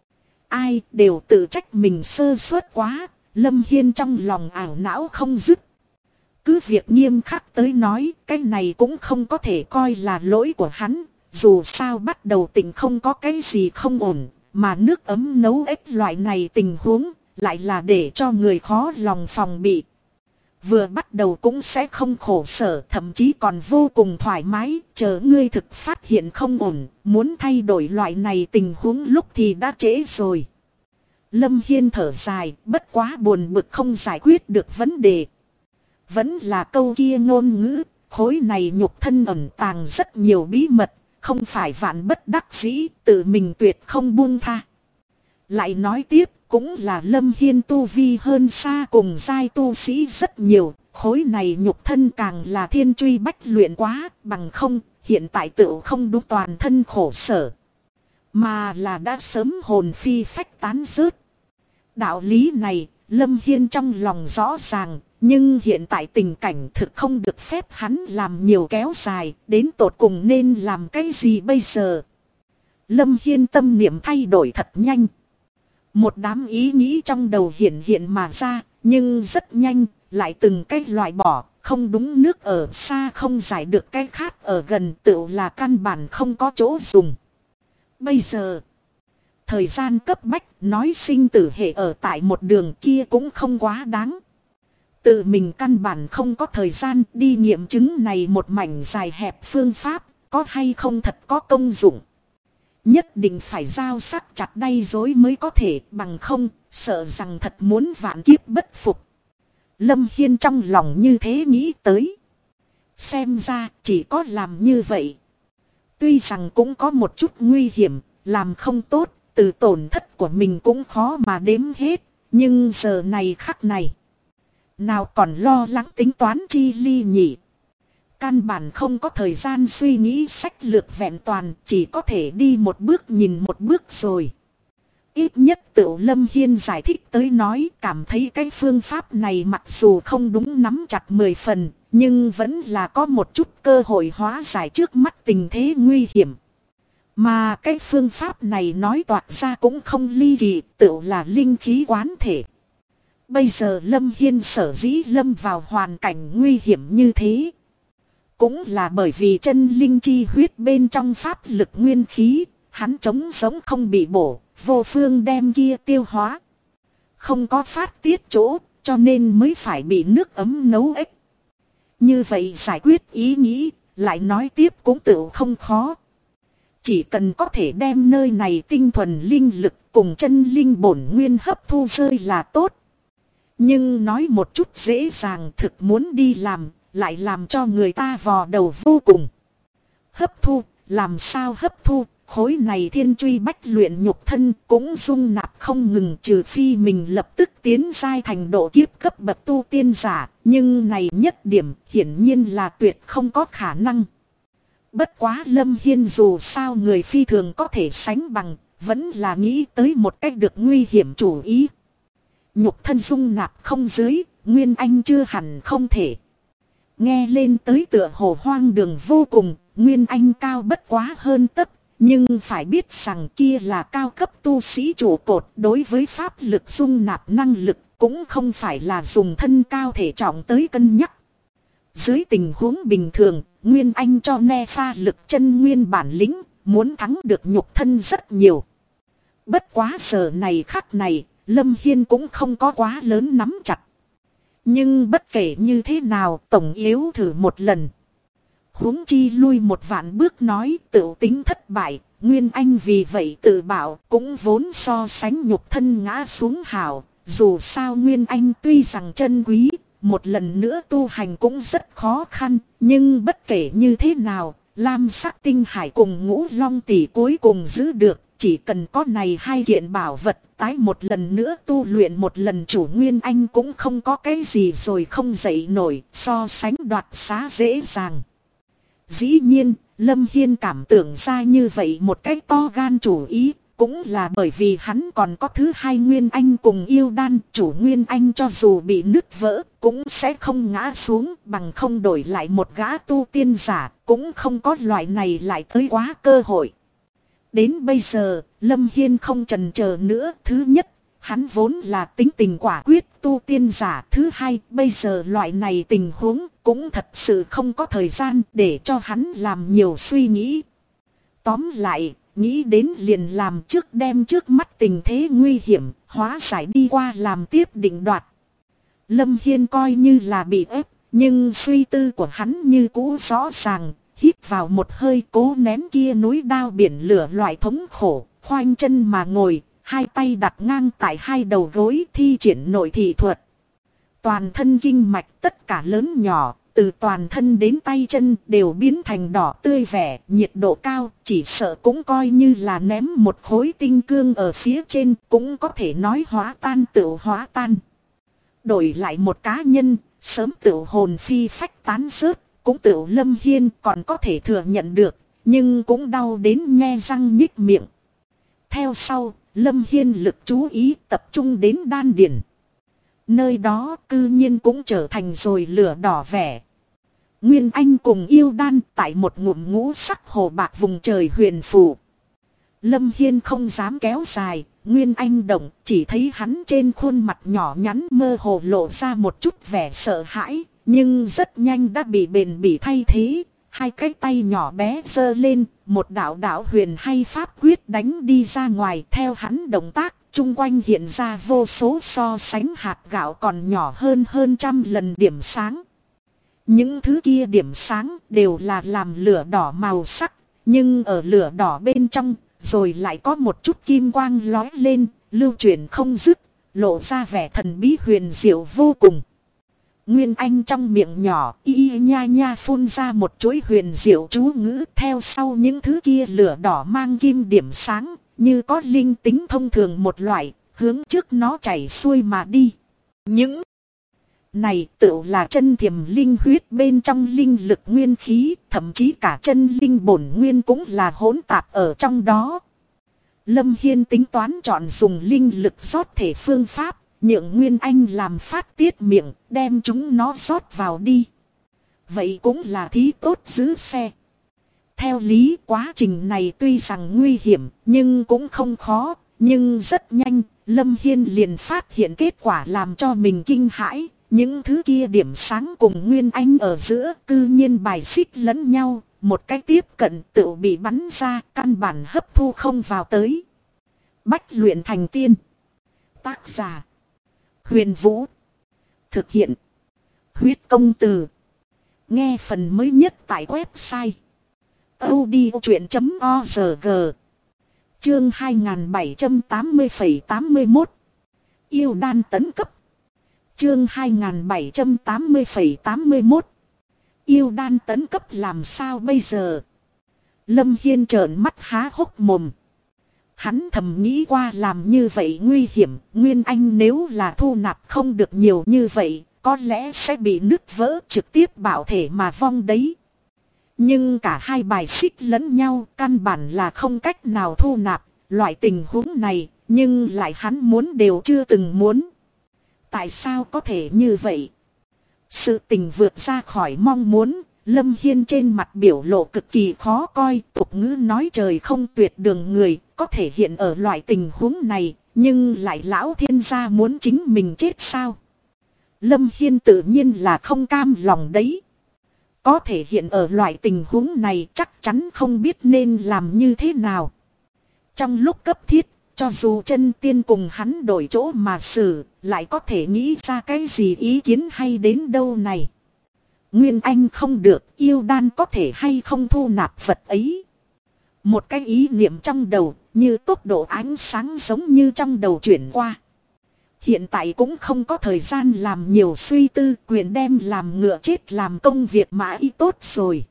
Ai đều tự trách mình sơ suất quá, Lâm Hiên trong lòng ảo não không dứt. Cứ việc nghiêm khắc tới nói, cái này cũng không có thể coi là lỗi của hắn. Dù sao bắt đầu tình không có cái gì không ổn, mà nước ấm nấu ếch loại này tình huống, lại là để cho người khó lòng phòng bị. Vừa bắt đầu cũng sẽ không khổ sở, thậm chí còn vô cùng thoải mái, chờ ngươi thực phát hiện không ổn, muốn thay đổi loại này tình huống lúc thì đã trễ rồi. Lâm Hiên thở dài, bất quá buồn bực không giải quyết được vấn đề. Vẫn là câu kia ngôn ngữ, khối này nhục thân ẩn tàng rất nhiều bí mật, không phải vạn bất đắc dĩ, tự mình tuyệt không buông tha. Lại nói tiếp, cũng là Lâm Hiên tu vi hơn xa cùng giai tu sĩ rất nhiều, khối này nhục thân càng là thiên truy bách luyện quá, bằng không, hiện tại tự không đúng toàn thân khổ sở. Mà là đã sớm hồn phi phách tán rớt. Đạo lý này, Lâm Hiên trong lòng rõ ràng. Nhưng hiện tại tình cảnh thực không được phép hắn làm nhiều kéo dài, đến tột cùng nên làm cái gì bây giờ? Lâm Hiên tâm niệm thay đổi thật nhanh. Một đám ý nghĩ trong đầu hiện mà ra, nhưng rất nhanh, lại từng cái loại bỏ, không đúng nước ở xa không giải được cái khác ở gần tựu là căn bản không có chỗ dùng. Bây giờ, thời gian cấp bách, nói sinh tử hệ ở tại một đường kia cũng không quá đáng. Tự mình căn bản không có thời gian đi nghiệm chứng này một mảnh dài hẹp phương pháp, có hay không thật có công dụng. Nhất định phải giao sắc chặt đay dối mới có thể, bằng không, sợ rằng thật muốn vạn kiếp bất phục. Lâm Hiên trong lòng như thế nghĩ tới. Xem ra chỉ có làm như vậy. Tuy rằng cũng có một chút nguy hiểm, làm không tốt, từ tổn thất của mình cũng khó mà đếm hết. Nhưng giờ này khắc này, nào còn lo lắng tính toán chi ly nhỉ. Căn bản không có thời gian suy nghĩ sách lược vẹn toàn, chỉ có thể đi một bước nhìn một bước rồi. Ít nhất Tựu Lâm Hiên giải thích tới nói, cảm thấy cái phương pháp này mặc dù không đúng nắm chặt 10 phần, nhưng vẫn là có một chút cơ hội hóa giải trước mắt tình thế nguy hiểm. Mà cái phương pháp này nói toạc ra cũng không ly kỳ, tựu là linh khí quán thể. Bây giờ Lâm Hiên sở dĩ lâm vào hoàn cảnh nguy hiểm như thế, cũng là bởi vì chân linh chi huyết bên trong pháp lực nguyên khí, hắn trống sống không bị bổ, vô phương đem kia tiêu hóa. Không có phát tiết chỗ, cho nên mới phải bị nước ấm nấu ếch. Như vậy giải quyết ý nghĩ, lại nói tiếp cũng tự không khó. Chỉ cần có thể đem nơi này tinh thuần linh lực cùng chân linh bổn nguyên hấp thu rơi là tốt. Nhưng nói một chút dễ dàng, thực muốn đi làm, lại làm cho người ta vò đầu vô cùng. Hấp thu, làm sao hấp thu, khối này thiên truy bách luyện nhục thân cũng dung nạp không ngừng, trừ phi mình lập tức tiến giai thành độ kiếp cấp bậc tu tiên giả, nhưng này nhất điểm hiển nhiên là tuyệt không có khả năng. Bất quá Lâm Hiên dù sao người phi thường có thể sánh bằng, vẫn là nghĩ tới một cách được nguy hiểm chủ ý. Nhục thân dung nạp không dưới, Nguyên Anh chưa hẳn không thể. Nghe lên tới tựa hồ hoang đường vô cùng, Nguyên Anh cao bất quá hơn tấc, nhưng phải biết rằng kia là cao cấp tu sĩ trụ cột, đối với pháp lực dung nạp năng lực cũng không phải là dùng thân cao thể trọng tới cân nhắc. Dưới tình huống bình thường, Nguyên Anh cho ne pha lực chân nguyên bản lĩnh, muốn thắng được nhục thân rất nhiều. Bất quá giờ này khắc này, Lâm Hiên cũng không có quá lớn nắm chặt. Nhưng bất kể như thế nào, tổng yếu thử một lần. Huống chi lui một vạn bước nói tự tính thất bại, Nguyên Anh vì vậy tự bảo cũng vốn so sánh nhục thân ngã xuống hảo. Dù sao Nguyên Anh tuy rằng chân quý, một lần nữa tu hành cũng rất khó khăn, nhưng bất kể như thế nào, Lam Sắc Tinh Hải cùng Ngũ Long Tỷ cuối cùng giữ được, chỉ cần có này hai kiện bảo vật, tái một lần nữa tu luyện một lần chủ Nguyên Anh cũng không có cái gì rồi không dậy nổi, so sánh đoạt xá dễ dàng. Dĩ nhiên, Lâm Hiên cảm tưởng ra như vậy một cách to gan chủ ý, cũng là bởi vì hắn còn có thứ hai Nguyên Anh cùng yêu đan. Chủ Nguyên Anh cho dù bị nứt vỡ cũng sẽ không ngã xuống, bằng không đổi lại một gã tu tiên giả, cũng không có loại này lại tới quá cơ hội. Đến bây giờ, Lâm Hiên không chần chờ nữa. Thứ nhất, hắn vốn là tính tình quả quyết tu tiên giả. Thứ hai, bây giờ loại này tình huống cũng thật sự không có thời gian để cho hắn làm nhiều suy nghĩ. Tóm lại, nghĩ đến liền làm, trước đem trước mắt tình thế nguy hiểm, hóa giải đi qua làm tiếp định đoạt. Lâm Hiên coi như là bị ép, nhưng suy tư của hắn như cũ rõ ràng. Hít vào một hơi cố nén kia núi đao biển lửa loại thống khổ, khoanh chân mà ngồi, hai tay đặt ngang tại hai đầu gối thi triển nội thị thuật. Toàn thân kinh mạch tất cả lớn nhỏ, từ toàn thân đến tay chân đều biến thành đỏ tươi vẻ, nhiệt độ cao, chỉ sợ cũng coi như là ném một khối tinh cương ở phía trên, cũng có thể nói hóa tan tựu hóa tan. Đổi lại một cá nhân, sớm tựu hồn phi phách tán rớt. Cũng tựu Lâm Hiên còn có thể thừa nhận được, nhưng cũng đau đến nhe răng nhích miệng. Theo sau, Lâm Hiên lực chú ý tập trung đến đan điền. Nơi đó cư nhiên cũng trở thành rồi lửa đỏ vẻ. Nguyên Anh cùng yêu đan tại một ngụm ngũ sắc hồ bạc vùng trời huyền phù. Lâm Hiên không dám kéo dài, Nguyên Anh động, chỉ thấy hắn trên khuôn mặt nhỏ nhắn mơ hồ lộ ra một chút vẻ sợ hãi. Nhưng rất nhanh đã bị bền bỉ thay thế, hai cái tay nhỏ bé giơ lên, một đạo đạo huyền hay pháp quyết đánh đi ra ngoài. Theo hắn động tác, chung quanh hiện ra vô số so sánh hạt gạo còn nhỏ hơn 100 lần điểm sáng. Những thứ kia điểm sáng đều là làm lửa đỏ màu sắc, nhưng ở lửa đỏ bên trong, rồi lại có một chút kim quang lói lên, lưu chuyển không dứt, lộ ra vẻ thần bí huyền diệu vô cùng. Nguyên Anh trong miệng nhỏ y nha nha phun ra một chuỗi huyền diệu chú ngữ, theo sau những thứ kia lửa đỏ mang kim điểm sáng, như có linh tính thông thường một loại, hướng trước nó chảy xuôi mà đi. Những này tự là chân thiềm linh huyết bên trong linh lực nguyên khí, thậm chí cả chân linh bổn nguyên cũng là hỗn tạp ở trong đó. Lâm Hiên tính toán chọn dùng linh lực rót thể phương pháp, nhượng Nguyên Anh làm phát tiết miệng, đem chúng nó rót vào đi. Vậy cũng là thí tốt giữ xe. Theo lý quá trình này tuy rằng nguy hiểm, nhưng cũng không khó, nhưng rất nhanh, Lâm Hiên liền phát hiện kết quả làm cho mình kinh hãi. Những thứ kia điểm sáng cùng Nguyên Anh ở giữa cư nhiên bài xích lẫn nhau, một cái tiếp cận tự bị bắn ra, căn bản hấp thu không vào tới. Bách luyện thành tiên. Tác giả Huyền Vũ. Thực hiện Huyết Công Từ. Nghe phần mới nhất tại website audiochuyện.org. Chương 2780,81 Yêu đan tấn cấp. Chương 2780,81 Yêu đan tấn cấp làm sao bây giờ? Lâm Hiên trợn mắt há hốc mồm. Hắn thầm nghĩ qua làm như vậy nguy hiểm, Nguyên Anh nếu là thu nạp không được nhiều như vậy, có lẽ sẽ bị nứt vỡ trực tiếp bạo thể mà vong đấy. Nhưng cả hai bài xích lẫn nhau, căn bản là không cách nào thu nạp, loại tình huống này, nhưng lại hắn muốn đều chưa từng muốn. Tại sao có thể như vậy? Sự tình vượt ra khỏi mong muốn, Lâm Hiên trên mặt biểu lộ cực kỳ khó coi, tục ngữ nói trời không tuyệt đường người, có thể hiện ở loại tình huống này, nhưng lại lão thiên gia muốn chính mình chết sao? Lâm Hiên tự nhiên là không cam lòng đấy. Có thể hiện ở loại tình huống này chắc chắn không biết nên làm như thế nào. Trong lúc cấp thiết, cho dù chân tiên cùng hắn đổi chỗ mà xử, lại có thể nghĩ ra cái gì ý kiến hay đến đâu này. Nguyên Anh không được, yêu đan có thể hay không thu nạp vật ấy. Một cái ý niệm trong đầu, như tốc độ ánh sáng giống như trong đầu chuyển qua. Hiện tại cũng không có thời gian làm nhiều suy tư, quyền đem làm ngựa chết làm công việc mà y tốt rồi.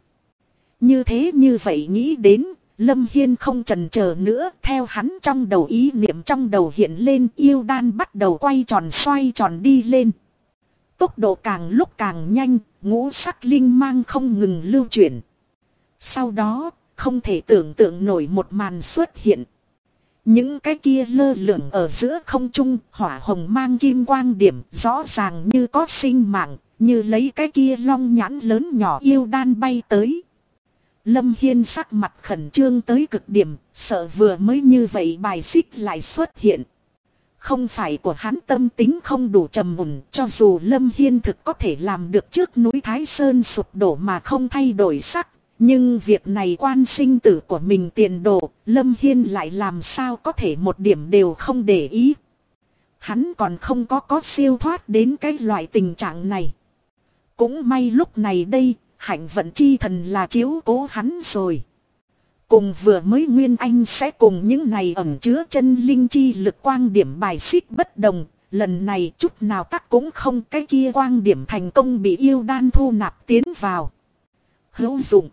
Như thế như vậy nghĩ đến, Lâm Hiên không chần chờ nữa, theo hắn trong đầu ý niệm trong đầu hiện lên, yêu đan bắt đầu quay tròn xoay tròn đi lên. Tốc độ càng lúc càng nhanh, ngũ sắc linh mang không ngừng lưu chuyển. Sau đó, không thể tưởng tượng nổi một màn xuất hiện. Những cái kia lơ lửng ở giữa không trung, hỏa hồng mang kim quang điểm, rõ ràng như có sinh mạng, như lấy cái kia long nhãn lớn nhỏ yêu đan bay tới. Lâm Hiên sắc mặt khẩn trương tới cực điểm, sợ vừa mới như vậy bài xích lại xuất hiện. Không phải của hắn tâm tính không đủ trầm ổn, cho dù Lâm Hiên thực có thể làm được trước núi Thái Sơn sụp đổ mà không thay đổi sắc. Nhưng việc này quan sinh tử của mình tiền đồ, Lâm Hiên lại làm sao có thể một điểm đều không để ý. Hắn còn không có siêu thoát đến cái loại tình trạng này. Cũng may lúc này đây, hạnh vận chi thần là chiếu cố hắn rồi. Cùng vừa mới Nguyên Anh sẽ cùng những này ẩn chứa chân linh chi lực quang điểm bài xích bất đồng. Lần này chút nào tắc cũng không, cái kia quang điểm thành công bị yêu đan thu nạp tiến vào. Hữu dụng.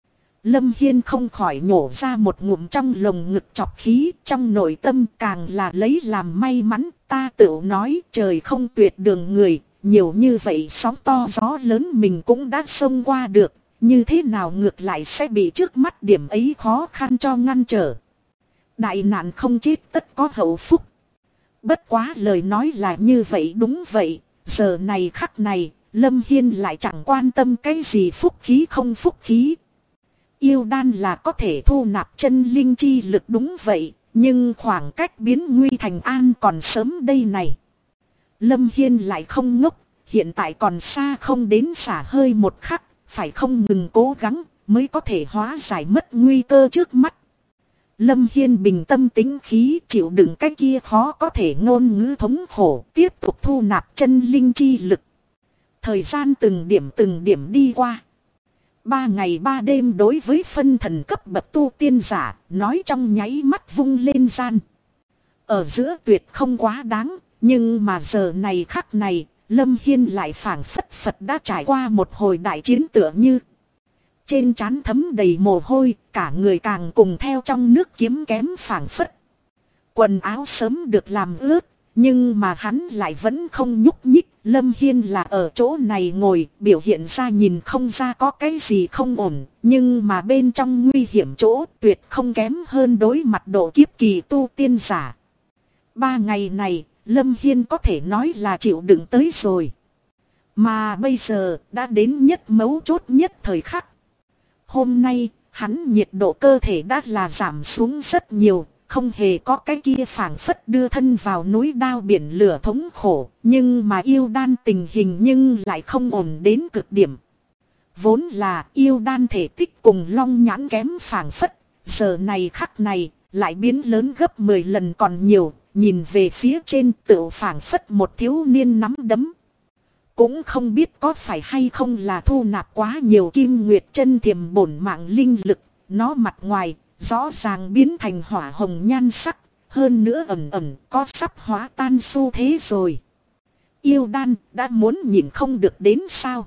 Lâm Hiên không khỏi nhổ ra một ngụm trong lồng ngực chọc khí, trong nội tâm càng là lấy làm may mắn. Ta tự nói trời không tuyệt đường người, nhiều như vậy sóng to gió lớn mình cũng đã xông qua được. Như thế nào ngược lại sẽ bị trước mắt điểm ấy khó khăn cho ngăn trở. Đại nạn không chết tất có hậu phúc. Bất quá lời nói là như vậy, đúng vậy. Giờ này khắc này, Lâm Hiên lại chẳng quan tâm cái gì phúc khí không phúc khí. Yêu đan là có thể thu nạp chân linh chi lực, đúng vậy. Nhưng khoảng cách biến nguy thành an còn sớm đây này. Lâm Hiên lại không ngốc. Hiện tại còn xa không đến xả hơi một khắc. Phải không ngừng cố gắng, mới có thể hóa giải mất nguy cơ trước mắt. Lâm Hiên bình tâm tĩnh khí chịu đựng cái kia khó có thể ngôn ngữ thống khổ, tiếp tục thu nạp chân linh chi lực. Thời gian từng điểm đi qua. 3 ngày 3 đêm đối với phân thần cấp bậc tu tiên giả, nói trong nháy mắt vung lên gian. Ở giữa tuyệt không quá đáng, nhưng mà giờ này khắc này, Lâm Hiên lại phảng phất Phật đã trải qua một hồi đại chiến tựa như. Trên trán thấm đầy mồ hôi, cả người càng cùng theo trong nước kiếm kém phảng phất. Quần áo sớm được làm ướt, nhưng mà hắn lại vẫn không nhúc nhích. Lâm Hiên là ở chỗ này ngồi, biểu hiện ra nhìn không ra có cái gì không ổn, nhưng mà bên trong nguy hiểm chỗ tuyệt không kém hơn đối mặt độ kiếp kỳ tu tiên giả. 3 ngày này, Lâm Hiên có thể nói là chịu đựng tới rồi. Mà bây giờ, đã đến nhất mấu chốt nhất thời khắc. Hôm nay, hắn nhiệt độ cơ thể đã là giảm xuống rất nhiều, không hề có cái kia phảng phất đưa thân vào núi đao biển lửa thống khổ, nhưng mà yêu đan tình hình nhưng lại không ổn đến cực điểm. Vốn là yêu đan thể tích cùng long nhãn kém phảng phất, giờ này khắc này, lại biến lớn gấp 10 lần còn nhiều, nhìn về phía trên tựu phảng phất một thiếu niên nắm đấm. Cũng không biết có phải hay không là thu nạp quá nhiều kim nguyệt chân thiềm bổn mạng linh lực, nó mặt ngoài rõ ràng biến thành hỏa hồng nhan sắc, hơn nữa ẩn ẩn có sắp hóa tan xu thế rồi. Yêu đan đã muốn nhìn không được đến sao?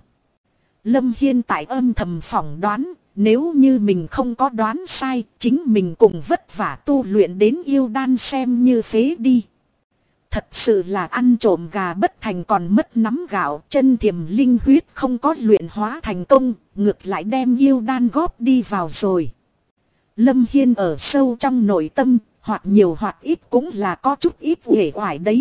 Lâm Hiên tại âm thầm phỏng đoán, nếu như mình không có đoán sai, chính mình cùng vất vả tu luyện đến yêu đan xem như phế đi. Thật sự là ăn trộm gà bất thành còn mất nắm gạo, chân thiềm linh huyết không có luyện hóa thành công, ngược lại đem yêu đan góp đi vào rồi. Lâm Hiên ở sâu trong nội tâm, hoặc nhiều hoặc ít cũng là có chút ít uể oải đấy.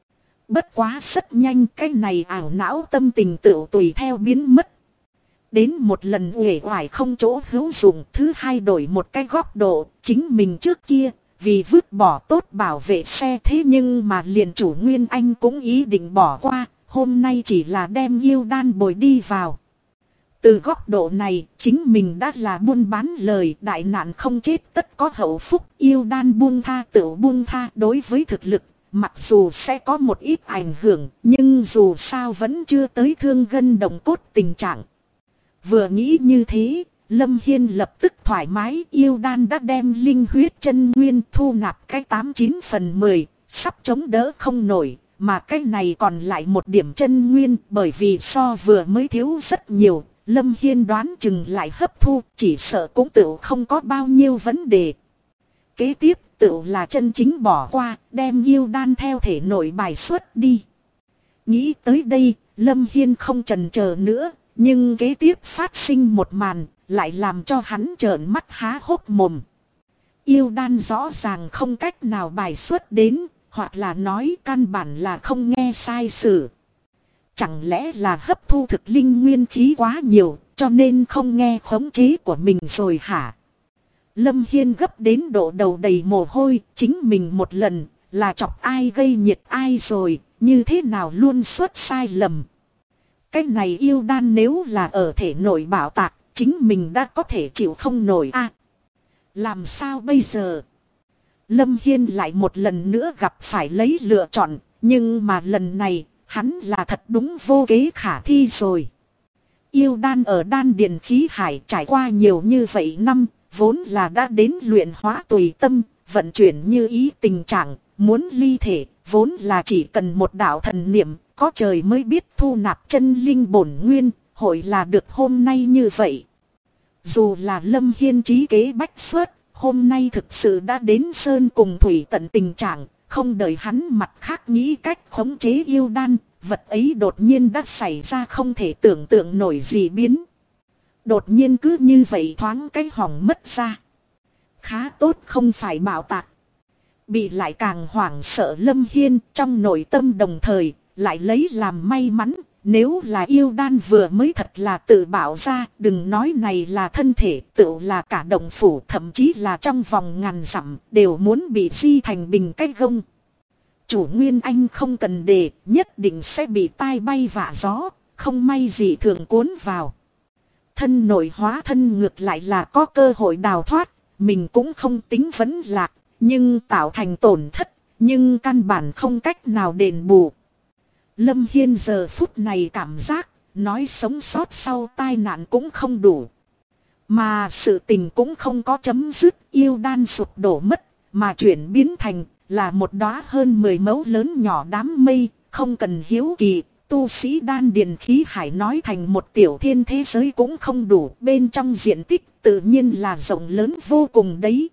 Bất quá rất nhanh, cái này ảo não tâm tình tựu tùy theo biến mất. Đến một lần uể oải không chỗ hữu dụng, thứ hai đổi một cái góc độ, chính mình trước kia, vì vứt bỏ tốt bảo vệ xe thế nhưng mà liền chủ Nguyên Anh cũng ý định bỏ qua, hôm nay chỉ là đem yêu đan bồi đi vào. Từ góc độ này, chính mình đã là buôn bán lời, đại nạn không chết tất có hậu phúc, yêu đan buông tha tự buông tha. Đối với thực lực, mặc dù sẽ có một ít ảnh hưởng, nhưng dù sao vẫn chưa tới thương gân động cốt tình trạng. Vừa nghĩ như thế, Lâm Hiên lập tức thoải mái, yêu đan đã đem linh huyết chân nguyên thu nạp cái 89/10, sắp chống đỡ không nổi, mà cái này còn lại một điểm chân nguyên, bởi vì so vừa mới thiếu rất nhiều, Lâm Hiên đoán chừng lại hấp thu, chỉ sợ cũng tự không có bao nhiêu vấn đề. Kế tiếp tự là chân chính bỏ qua, đem yêu đan theo thể nội bài xuất đi. Nghĩ tới đây, Lâm Hiên không chần chờ nữa, nhưng kế tiếp phát sinh một màn, lại làm cho hắn trợn mắt há hốc mồm. Yêu đan rõ ràng không cách nào bài xuất đến, hoặc là nói căn bản là không nghe sai sử. Chẳng lẽ là hấp thu thực linh nguyên khí quá nhiều, cho nên không nghe khống chế của mình rồi hả? Lâm Hiên gấp đến độ đầu đầy mồ hôi, chính mình một lần là chọc ai gây nhiệt ai rồi, như thế nào luôn xuất sai lầm. Cái này yêu đan nếu là ở thể nội bảo tạc, chính mình đã có thể chịu không nổi a. Làm sao bây giờ? Lâm Hiên lại một lần nữa gặp phải lấy lựa chọn, nhưng mà lần này, hắn là thật đúng vô kế khả thi rồi. Yêu đan ở đan điền khí hải trải qua nhiều như vậy năm, vốn là đã đến luyện hóa tùy tâm, vận chuyển như ý tình trạng, muốn ly thể, vốn là chỉ cần một đạo thần niệm, có trời mới biết thu nạp chân linh bổn nguyên, hội là được hôm nay như vậy. Dù là Lâm Hiên trí kế bách xuất, hôm nay thực sự đã đến sơn cùng thủy tận tình trạng, không đợi hắn mặt khác nghĩ cách khống chế yêu đan, vật ấy đột nhiên đã xảy ra không thể tưởng tượng nổi gì biến. Đột nhiên cứ như vậy thoáng cái hỏng mất ra. Khá tốt không phải bảo tạc. Bị lại càng hoảng sợ Lâm Hiên trong nội tâm đồng thời, lại lấy làm may mắn. Nếu là yêu đan vừa mới thật là tự bảo ra, đừng nói này là thân thể, tự là cả động phủ, thậm chí là trong vòng ngàn dặm, đều muốn bị di thành bình cái gông. Chủ Nguyên Anh không cần đề, nhất định sẽ bị tai bay vạ gió, không may gì thường cuốn vào. thân nội hóa thân ngược lại là có cơ hội đào thoát, mình cũng không tính vấn lạc, nhưng tạo thành tổn thất, nhưng căn bản không cách nào đền bù. Lâm Hiên giờ phút này cảm giác, nói sống sót sau tai nạn cũng không đủ. Mà sự tình cũng không có chấm dứt, yêu đan sụp đổ mất, mà chuyển biến thành là một đóa hơn 10 mẫu lớn nhỏ đám mây, không cần hiếu kỳ. Tu sĩ đan điền khí hải nói thành một tiểu thiên thế giới cũng không đủ, bên trong diện tích tự nhiên là rộng lớn vô cùng đấy.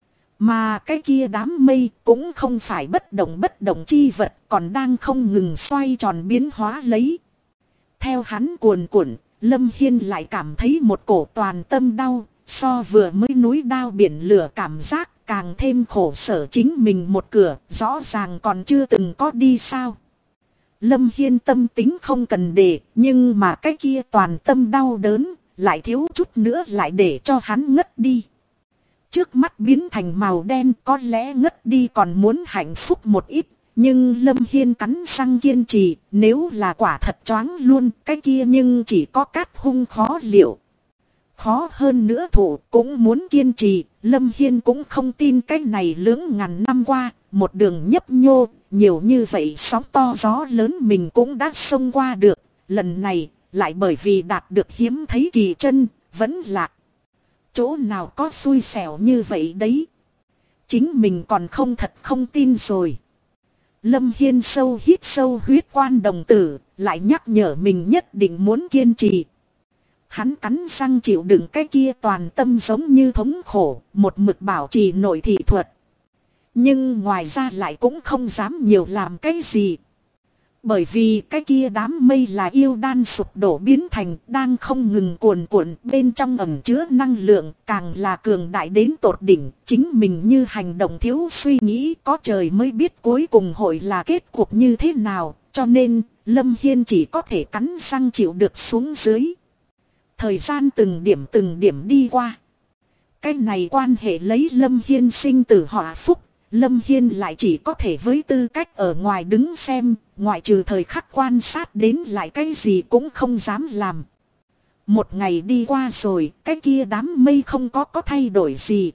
Mà cái kia đám mây cũng không phải bất động chi vật, còn đang không ngừng xoay tròn biến hóa lấy. Theo hắn cuồn cuộn, Lâm Hiên lại cảm thấy một cổ toàn tâm đau, so vừa mới núi đao biển lửa cảm giác càng thêm khổ sở chính mình một cửa, rõ ràng còn chưa từng có đi sao. Lâm Hiên tâm tính không cần để, nhưng mà cái kia toàn tâm đau đớn, lại thiếu chút nữa lại để cho hắn ngất đi. Trước mắt biến thành màu đen, có lẽ ngất đi còn muốn hạnh phúc một ít, nhưng Lâm Hiên cắn răng kiên trì, nếu là quả thật choáng luôn, cái kia nhưng chỉ có cát hung khó liệu. Khó hơn nữa thủ cũng muốn kiên trì, Lâm Hiên cũng không tin cái này lưỡng ngàn năm qua, một đường nhấp nhô, nhiều như vậy sóng to gió lớn mình cũng đã xông qua được, lần này lại bởi vì đạt được hiếm thấy kỳ chân, vẫn lạc. Chỗ nào có xui xẻo như vậy đấy. Chính mình còn không tin rồi. Lâm Hiên sâu hít sâu huyết quan đồng tử, lại nhắc nhở mình nhất định muốn kiên trì. Hắn cắn răng chịu đựng cái kia toàn tâm giống như thống khổ, một mực bảo trì nội thị thuật. Nhưng ngoài ra lại cũng không dám nhiều làm cái gì. Bởi vì cái kia đám mây là yêu đan sụp đổ biến thành, đang không ngừng cuồn cuộn, bên trong ẩn chứa năng lượng, càng là cường đại đến tột đỉnh. Chính mình như hành động thiếu suy nghĩ, có trời mới biết cuối cùng hội là kết cục như thế nào, cho nên Lâm Hiên chỉ có thể cắn răng chịu được xuống dưới. Thời gian từng điểm đi qua. Cái này quan hệ lấy Lâm Hiên sinh tử họa phúc. Lâm Hiên lại chỉ có thể với tư cách ở ngoài đứng xem, ngoại trừ thời khắc quan sát đến lại cái gì cũng không dám làm. Một ngày đi qua rồi, cái kia đám mây không có thay đổi gì.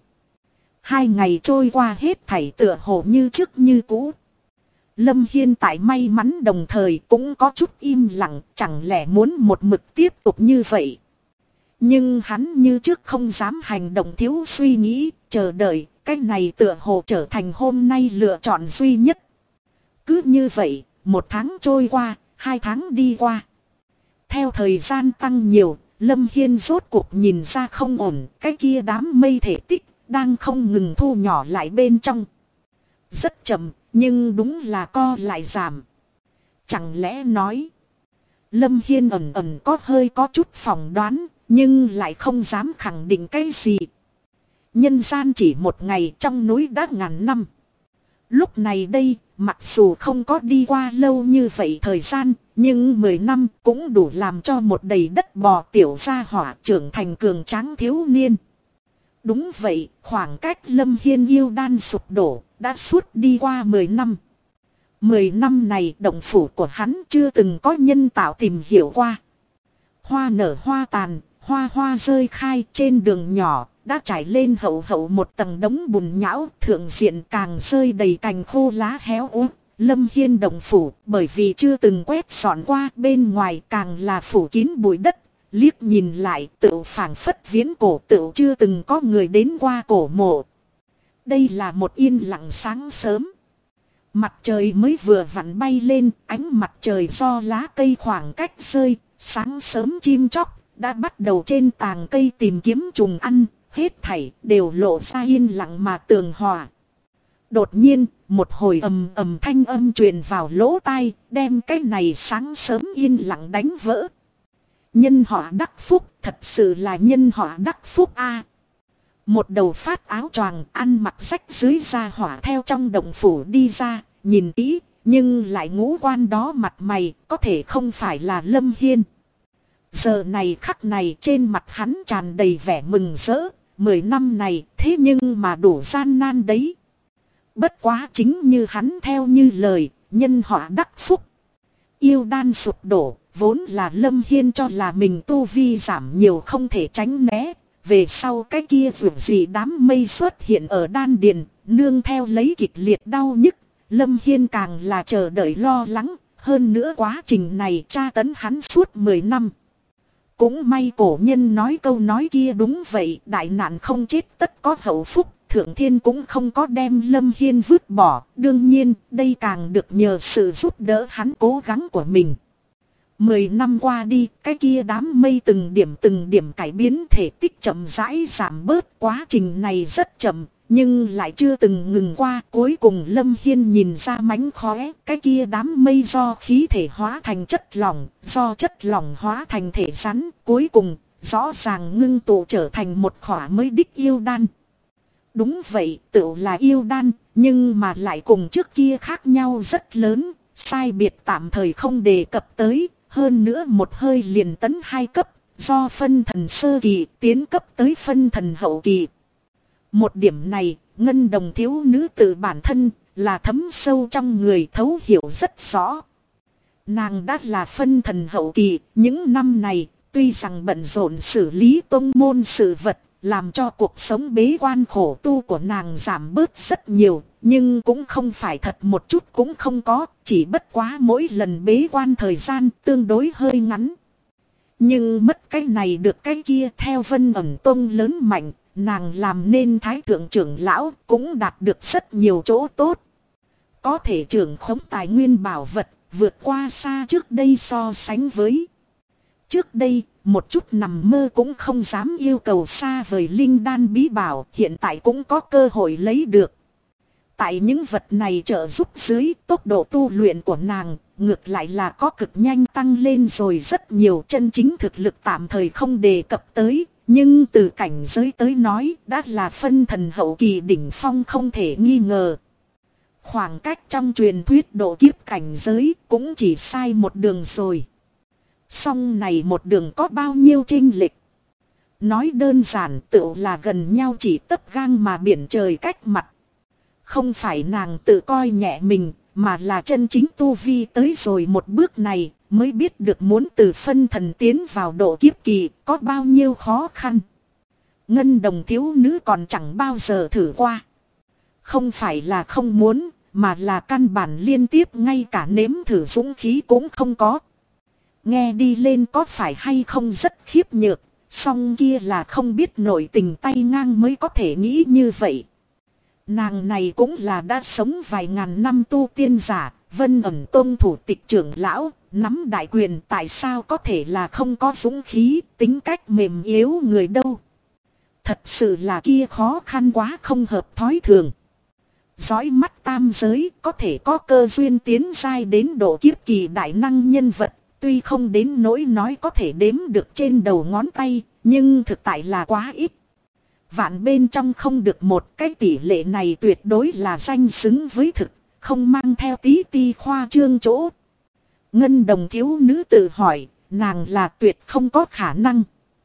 2 ngày trôi qua hết thảy tựa hồ như trước như cũ. Lâm Hiên tại may mắn đồng thời cũng có chút im lặng, chẳng lẽ muốn một mực tiếp tục như vậy. Nhưng hắn như trước không dám hành động thiếu suy nghĩ, chờ đợi. Cái này tựa hồ trở thành hôm nay lựa chọn duy nhất. Cứ như vậy, 1 tháng trôi qua, 2 tháng đi qua. Theo thời gian tăng nhiều, Lâm Hiên rốt cuộc nhìn ra không ổn. Cái kia đám mây thể tích, đang không ngừng thu nhỏ lại bên trong. Rất chậm, nhưng đúng là co lại giảm. Chẳng lẽ nói. Lâm Hiên ẩn có chút phỏng đoán, nhưng lại không dám khẳng định cái gì. Nhân gian chỉ 1 ngày, trong núi đã ngàn năm. Lúc này đây, mặc dù không có đi qua lâu như vậy thời gian, nhưng 10 năm cũng đủ làm cho một đầy đất bò tiểu gia hỏa trưởng thành cường tráng thiếu niên. Đúng vậy, khoảng cách Lâm Hiên yêu đan sụp đổ, đã suốt đi qua 10 năm. 10 năm này động phủ của hắn chưa từng có nhân tạo tìm hiểu qua. Hoa nở hoa tàn, hoa rơi khai trên đường nhỏ. Đã trải lên hậu một tầng đống bùn nhão, thượng diện càng rơi đầy cành khô lá héo úa. Lâm Hiên động phủ bởi vì chưa từng quét dọn qua, bên ngoài càng là phủ kín bụi đất. Liếc nhìn lại tựu phảng phất viễn cổ, tựu chưa từng có người đến qua cổ mộ. Đây là một yên lặng sáng sớm. Mặt trời mới vừa vặn bay lên, ánh mặt trời do lá cây khoảng cách rơi. Sáng sớm chim chóc đã bắt đầu trên tàng cây tìm kiếm trùng ăn. Hết thảy đều lộ ra yên lặng mà tường hòa. Đột nhiên, một hồi ầm thanh âm truyền vào lỗ tai, đem cái này sáng sớm yên lặng đánh vỡ. Nhân họ đắc phúc, thật sự là nhân họ đắc phúc a. Một đầu phát áo choàng ăn mặc rách dưới da hỏa theo trong động phủ đi ra, nhìn kỹ, nhưng lại ngũ quan đó mặt mày, có thể không phải là Lâm Hiên. Giờ này khắc này trên mặt hắn tràn đầy vẻ mừng rỡ. 10 năm này thế nhưng mà đủ gian nan đấy. Bất quá chính như hắn theo như lời, nhân họ đắc phúc. Yêu đan sụp đổ, vốn là Lâm Hiên cho là mình tu vi giảm nhiều không thể tránh né. Về sau cái kia vượt gì đám mây xuất hiện ở đan điền, nương theo lấy kịch liệt đau nhức. Lâm Hiên càng là chờ đợi lo lắng, hơn nữa quá trình này tra tấn hắn suốt 10 năm. Cũng may cổ nhân nói câu nói kia đúng vậy, đại nạn không chết tất có hậu phúc, Thượng Thiên cũng không có đem Lâm Hiên vứt bỏ, đương nhiên đây càng được nhờ sự giúp đỡ hắn cố gắng của mình. 10 năm qua đi, cái kia đám mây từng điểm cải biến thể tích chậm rãi giảm bớt, quá trình này rất chậm. Nhưng lại chưa từng ngừng qua. Cuối cùng Lâm Hiên nhìn ra mánh khóe. Cái kia đám mây do khí thể hóa thành chất lỏng. Do chất lỏng hóa thành thể rắn. Cuối cùng rõ ràng ngưng tụ trở thành một khỏa mới đích yêu đan. Đúng vậy, tựu là yêu đan. Nhưng mà lại cùng trước kia khác nhau rất lớn. Sai biệt tạm thời không đề cập tới. Hơn nữa một hơi liền tấn 2 cấp. Do phân thần sơ kỳ tiến cấp tới phân thần hậu kỳ. Một điểm này, ngân đồng thiếu nữ tự bản thân là thấm sâu trong người, thấu hiểu rất rõ. Nàng đã là phân thần hậu kỳ, những năm này tuy rằng bận rộn xử lý tông môn sự vật, làm cho cuộc sống bế quan khổ tu của nàng giảm bớt rất nhiều, nhưng cũng không phải thật một chút cũng không có, chỉ bất quá mỗi lần bế quan thời gian tương đối hơi ngắn. Nhưng mất cái này được cái kia, theo Vân Ẩn Tông lớn mạnh. Nàng làm nên thái thượng trưởng lão cũng đạt được rất nhiều chỗ tốt. Có thể trưởng khống tài nguyên bảo vật vượt qua xa trước đây so sánh với. Trước đây một chút nằm mơ cũng không dám yêu cầu xa vời linh đan bí bảo, hiện tại cũng có cơ hội lấy được. Tại những vật này trợ giúp dưới, tốc độ tu luyện của nàng ngược lại là có cực nhanh tăng lên rồi rất nhiều. Chân chính thực lực tạm thời không đề cập tới. Nhưng từ cảnh giới tới nói đã là phân thần hậu kỳ đỉnh phong không thể nghi ngờ. Khoảng cách trong truyền thuyết độ kiếp cảnh giới cũng chỉ sai một đường rồi. Song này một đường có bao nhiêu chênh lệch? Nói đơn giản tựu là gần nhau chỉ tấc gang mà biển trời cách mặt. Không phải nàng tự coi nhẹ mình, mà là chân chính tu vi tới rồi một bước này. Mới biết được muốn từ phân thần tiến vào độ kiếp kỳ có bao nhiêu khó khăn. Ngân đồng thiếu nữ còn chẳng bao giờ thử qua. Không phải là không muốn, mà là căn bản liên tiếp ngay cả nếm thử dũng khí cũng không có. Nghe đi lên có phải hay không rất khiếp nhược, song kia là không biết nội tình tay ngang mới có thể nghĩ như vậy. Nàng này cũng là đã sống vài ngàn năm tu tiên giả, Vân Ẩn Tông thủ tịch trưởng lão. Nắm đại quyền tại sao có thể là không có dũng khí, tính cách mềm yếu người đâu. Thật sự là kia khó khăn quá không hợp thói thường. Dõi mắt tam giới có thể có cơ duyên tiến giai đến độ kiếp kỳ đại năng nhân vật. Tuy không đến nỗi nói có thể đếm được trên đầu ngón tay, nhưng thực tại là quá ít. Vạn bên trong không được một, cái tỷ lệ này tuyệt đối là danh xứng với thực, không mang theo tí ti khoa trương chỗ. Ngân đồng thiếu nữ tự hỏi, nàng là tuyệt không có khả năng.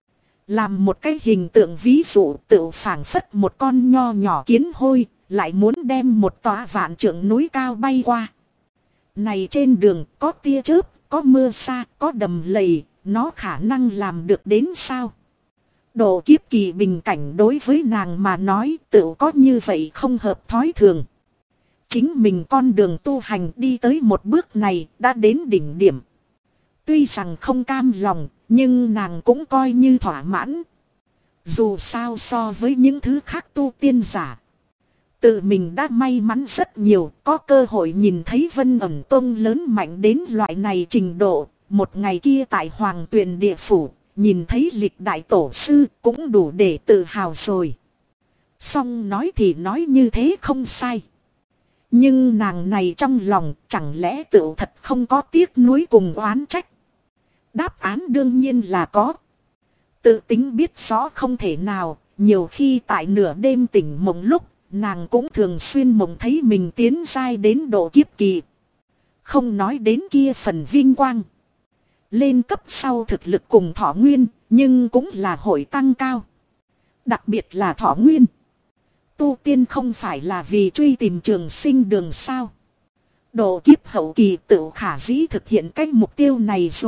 Làm một cái hình tượng ví dụ tự phảng phất một con nho nhỏ kiến hôi, lại muốn đem một tòa vạn trượng núi cao bay qua. Này trên đường có tia chớp, có mưa sa, có đầm lầy, nó khả năng làm được đến sao? Độ kiếp kỳ bình cảnh đối với nàng mà nói tự có như vậy không hợp thói thường. Chính mình con đường tu hành đi tới một bước này đã đến đỉnh điểm. Tuy rằng không cam lòng, nhưng nàng cũng coi như thỏa mãn. Dù sao so với những thứ khác tu tiên giả, tự mình đã may mắn rất nhiều, có cơ hội nhìn thấy Vân Ẩn Tông lớn mạnh đến loại này trình độ. Một ngày kia tại Hoàng Tuyền Địa Phủ, nhìn thấy lịch đại tổ sư cũng đủ để tự hào rồi. Song nói thì nói như thế không sai. Nhưng nàng này trong lòng chẳng lẽ tựu thật không có tiếc nuối cùng oán trách? Đáp án đương nhiên là có. Tự tính biết rõ không thể nào, nhiều khi tại nửa đêm tỉnh mộng lúc, nàng cũng thường xuyên mộng thấy mình tiến giai đến độ kiếp kỳ. Không nói đến kia phần vinh quang. Lên cấp sau thực lực cùng thọ nguyên, nhưng cũng là hội tăng cao. Đặc biệt là thọ nguyên. Tu tiên không phải là vì truy tìm trường sinh đường sao. Độ kiếp hậu kỳ tự khả dĩ thực hiện cái mục tiêu này rồi,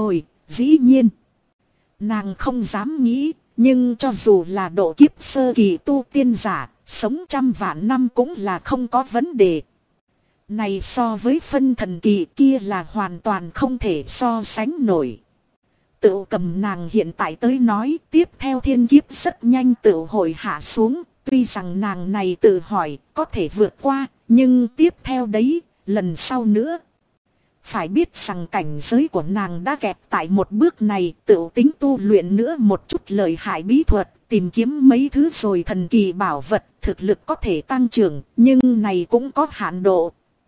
Dĩ nhiên, nàng không dám nghĩ, nhưng cho dù là độ kiếp sơ kỳ tu tiên giả, sống trăm vạn năm cũng là không có vấn đề. Này so với phân thần kỳ kia là hoàn toàn không thể so sánh nổi. Tự cầm nàng hiện tại tới nói, tiếp theo thiên kiếp rất nhanh tự hội hạ xuống. Tuy rằng nàng này tự hỏi có thể vượt qua, nhưng tiếp theo đấy, lần sau nữa. Phải biết rằng cảnh giới của nàng đã kẹt tại một bước này, tự tính tu luyện nữa một chút lợi hại bí thuật, tìm kiếm mấy thứ rồi thần kỳ bảo vật, thực lực có thể tăng trưởng, nhưng này cũng có hạn độ.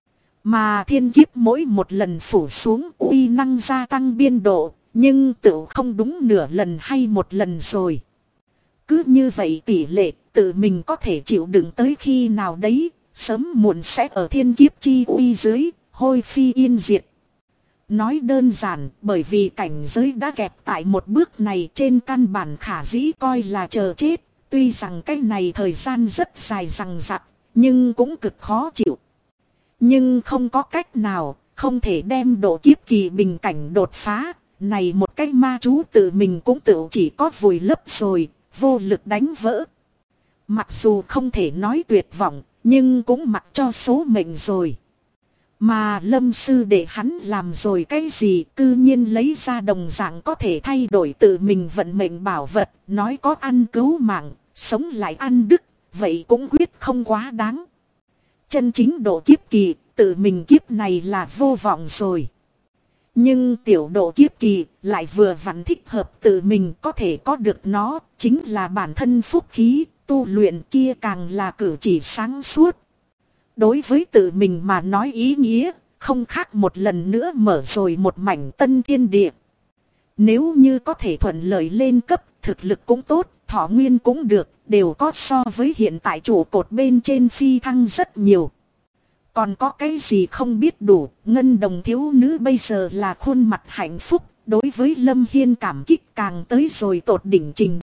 Mà thiên kiếp mỗi một lần phủ xuống uy năng gia tăng biên độ, nhưng tự không đúng nửa lần hay một lần rồi. Cứ như vậy tỷ lệ tự mình có thể chịu đựng tới khi nào đấy, sớm muộn sẽ ở thiên kiếp chi uy dưới, hôi phi yên diệt. Nói đơn giản, bởi vì cảnh giới đã kẹp tại một bước này trên căn bản khả dĩ coi là chờ chết. Tuy rằng cái này thời gian rất dài dằng dặc, nhưng cũng cực khó chịu. Nhưng không có cách nào, không thể đem độ kiếp kỳ bình cảnh đột phá. Này một cái ma chú tự mình cũng tự chỉ có vùi lấp rồi, vô lực đánh vỡ. Mặc dù không thể nói tuyệt vọng, nhưng cũng mặc cho số mệnh rồi. Mà Lâm sư để hắn làm rồi cái gì, cư nhiên lấy ra đồng dạng có thể thay đổi tự mình vận mệnh bảo vật, nói có ăn cứu mạng, sống lại ăn đứt, vậy cũng quyết không quá đáng. Chân chính độ kiếp kỳ, tự mình kiếp này là vô vọng rồi. Nhưng tiểu độ kiếp kỳ lại vừa vặn thích hợp tự mình có thể có được nó, chính là bản thân phúc khí, tu luyện kia càng là cử chỉ sáng suốt. Đối với tự mình mà nói ý nghĩa, không khác một lần nữa mở rồi một mảnh tân thiên địa. Nếu như có thể thuận lợi lên cấp, thực lực cũng tốt, thọ nguyên cũng được, đều có so với hiện tại trụ cột bên trên phi thăng rất nhiều. Còn có cái gì không biết đủ, ngân đồng thiếu nữ bây giờ là khuôn mặt hạnh phúc, đối với Lâm Hiên cảm kích càng tới rồi tột đỉnh trình